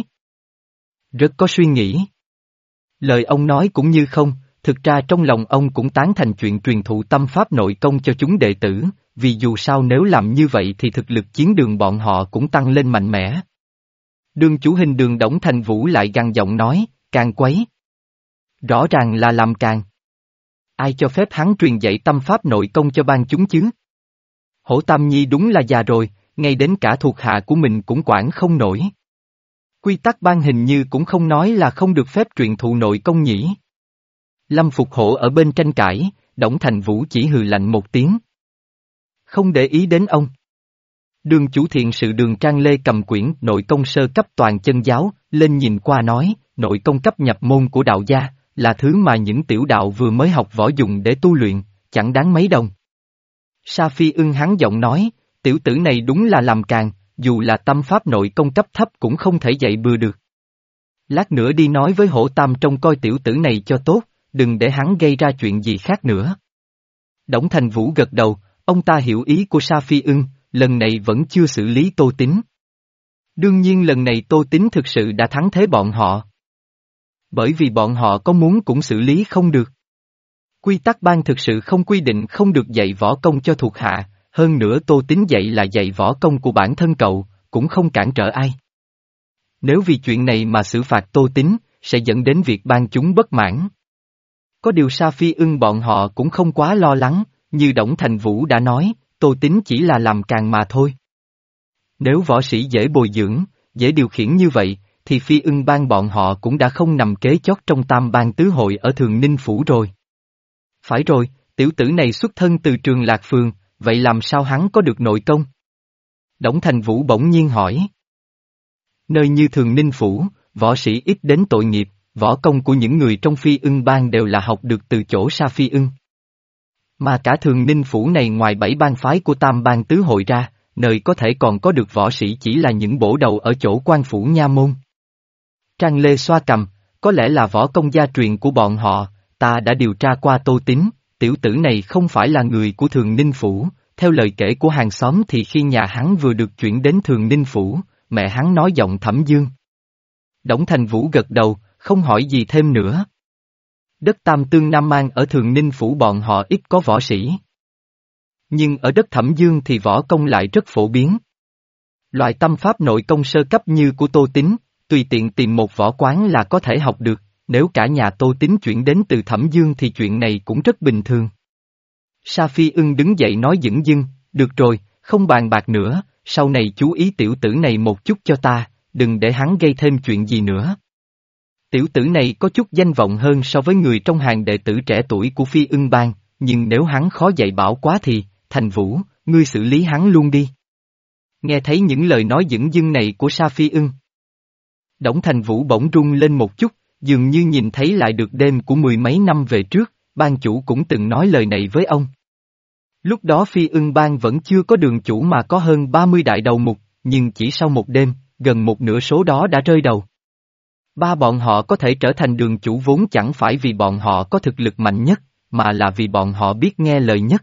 Rất có suy nghĩ. Lời ông nói cũng như không, thực ra trong lòng ông cũng tán thành chuyện truyền thụ tâm pháp nội công cho chúng đệ tử, vì dù sao nếu làm như vậy thì thực lực chiến đường bọn họ cũng tăng lên mạnh mẽ. Đường chủ hình đường Đổng Thành Vũ lại gằn giọng nói, càng quấy. Rõ ràng là làm càng. Ai cho phép hắn truyền dạy tâm pháp nội công cho ban chúng chứ? Hổ Tam Nhi đúng là già rồi, ngay đến cả thuộc hạ của mình cũng quản không nổi. Quy tắc ban hình như cũng không nói là không được phép truyền thụ nội công nhỉ. Lâm Phục Hổ ở bên tranh cãi, Đổng Thành Vũ chỉ hừ lạnh một tiếng. Không để ý đến ông. Đường chủ thiện sự Đường Trang Lê cầm quyển nội công sơ cấp toàn chân giáo, lên nhìn qua nói, nội công cấp nhập môn của đạo gia, là thứ mà những tiểu đạo vừa mới học võ dùng để tu luyện, chẳng đáng mấy đồng. Sa Phi Ưng hắn giọng nói, tiểu tử này đúng là làm càng, dù là tâm pháp nội công cấp thấp cũng không thể dạy bừa được. Lát nữa đi nói với Hổ Tam trông coi tiểu tử này cho tốt, đừng để hắn gây ra chuyện gì khác nữa. Đổng Thành Vũ gật đầu, ông ta hiểu ý của Sa Phi Ưng, lần này vẫn chưa xử lý Tô Tín. Đương nhiên lần này Tô Tín thực sự đã thắng thế bọn họ. Bởi vì bọn họ có muốn cũng xử lý không được. Quy tắc ban thực sự không quy định không được dạy võ công cho thuộc hạ, hơn nữa Tô Tín dạy là dạy võ công của bản thân cậu, cũng không cản trở ai. Nếu vì chuyện này mà xử phạt Tô Tín, sẽ dẫn đến việc ban chúng bất mãn. Có điều Sa Phi Ưng bọn họ cũng không quá lo lắng, như Đổng Thành Vũ đã nói, Tô Tín chỉ là làm càng mà thôi. Nếu võ sĩ dễ bồi dưỡng, dễ điều khiển như vậy, thì Phi Ưng ban bọn họ cũng đã không nằm kế chót trong tam ban tứ hội ở Thường Ninh Phủ rồi. Phải rồi, tiểu tử này xuất thân từ Trường Lạc Phường, vậy làm sao hắn có được nội công? Đổng Thành Vũ bỗng nhiên hỏi. Nơi như Thường Ninh Phủ, võ sĩ ít đến tội nghiệp, võ công của những người trong Phi Ưng bang đều là học được từ chỗ Sa Phi Ưng. Mà cả Thường Ninh Phủ này ngoài bảy bang phái của tam bang tứ hội ra, nơi có thể còn có được võ sĩ chỉ là những bổ đầu ở chỗ quan phủ nha môn. Trang Lê xoa cầm, có lẽ là võ công gia truyền của bọn họ, ta đã điều tra qua Tô Tín, tiểu tử này không phải là người của Thường Ninh Phủ, theo lời kể của hàng xóm thì khi nhà hắn vừa được chuyển đến Thường Ninh Phủ, mẹ hắn nói giọng Thẩm Dương. Đổng Thành Vũ gật đầu, không hỏi gì thêm nữa. Đất Tam Tương Nam Mang ở Thường Ninh Phủ bọn họ ít có võ sĩ. Nhưng ở đất Thẩm Dương thì võ công lại rất phổ biến. Loại tâm pháp nội công sơ cấp như của Tô Tín, tùy tiện tìm một võ quán là có thể học được, nếu cả nhà Tô Tín chuyển đến từ Thẩm Dương thì chuyện này cũng rất bình thường. Sa Phi Ưng đứng dậy nói dửng dưng, được rồi, không bàn bạc nữa, sau này chú ý tiểu tử này một chút cho ta, đừng để hắn gây thêm chuyện gì nữa. Tiểu tử này có chút danh vọng hơn so với người trong hàng đệ tử trẻ tuổi của Phi Ưng bang, nhưng nếu hắn khó dạy bảo quá thì, Thành Vũ, ngươi xử lý hắn luôn đi. Nghe thấy những lời nói dửng dưng này của Sa Phi Ưng. Đổng Thành Vũ bỗng rung lên một chút, dường như nhìn thấy lại được đêm của mười mấy năm về trước, ban chủ cũng từng nói lời này với ông. Lúc đó Phi Ưng bang vẫn chưa có đường chủ mà có hơn ba mươi đại đầu mục, nhưng chỉ sau một đêm, gần một nửa số đó đã rơi đầu. Ba bọn họ có thể trở thành đường chủ vốn chẳng phải vì bọn họ có thực lực mạnh nhất, mà là vì bọn họ biết nghe lời nhất.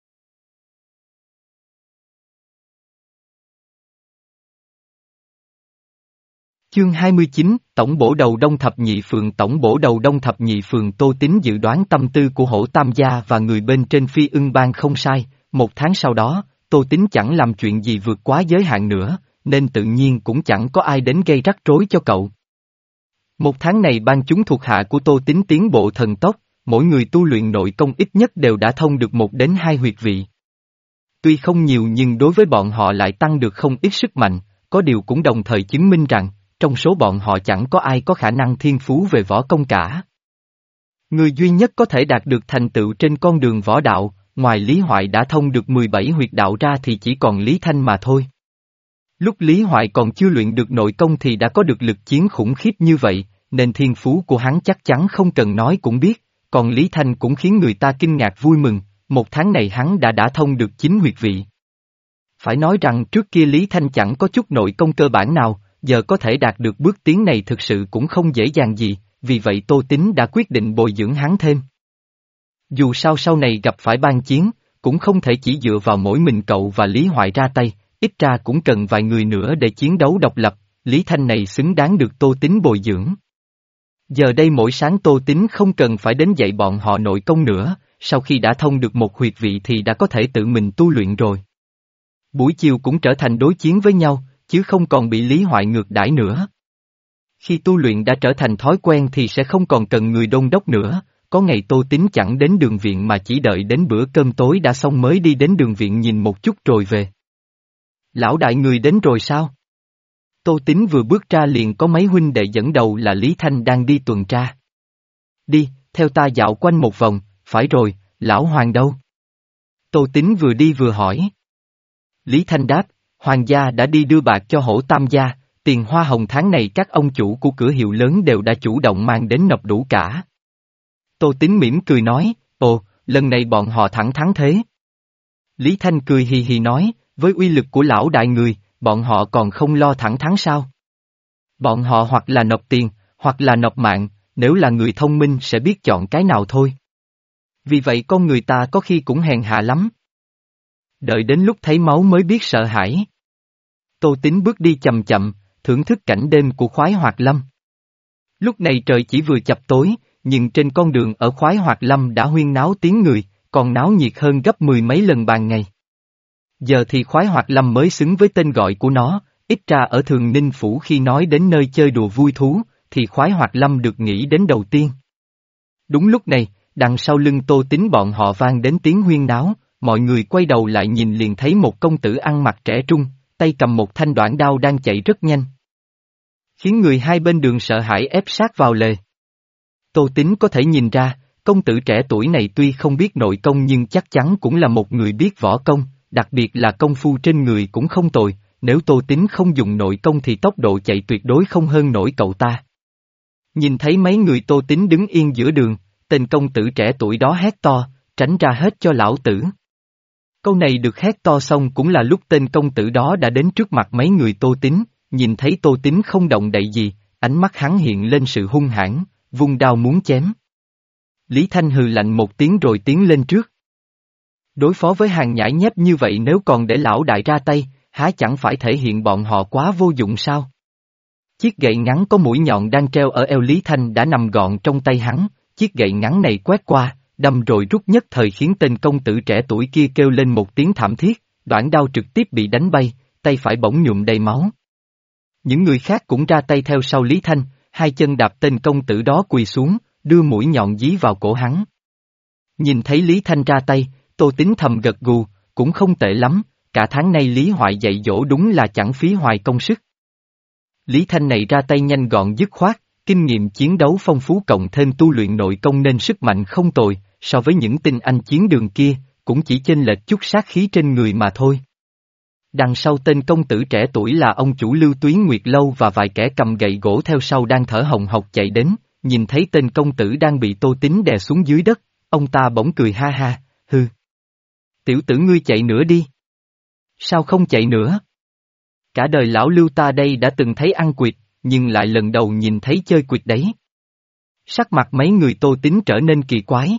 Chương hai mươi chín, Tổng bổ đầu Đông Thập Nhị Phường. Tổng bổ đầu Đông Thập Nhị Phường Tô Tín dự đoán tâm tư của Hổ Tam gia và người bên trên Phi Ưng bang không sai, một tháng sau đó, Tô Tín chẳng làm chuyện gì vượt quá giới hạn nữa, nên tự nhiên cũng chẳng có ai đến gây rắc rối cho cậu. Một tháng này ban chúng thuộc hạ của Tô Tín tiến bộ thần tốc, mỗi người tu luyện nội công ít nhất đều đã thông được một đến hai huyệt vị. Tuy không nhiều nhưng đối với bọn họ lại tăng được không ít sức mạnh, có điều cũng đồng thời chứng minh rằng, trong số bọn họ chẳng có ai có khả năng thiên phú về võ công cả. Người duy nhất có thể đạt được thành tựu trên con đường võ đạo, ngoài Lý Hoại đã thông được mười bảy huyệt đạo ra thì chỉ còn Lý Thanh mà thôi. Lúc Lý Hoại còn chưa luyện được nội công thì đã có được lực chiến khủng khiếp như vậy, nên thiên phú của hắn chắc chắn không cần nói cũng biết, còn Lý Thanh cũng khiến người ta kinh ngạc vui mừng, một tháng này hắn đã đã thông được chín huyệt vị. Phải nói rằng trước kia Lý Thanh chẳng có chút nội công cơ bản nào, giờ có thể đạt được bước tiến này thực sự cũng không dễ dàng gì, vì vậy Tô Tín đã quyết định bồi dưỡng hắn thêm. Dù sao sau này gặp phải ban chiến, cũng không thể chỉ dựa vào mỗi mình cậu và Lý Hoại ra tay, ít ra cũng cần vài người nữa để chiến đấu độc lập, Lý Thanh này xứng đáng được Tô Tín bồi dưỡng. Giờ đây mỗi sáng Tô Tín không cần phải đến dạy bọn họ nội công nữa, sau khi đã thông được một huyệt vị thì đã có thể tự mình tu luyện rồi. Buổi chiều cũng trở thành đối chiến với nhau, chứ không còn bị Lý Hoại ngược đãi nữa. Khi tu luyện đã trở thành thói quen thì sẽ không còn cần người đôn đốc nữa, có ngày Tô Tín chẳng đến đường viện mà chỉ đợi đến bữa cơm tối đã xong mới đi đến đường viện nhìn một chút rồi về. Lão đại người đến rồi sao? Tô Tín vừa bước ra liền có mấy huynh đệ dẫn đầu là Lý Thanh đang đi tuần tra. Đi, theo ta dạo quanh một vòng, phải rồi, lão Hoàng đâu? Tô Tín vừa đi vừa hỏi. Lý Thanh đáp, Hoàng gia đã đi đưa bạc cho Hổ Tam gia, tiền hoa hồng tháng này các ông chủ của cửa hiệu lớn đều đã chủ động mang đến nộp đủ cả. Tô Tín mỉm cười nói, ồ, lần này bọn họ thẳng thắn thế. Lý Thanh cười hì hì nói, với uy lực của lão đại người, bọn họ còn không lo thẳng thắn sao? Bọn họ hoặc là nộp tiền, hoặc là nộp mạng, nếu là người thông minh sẽ biết chọn cái nào thôi. Vì vậy con người ta có khi cũng hèn hạ lắm. Đợi đến lúc thấy máu mới biết sợ hãi. Tô Tín bước đi chậm chậm, thưởng thức cảnh đêm của khoái hoạt lâm. Lúc này trời chỉ vừa chập tối, nhưng trên con đường ở khoái hoạt lâm đã huyên náo tiếng người, còn náo nhiệt hơn gấp mười mấy lần ban ngày. Giờ thì khoái hoạt lâm mới xứng với tên gọi của nó, ít ra ở Thường Ninh Phủ khi nói đến nơi chơi đùa vui thú, thì khoái hoạt lâm được nghĩ đến đầu tiên. Đúng lúc này, đằng sau lưng Tô Tín bọn họ vang đến tiếng huyên náo, mọi người quay đầu lại nhìn liền thấy một công tử ăn mặc trẻ trung, tay cầm một thanh đoạn đao đang chạy rất nhanh. Khiến người hai bên đường sợ hãi ép sát vào lề. Tô Tín có thể nhìn ra, công tử trẻ tuổi này tuy không biết nội công nhưng chắc chắn cũng là một người biết võ công, đặc biệt là công phu trên người cũng không tồi, nếu Tô Tín không dùng nội công thì tốc độ chạy tuyệt đối không hơn nổi cậu ta. Nhìn thấy mấy người Tô Tín đứng yên giữa đường, tên công tử trẻ tuổi đó hét to, tránh ra hết cho lão tử. Câu này được hét to xong cũng là lúc tên công tử đó đã đến trước mặt mấy người Tô Tín, nhìn thấy Tô Tín không động đậy gì, ánh mắt hắn hiện lên sự hung hãn, vung đao muốn chém. Lý Thanh hừ lạnh một tiếng rồi tiến lên trước. Đối phó với hàng nhãi nhép như vậy nếu còn để lão đại ra tay, há chẳng phải thể hiện bọn họ quá vô dụng sao? Chiếc gậy ngắn có mũi nhọn đang treo ở eo Lý Thanh đã nằm gọn trong tay hắn, chiếc gậy ngắn này quét qua, đâm rồi rút nhất thời khiến tên công tử trẻ tuổi kia kêu lên một tiếng thảm thiết, đoạn đao trực tiếp bị đánh bay, tay phải bỗng nhuộm đầy máu. Những người khác cũng ra tay theo sau Lý Thanh, hai chân đạp tên công tử đó quỳ xuống, đưa mũi nhọn dí vào cổ hắn. Nhìn thấy Lý Thanh ra tay, Tô Tín thầm gật gù, cũng không tệ lắm, cả tháng nay Lý Hoại dạy dỗ đúng là chẳng phí hoài công sức. Lý Thanh này ra tay nhanh gọn dứt khoát, kinh nghiệm chiến đấu phong phú cộng thêm tu luyện nội công nên sức mạnh không tồi, so với những tinh anh chiến đường kia, cũng chỉ chênh lệch chút sát khí trên người mà thôi. Đằng sau tên công tử trẻ tuổi là ông chủ Lưu Tuyến Nguyệt Lâu và vài kẻ cầm gậy gỗ theo sau đang thở hồng hộc chạy đến, nhìn thấy tên công tử đang bị Tô Tín đè xuống dưới đất, ông ta bỗng cười ha ha, hừ. Tiểu tử ngươi chạy nữa đi. Sao không chạy nữa? Cả đời lão Lưu ta đây đã từng thấy ăn quỵt, nhưng lại lần đầu nhìn thấy chơi quỵt đấy. Sắc mặt mấy người Tô Tín trở nên kỳ quái.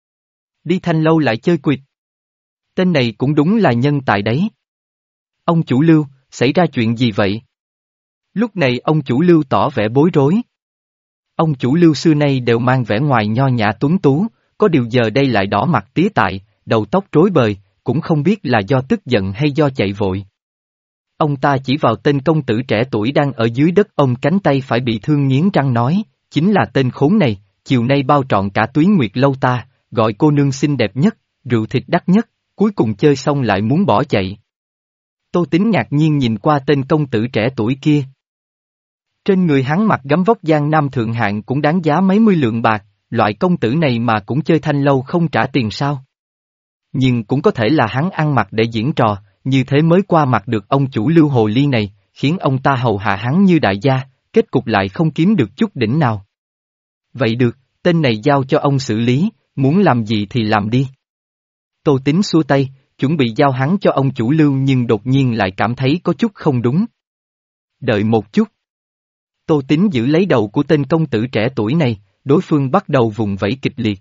Đi Thanh Lâu lại chơi quỵt. Tên này cũng đúng là nhân tài đấy. Ông chủ Lưu, xảy ra chuyện gì vậy? Lúc này ông chủ Lưu tỏ vẻ bối rối. Ông chủ Lưu xưa nay đều mang vẻ ngoài nho nhã tuấn tú, có điều giờ đây lại đỏ mặt tía tại, đầu tóc rối bời, cũng không biết là do tức giận hay do chạy vội. Ông ta chỉ vào tên công tử trẻ tuổi đang ở dưới đất ông cánh tay phải bị thương nghiến răng nói, chính là tên khốn này, chiều nay bao trọn cả Tuyến Nguyệt Lâu ta, gọi cô nương xinh đẹp nhất, rượu thịt đắt nhất, cuối cùng chơi xong lại muốn bỏ chạy. Tô Tín ngạc nhiên nhìn qua tên công tử trẻ tuổi kia. Trên người hắn mặc gấm vóc Giang Nam thượng hạng cũng đáng giá mấy mươi lượng bạc, loại công tử này mà cũng chơi Thanh Lâu không trả tiền sao? Nhưng cũng có thể là hắn ăn mặc để diễn trò, như thế mới qua mặt được ông chủ Lưu Hồ Ly này, khiến ông ta hầu hạ hắn như đại gia, kết cục lại không kiếm được chút đỉnh nào. Vậy được, tên này giao cho ông xử lý, muốn làm gì thì làm đi. Tô Tín xua tay, chuẩn bị giao hắn cho ông chủ Lưu nhưng đột nhiên lại cảm thấy có chút không đúng. Đợi một chút. Tô Tín giữ lấy đầu của tên công tử trẻ tuổi này, đối phương bắt đầu vùng vẫy kịch liệt.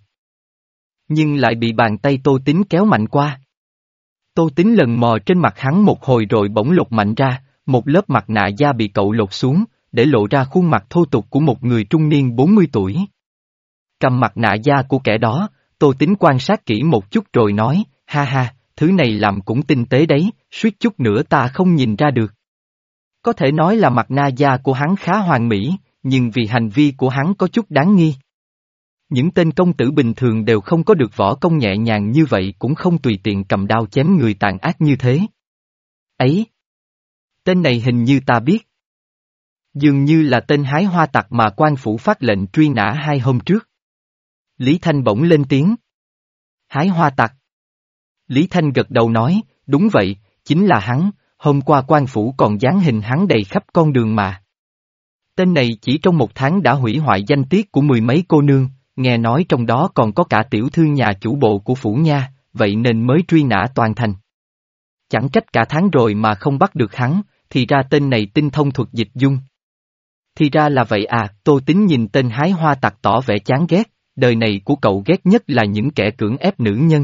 Nhưng lại bị bàn tay Tô Tín kéo mạnh qua. Tô Tín lần mò trên mặt hắn một hồi rồi bỗng lột mạnh ra, một lớp mặt nạ da bị cậu lột xuống, để lộ ra khuôn mặt thô tục của một người trung niên bốn mươi tuổi. Cầm mặt nạ da của kẻ đó, Tô Tín quan sát kỹ một chút rồi nói, ha ha, thứ này làm cũng tinh tế đấy, suýt chút nữa ta không nhìn ra được. Có thể nói là mặt nạ da của hắn khá hoàn mỹ, nhưng vì hành vi của hắn có chút đáng nghi. Những tên công tử bình thường đều không có được võ công nhẹ nhàng như vậy cũng không tùy tiện cầm đao chém người tàn ác như thế. Ấy! Tên này hình như ta biết. Dường như là tên hái hoa tặc mà quan phủ phát lệnh truy nã hai hôm trước. Lý Thanh bỗng lên tiếng. Hái hoa tặc. Lý Thanh gật đầu nói, đúng vậy, chính là hắn, hôm qua quan phủ còn dán hình hắn đầy khắp con đường mà. Tên này chỉ trong một tháng đã hủy hoại danh tiết của mười mấy cô nương, nghe nói trong đó còn có cả tiểu thư nhà chủ bộ của phủ nha, vậy nên mới truy nã toàn thành. Chẳng trách cả tháng rồi mà không bắt được hắn, thì ra tên này tinh thông thuật dịch dung. Thì ra là vậy à, Tô Tín nhìn tên hái hoa tặc tỏ vẻ chán ghét, đời này của cậu ghét nhất là những kẻ cưỡng ép nữ nhân.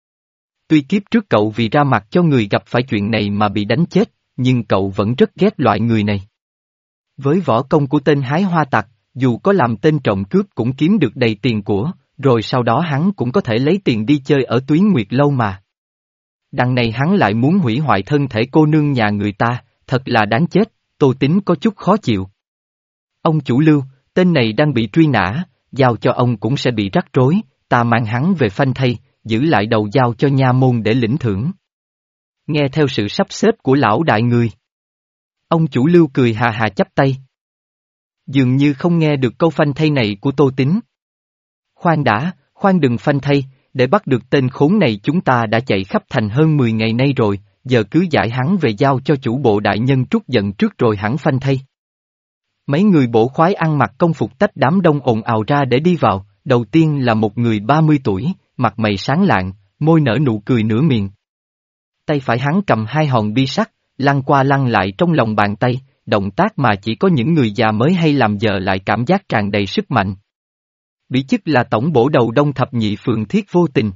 Tuy kiếp trước cậu vì ra mặt cho người gặp phải chuyện này mà bị đánh chết, nhưng cậu vẫn rất ghét loại người này. Với võ công của tên hái hoa tặc, dù có làm tên trộm cướp cũng kiếm được đầy tiền của, rồi sau đó hắn cũng có thể lấy tiền đi chơi ở Tuyến Nguyệt Lâu mà. Đằng này hắn lại muốn hủy hoại thân thể cô nương nhà người ta, thật là đáng chết, Tô Tín có chút khó chịu. Ông chủ Lưu, tên này đang bị truy nã, giao cho ông cũng sẽ bị rắc rối, ta mang hắn về phanh thây, giữ lại đầu giao cho nha môn để lĩnh thưởng. Nghe theo sự sắp xếp của lão đại người. Ông chủ Lưu cười hà hà chắp tay. Dường như không nghe được câu phanh thây này của Tô Tín. Khoan đã, khoan đừng phanh thây, để bắt được tên khốn này chúng ta đã chạy khắp thành hơn mười ngày nay rồi, giờ cứ giải hắn về giao cho chủ bộ đại nhân trút giận trước rồi hẳn phanh thây. Mấy người bổ khoái ăn mặc công phục tách đám đông ồn ào ra để đi vào, đầu tiên là một người ba mươi tuổi, mặt mày sáng lạng, môi nở nụ cười nửa miệng. Tay phải hắn cầm hai hòn bi sắt, lăn qua lăn lại trong lòng bàn tay, động tác mà chỉ có những người già mới hay làm giờ lại cảm giác tràn đầy sức mạnh. Bị chức là tổng bổ đầu Đông Thập Nhị Phường Thiết Vô Tình.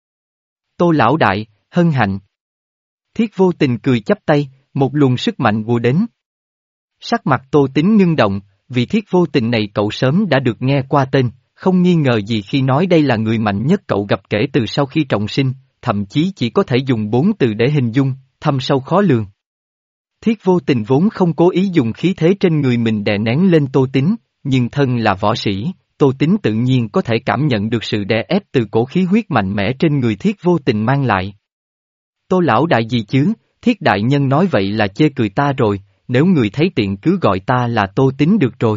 Tô lão đại, hân hạnh. Thiết Vô Tình cười chắp tay, một luồng sức mạnh vùa đến. Sắc mặt Tô Tín ngưng động, vì Thiết Vô Tình này cậu sớm đã được nghe qua tên, không nghi ngờ gì khi nói đây là người mạnh nhất cậu gặp kể từ sau khi trọng sinh, thậm chí chỉ có thể dùng bốn từ để hình dung, thâm sâu khó lường. Thiết Vô Tình vốn không cố ý dùng khí thế trên người mình đè nén lên Tô Tín, nhưng thân là võ sĩ, Tô Tín tự nhiên có thể cảm nhận được sự đè ép từ cổ khí huyết mạnh mẽ trên người Thiết Vô Tình mang lại. Tô lão đại gì chứ, Thiết đại nhân nói vậy là chê cười ta rồi, nếu người thấy tiện cứ gọi ta là Tô Tín được rồi.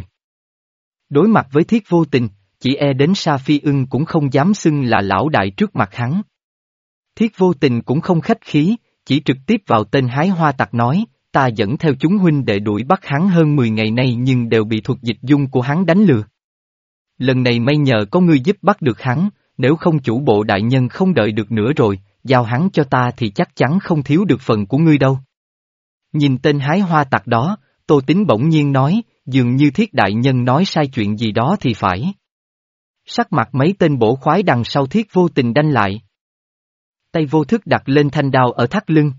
Đối mặt với Thiết Vô Tình, chỉ e đến Sa Phi Ưng cũng không dám xưng là lão đại trước mặt hắn. Thiết Vô Tình cũng không khách khí, chỉ trực tiếp vào tên hái hoa tặc nói, ta dẫn theo chúng huynh đệ đuổi bắt hắn hơn mười ngày nay nhưng đều bị thuật dịch dung của hắn đánh lừa. Lần này may nhờ có ngươi giúp bắt được hắn, nếu không chủ bộ đại nhân không đợi được nữa rồi, giao hắn cho ta thì chắc chắn không thiếu được phần của ngươi đâu. Nhìn tên hái hoa tặc đó, Tô Tín bỗng nhiên nói, dường như Thiết đại nhân nói sai chuyện gì đó thì phải. Sắc mặt mấy tên bổ khoái đằng sau Thiết Vô Tình đanh lại. Tay vô thức đặt lên thanh đao ở thắt lưng.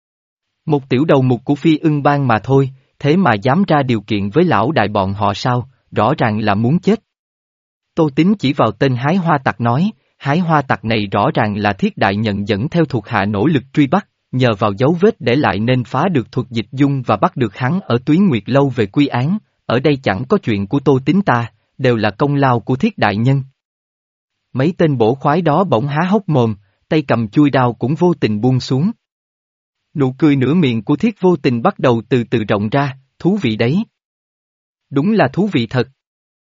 Một tiểu đầu mục của Phi Ưng Bang mà thôi, thế mà dám ra điều kiện với lão đại bọn họ sao, rõ ràng là muốn chết. Tô Tín chỉ vào tên hái hoa tặc nói, hái hoa tặc này rõ ràng là Thiết đại nhận dẫn theo thuộc hạ nỗ lực truy bắt, nhờ vào dấu vết để lại nên phá được thuật dịch dung và bắt được hắn ở Tuyến Nguyệt Lâu về quy án, ở đây chẳng có chuyện của Tô Tín ta, đều là công lao của Thiết đại nhân. Mấy tên bổ khoái đó bỗng há hốc mồm, tay cầm chui đao cũng vô tình buông xuống. Nụ cười nửa miệng của Thiết Vô Tình bắt đầu từ từ rộng ra, thú vị đấy. Đúng là thú vị thật.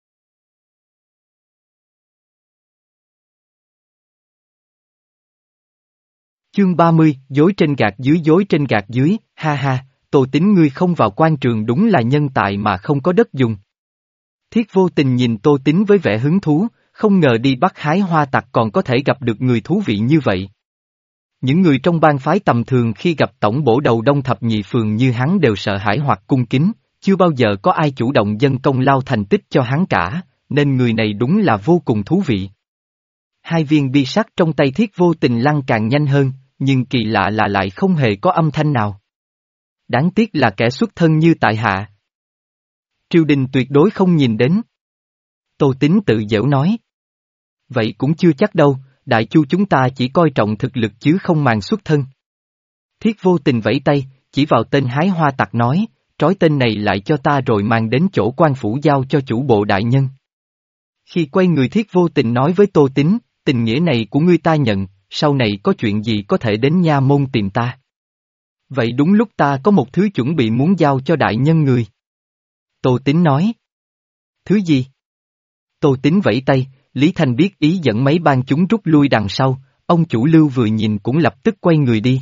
Chương ba mươi, dối trên gạt dưới dối trên gạt dưới, ha ha, Tô Tín ngươi không vào quan trường đúng là nhân tài mà không có đất dùng. Thiết Vô Tình nhìn Tô Tín với vẻ hứng thú, không ngờ đi bắt hái hoa tặc còn có thể gặp được người thú vị như vậy. Những người trong bang phái tầm thường khi gặp tổng bổ đầu Đông Thập Nhị Phường như hắn đều sợ hãi hoặc cung kính, chưa bao giờ có ai chủ động dâng công lao thành tích cho hắn cả, nên người này đúng là vô cùng thú vị. Hai viên bi sắt trong tay Thiết Vô Tình lăn càng nhanh hơn, nhưng kỳ lạ là lại không hề có âm thanh nào. Đáng tiếc là kẻ xuất thân như tại hạ. Triều đình tuyệt đối không nhìn đến. Tô Tín tự giễu nói. Vậy cũng chưa chắc đâu, đại chu chúng ta chỉ coi trọng thực lực chứ không màng xuất thân. Thiết Vô Tình vẫy tay, chỉ vào tên hái hoa tặc nói, trói tên này lại cho ta rồi mang đến chỗ quan phủ giao cho chủ bộ đại nhân. Khi quay người Thiết Vô Tình nói với Tô Tín, tình nghĩa này của ngươi ta nhận, sau này có chuyện gì có thể đến nha môn tìm ta. Vậy đúng lúc ta có một thứ chuẩn bị muốn giao cho đại nhân người. Tô Tín nói. Thứ gì? Tô Tín vẫy tay, Lý Thanh biết ý dẫn mấy ban chúng rút lui đằng sau, ông chủ Lưu vừa nhìn cũng lập tức quay người đi.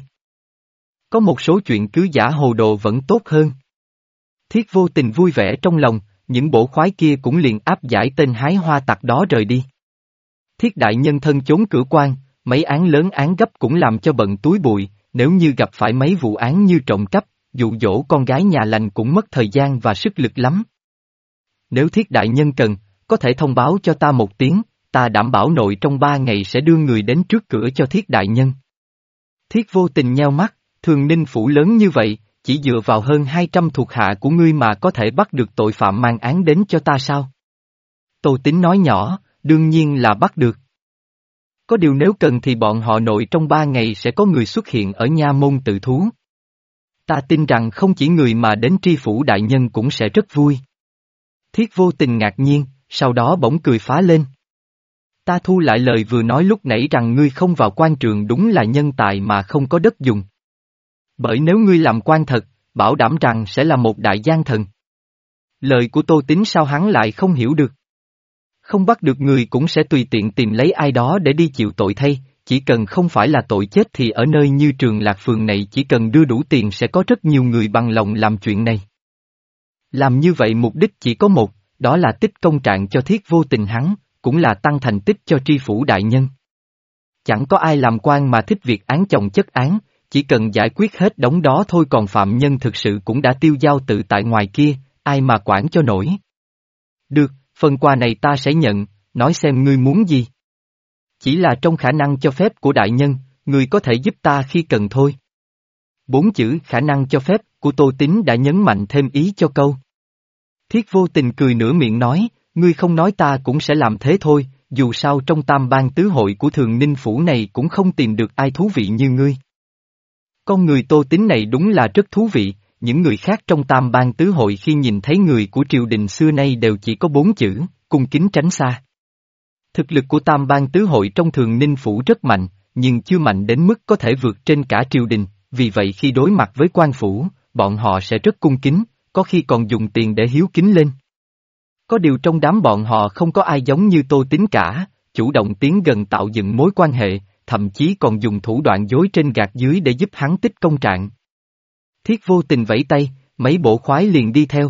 Có một số chuyện cứ giả hồ đồ vẫn tốt hơn. Thiết Vô Tình vui vẻ trong lòng, những bổ khoái kia cũng liền áp giải tên hái hoa tặc đó rời đi. Thiết đại nhân thân chốn cửa quan, mấy án lớn án gấp cũng làm cho bận túi bụi, nếu như gặp phải mấy vụ án như trộm cắp, dụ dỗ con gái nhà lành cũng mất thời gian và sức lực lắm. Nếu Thiết đại nhân cần, có thể thông báo cho ta một tiếng, ta đảm bảo nội trong ba ngày sẽ đưa người đến trước cửa cho Thiết đại nhân. Thiết Vô Tình nheo mắt, Thường Ninh phủ lớn như vậy, chỉ dựa vào hơn hai trăm thuộc hạ của ngươi mà có thể bắt được tội phạm mang án đến cho ta sao? Tô Tín nói nhỏ, đương nhiên là bắt được. Có điều nếu cần thì bọn họ nội trong ba ngày sẽ có người xuất hiện ở nha môn tự thú. Ta tin rằng không chỉ người mà đến tri phủ đại nhân cũng sẽ rất vui. Thiết Vô Tình ngạc nhiên, sau đó bỗng cười phá lên. Ta thu lại lời vừa nói lúc nãy rằng ngươi không vào quan trường đúng là nhân tài mà không có đất dùng. Bởi nếu ngươi làm quan thật, bảo đảm rằng sẽ là một đại gian thần. Lời của Tô Tín sao hắn lại không hiểu được. Không bắt được người cũng sẽ tùy tiện tìm lấy ai đó để đi chịu tội thay, chỉ cần không phải là tội chết thì ở nơi như Trường Lạc Phường này chỉ cần đưa đủ tiền sẽ có rất nhiều người bằng lòng làm chuyện này. Làm như vậy mục đích chỉ có một, đó là tích công trạng cho Thiết Vô Tình hắn, cũng là tăng thành tích cho tri phủ đại nhân. Chẳng có ai làm quan mà thích việc án chồng chất án, chỉ cần giải quyết hết đống đó thôi, còn phạm nhân thực sự cũng đã tiêu dao tự tại ngoài kia, ai mà quản cho nổi. Được, phần quà này ta sẽ nhận, nói xem ngươi muốn gì. Chỉ là trong khả năng cho phép của đại nhân, ngươi có thể giúp ta khi cần thôi. Bốn chữ khả năng cho phép của Tô Tín đã nhấn mạnh thêm ý cho câu. Thiết Vô Tình cười nửa miệng nói, ngươi không nói ta cũng sẽ làm thế thôi, dù sao trong tam ban tứ hội của Thường Ninh phủ này cũng không tìm được ai thú vị như ngươi. Con người Tô Tín này đúng là rất thú vị, những người khác trong tam ban tứ hội khi nhìn thấy người của triều đình xưa nay đều chỉ có bốn chữ, cung kính tránh xa. Thực lực của tam ban tứ hội trong Thường Ninh phủ rất mạnh, nhưng chưa mạnh đến mức có thể vượt trên cả triều đình, vì vậy khi đối mặt với quan phủ, bọn họ sẽ rất cung kính, có khi còn dùng tiền để hiếu kính lên. Có điều trong đám bọn họ không có ai giống như Tô Tín cả, chủ động tiến gần tạo dựng mối quan hệ, thậm chí còn dùng thủ đoạn dối trên gạt dưới để giúp hắn tích công trạng. Thiết Vô Tình vẫy tay, mấy bộ khoái liền đi theo.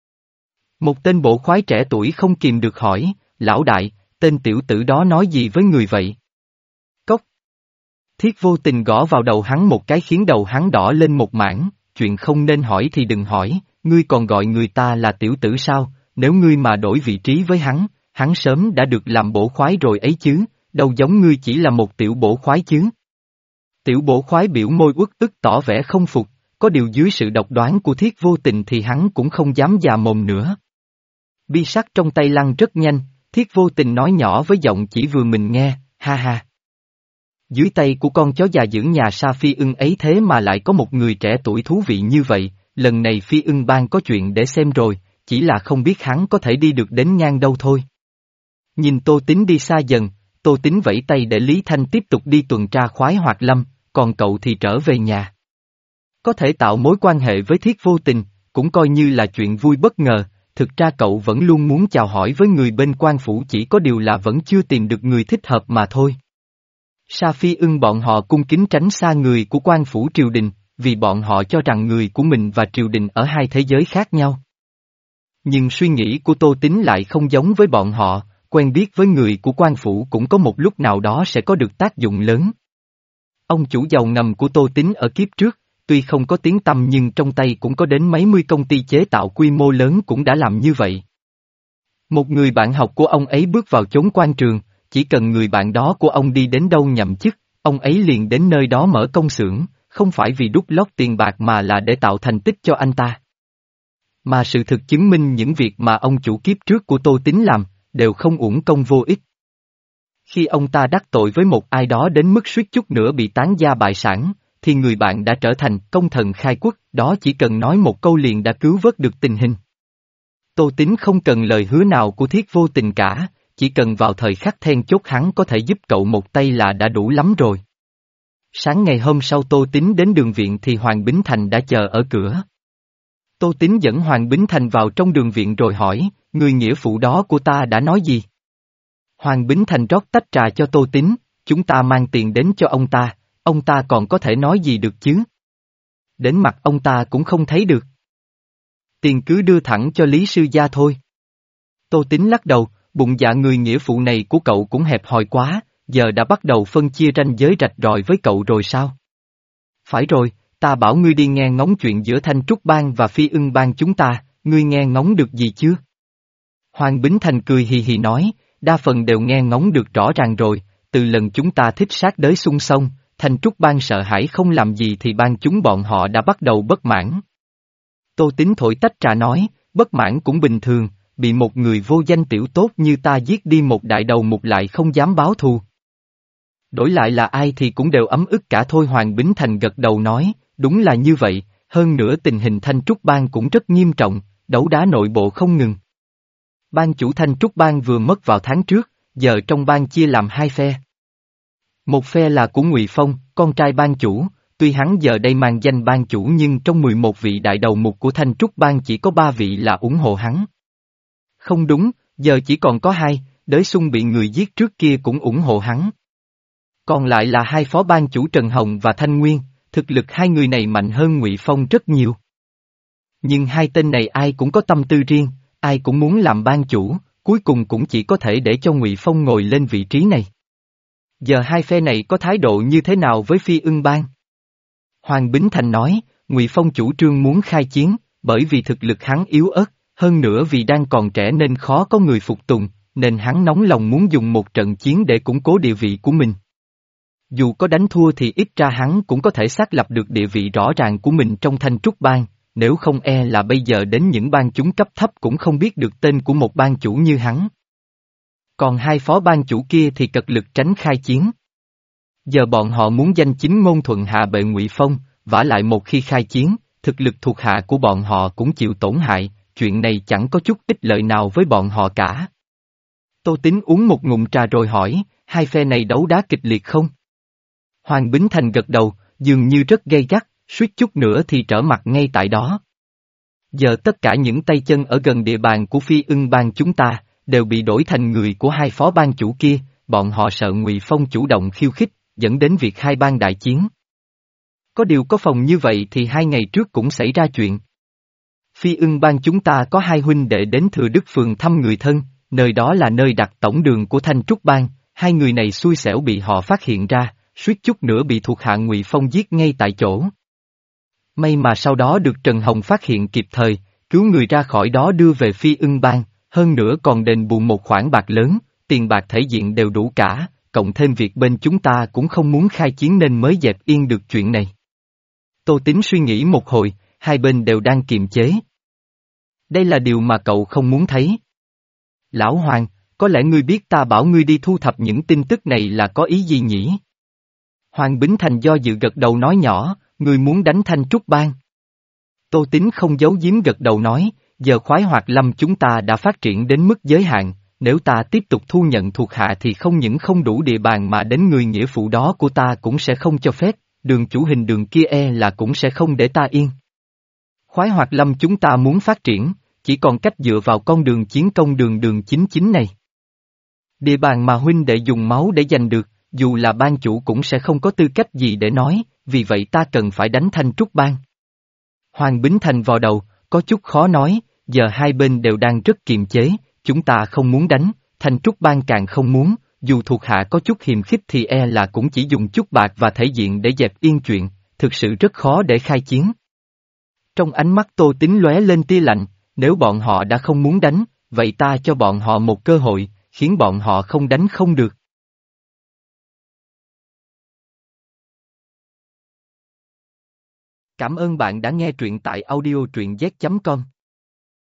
Một tên bộ khoái trẻ tuổi không kìm được hỏi, lão đại, tên tiểu tử đó nói gì với người vậy? Cốc. Thiết Vô Tình gõ vào đầu hắn một cái khiến đầu hắn đỏ lên một mảng, chuyện không nên hỏi thì đừng hỏi, ngươi còn gọi người ta là tiểu tử sao, nếu ngươi mà đổi vị trí với hắn, hắn sớm đã được làm bổ khoái rồi ấy chứ, đâu giống ngươi chỉ là một tiểu bổ khoái chứ. Tiểu bổ khoái biểu môi uất ức tỏ vẻ không phục, có điều dưới sự độc đoán của Thiết Vô Tình thì hắn cũng không dám già mồm nữa. Bi sắt trong tay lăn rất nhanh, Thiết Vô Tình nói nhỏ với giọng chỉ vừa mình nghe, ha ha. Dưới tay của con chó già dưỡng nhà Sa Phi Ưng ấy thế mà lại có một người trẻ tuổi thú vị như vậy, lần này Phi Ưng Bang có chuyện để xem rồi, chỉ là không biết hắn có thể đi được đến ngang đâu thôi. Nhìn Tô Tín đi xa dần, Tô Tín vẫy tay để Lý Thanh tiếp tục đi tuần tra khoái hoạt lâm, còn cậu thì trở về nhà. Có thể tạo mối quan hệ với Thiết Vô Tình, cũng coi như là chuyện vui bất ngờ, thực ra cậu vẫn luôn muốn chào hỏi với người bên quan phủ, chỉ có điều là vẫn chưa tìm được người thích hợp mà thôi. Sa Phi Ưng bọn họ cung kính tránh xa người của quan phủ triều đình, vì bọn họ cho rằng người của mình và triều đình ở hai thế giới khác nhau. Nhưng suy nghĩ của Tô Tín lại không giống với bọn họ, quen biết với người của quan phủ cũng có một lúc nào đó sẽ có được tác dụng lớn. Ông chủ giàu ngầm của Tô Tín ở kiếp trước, tuy không có tiếng tăm nhưng trong tay cũng có đến mấy mươi công ty chế tạo quy mô lớn cũng đã làm như vậy. Một người bạn học của ông ấy bước vào chốn quan trường, chỉ cần người bạn đó của ông đi đến đâu nhậm chức, ông ấy liền đến nơi đó mở công xưởng, không phải vì đút lót tiền bạc mà là để tạo thành tích cho anh ta. Mà sự thực chứng minh những việc mà ông chủ kiếp trước của Tô Tín làm, đều không uổng công vô ích. Khi ông ta đắc tội với một ai đó đến mức suýt chút nữa bị tán gia bại sản, thì người bạn đã trở thành công thần khai quốc, đó chỉ cần nói một câu liền đã cứu vớt được tình hình. Tô Tín không cần lời hứa nào của Thiết Vô Tình cả, chỉ cần vào thời khắc then chốt hắn có thể giúp cậu một tay là đã đủ lắm rồi. Sáng ngày hôm sau Tô Tín đến đường viện thì Hoàng Bính Thành đã chờ ở cửa. Tô Tín dẫn Hoàng Bính Thành vào trong đường viện rồi hỏi, người nghĩa phụ đó của ta đã nói gì? Hoàng Bính Thành rót tách trà cho Tô Tín, chúng ta mang tiền đến cho ông ta, ông ta còn có thể nói gì được chứ? Đến mặt ông ta cũng không thấy được. Tiền cứ đưa thẳng cho Lý Sư Gia thôi. Tô Tín lắc đầu, bụng dạ người nghĩa phụ này của cậu cũng hẹp hòi quá, giờ đã bắt đầu phân chia ranh giới rạch ròi với cậu rồi sao? Phải rồi, ta bảo ngươi đi nghe ngóng chuyện giữa Thanh Trúc Bang và Phi Ưng Bang chúng ta, ngươi nghe ngóng được gì chưa? Hoàng Bính Thành cười hì hì nói, đa phần đều nghe ngóng được rõ ràng rồi, từ lần chúng ta thích sát đới xung xong, Thanh Trúc Bang sợ hãi không làm gì thì ban chúng bọn họ đã bắt đầu bất mãn. Tô Tín thổi tách trà nói, bất mãn cũng bình thường, bị một người vô danh tiểu tốt như ta giết đi một đại đầu mục lại không dám báo thù. Đổi lại là ai thì cũng đều ấm ức cả thôi. Hoàng Bính Thành gật đầu nói, đúng là như vậy, hơn nữa tình hình Thanh Trúc Bang cũng rất nghiêm trọng, đấu đá nội bộ không ngừng. Ban chủ Thanh Trúc Bang vừa mất vào tháng trước, giờ trong bang chia làm hai phe. Một phe là của Ngụy Phong, con trai ban chủ, tuy hắn giờ đây mang danh ban chủ nhưng trong mười một vị đại đầu mục của Thanh Trúc Bang chỉ có ba vị là ủng hộ hắn. Không đúng, giờ chỉ còn có hai, Đới Xung bị người giết trước kia cũng ủng hộ hắn. Còn lại là hai phó ban chủ Trần Hồng và Thanh Nguyên, thực lực hai người này mạnh hơn Ngụy Phong rất nhiều. Nhưng hai tên này ai cũng có tâm tư riêng, ai cũng muốn làm ban chủ, cuối cùng cũng chỉ có thể để cho Ngụy Phong ngồi lên vị trí này. Giờ hai phe này có thái độ như thế nào với Phi Ưng Bang? Hoàng Bính Thành nói, Ngụy Phong chủ trương muốn khai chiến, bởi vì thực lực hắn yếu ớt, hơn nữa vì đang còn trẻ nên khó có người phục tùng, nên hắn nóng lòng muốn dùng một trận chiến để củng cố địa vị của mình. Dù có đánh thua thì ít ra hắn cũng có thể xác lập được địa vị rõ ràng của mình trong Thanh Trúc Bang, nếu không e là bây giờ đến những bang chúng cấp thấp cũng không biết được tên của một ban chủ như hắn. Còn hai phó ban chủ kia thì cật lực tránh khai chiến. Giờ bọn họ muốn danh chính ngôn thuận hạ bệ Ngụy Phong, vả lại một khi khai chiến, thực lực thuộc hạ của bọn họ cũng chịu tổn hại, chuyện này chẳng có chút ích lợi nào với bọn họ cả. Tô Tín uống một ngụm trà rồi hỏi, hai phe này đấu đá kịch liệt không? Hoàng Bính Thành gật đầu, dường như rất gay gắt, suýt chút nữa thì trở mặt ngay tại đó. Giờ tất cả những tay chân ở gần địa bàn của Phi Ưng Bang chúng ta, đều bị đổi thành người của hai phó ban chủ kia, bọn họ sợ Ngụy Phong chủ động khiêu khích, dẫn đến việc hai bang đại chiến. Có điều có phòng như vậy thì hai ngày trước cũng xảy ra chuyện. Phi Ưng Bang chúng ta có hai huynh đệ đến Thừa Đức Phường thăm người thân, nơi đó là nơi đặt tổng đường của Thanh Trúc Bang, hai người này xui xẻo bị họ phát hiện ra, suýt chút nữa bị thuộc hạ Ngụy Phong giết ngay tại chỗ. May mà sau đó được Trần Hồng phát hiện kịp thời, cứu người ra khỏi đó đưa về Phi Ưng Bang, hơn nữa còn đền bù một khoản bạc lớn, tiền bạc thể diện đều đủ cả, cộng thêm việc bên chúng ta cũng không muốn khai chiến nên mới dẹp yên được chuyện này. Tô Tín suy nghĩ một hồi, hai bên đều đang kiềm chế. Đây là điều mà cậu không muốn thấy. Lão Hoàng, có lẽ ngươi biết ta bảo ngươi đi thu thập những tin tức này là có ý gì nhỉ? Hoàng Bính Thành do dự gật đầu nói nhỏ, ngươi muốn đánh Thanh Trúc Bang. Tô Tín không giấu giếm gật đầu nói, giờ khoái hoạt lâm chúng ta đã phát triển đến mức giới hạn, nếu ta tiếp tục thu nhận thuộc hạ thì không những không đủ địa bàn mà đến người nghĩa phụ đó của ta cũng sẽ không cho phép, đường chủ hình đường kia e là cũng sẽ không để ta yên. Khoái hoạt lâm chúng ta muốn phát triển, chỉ còn cách dựa vào con đường chiến công đường đường chính chính này. Địa bàn mà huynh đệ dùng máu để giành được, dù là ban chủ cũng sẽ không có tư cách gì để nói, vì vậy ta cần phải đánh Thanh Trúc Bang. Hoàng Bính Thành vào đầu, có chút khó nói, giờ hai bên đều đang rất kiềm chế, chúng ta không muốn đánh, Thanh Trúc Bang càng không muốn, dù thuộc hạ có chút hiềm khích thì e là cũng chỉ dùng chút bạc và thể diện để dẹp yên chuyện, thực sự rất khó để khai chiến. Trong ánh mắt Tô Tín lóe lên tia lạnh, nếu bọn họ đã không muốn đánh, vậy ta cho bọn họ một cơ hội, khiến bọn họ không đánh không được. Cảm ơn bạn đã nghe truyện tại audio truyện z chấm com.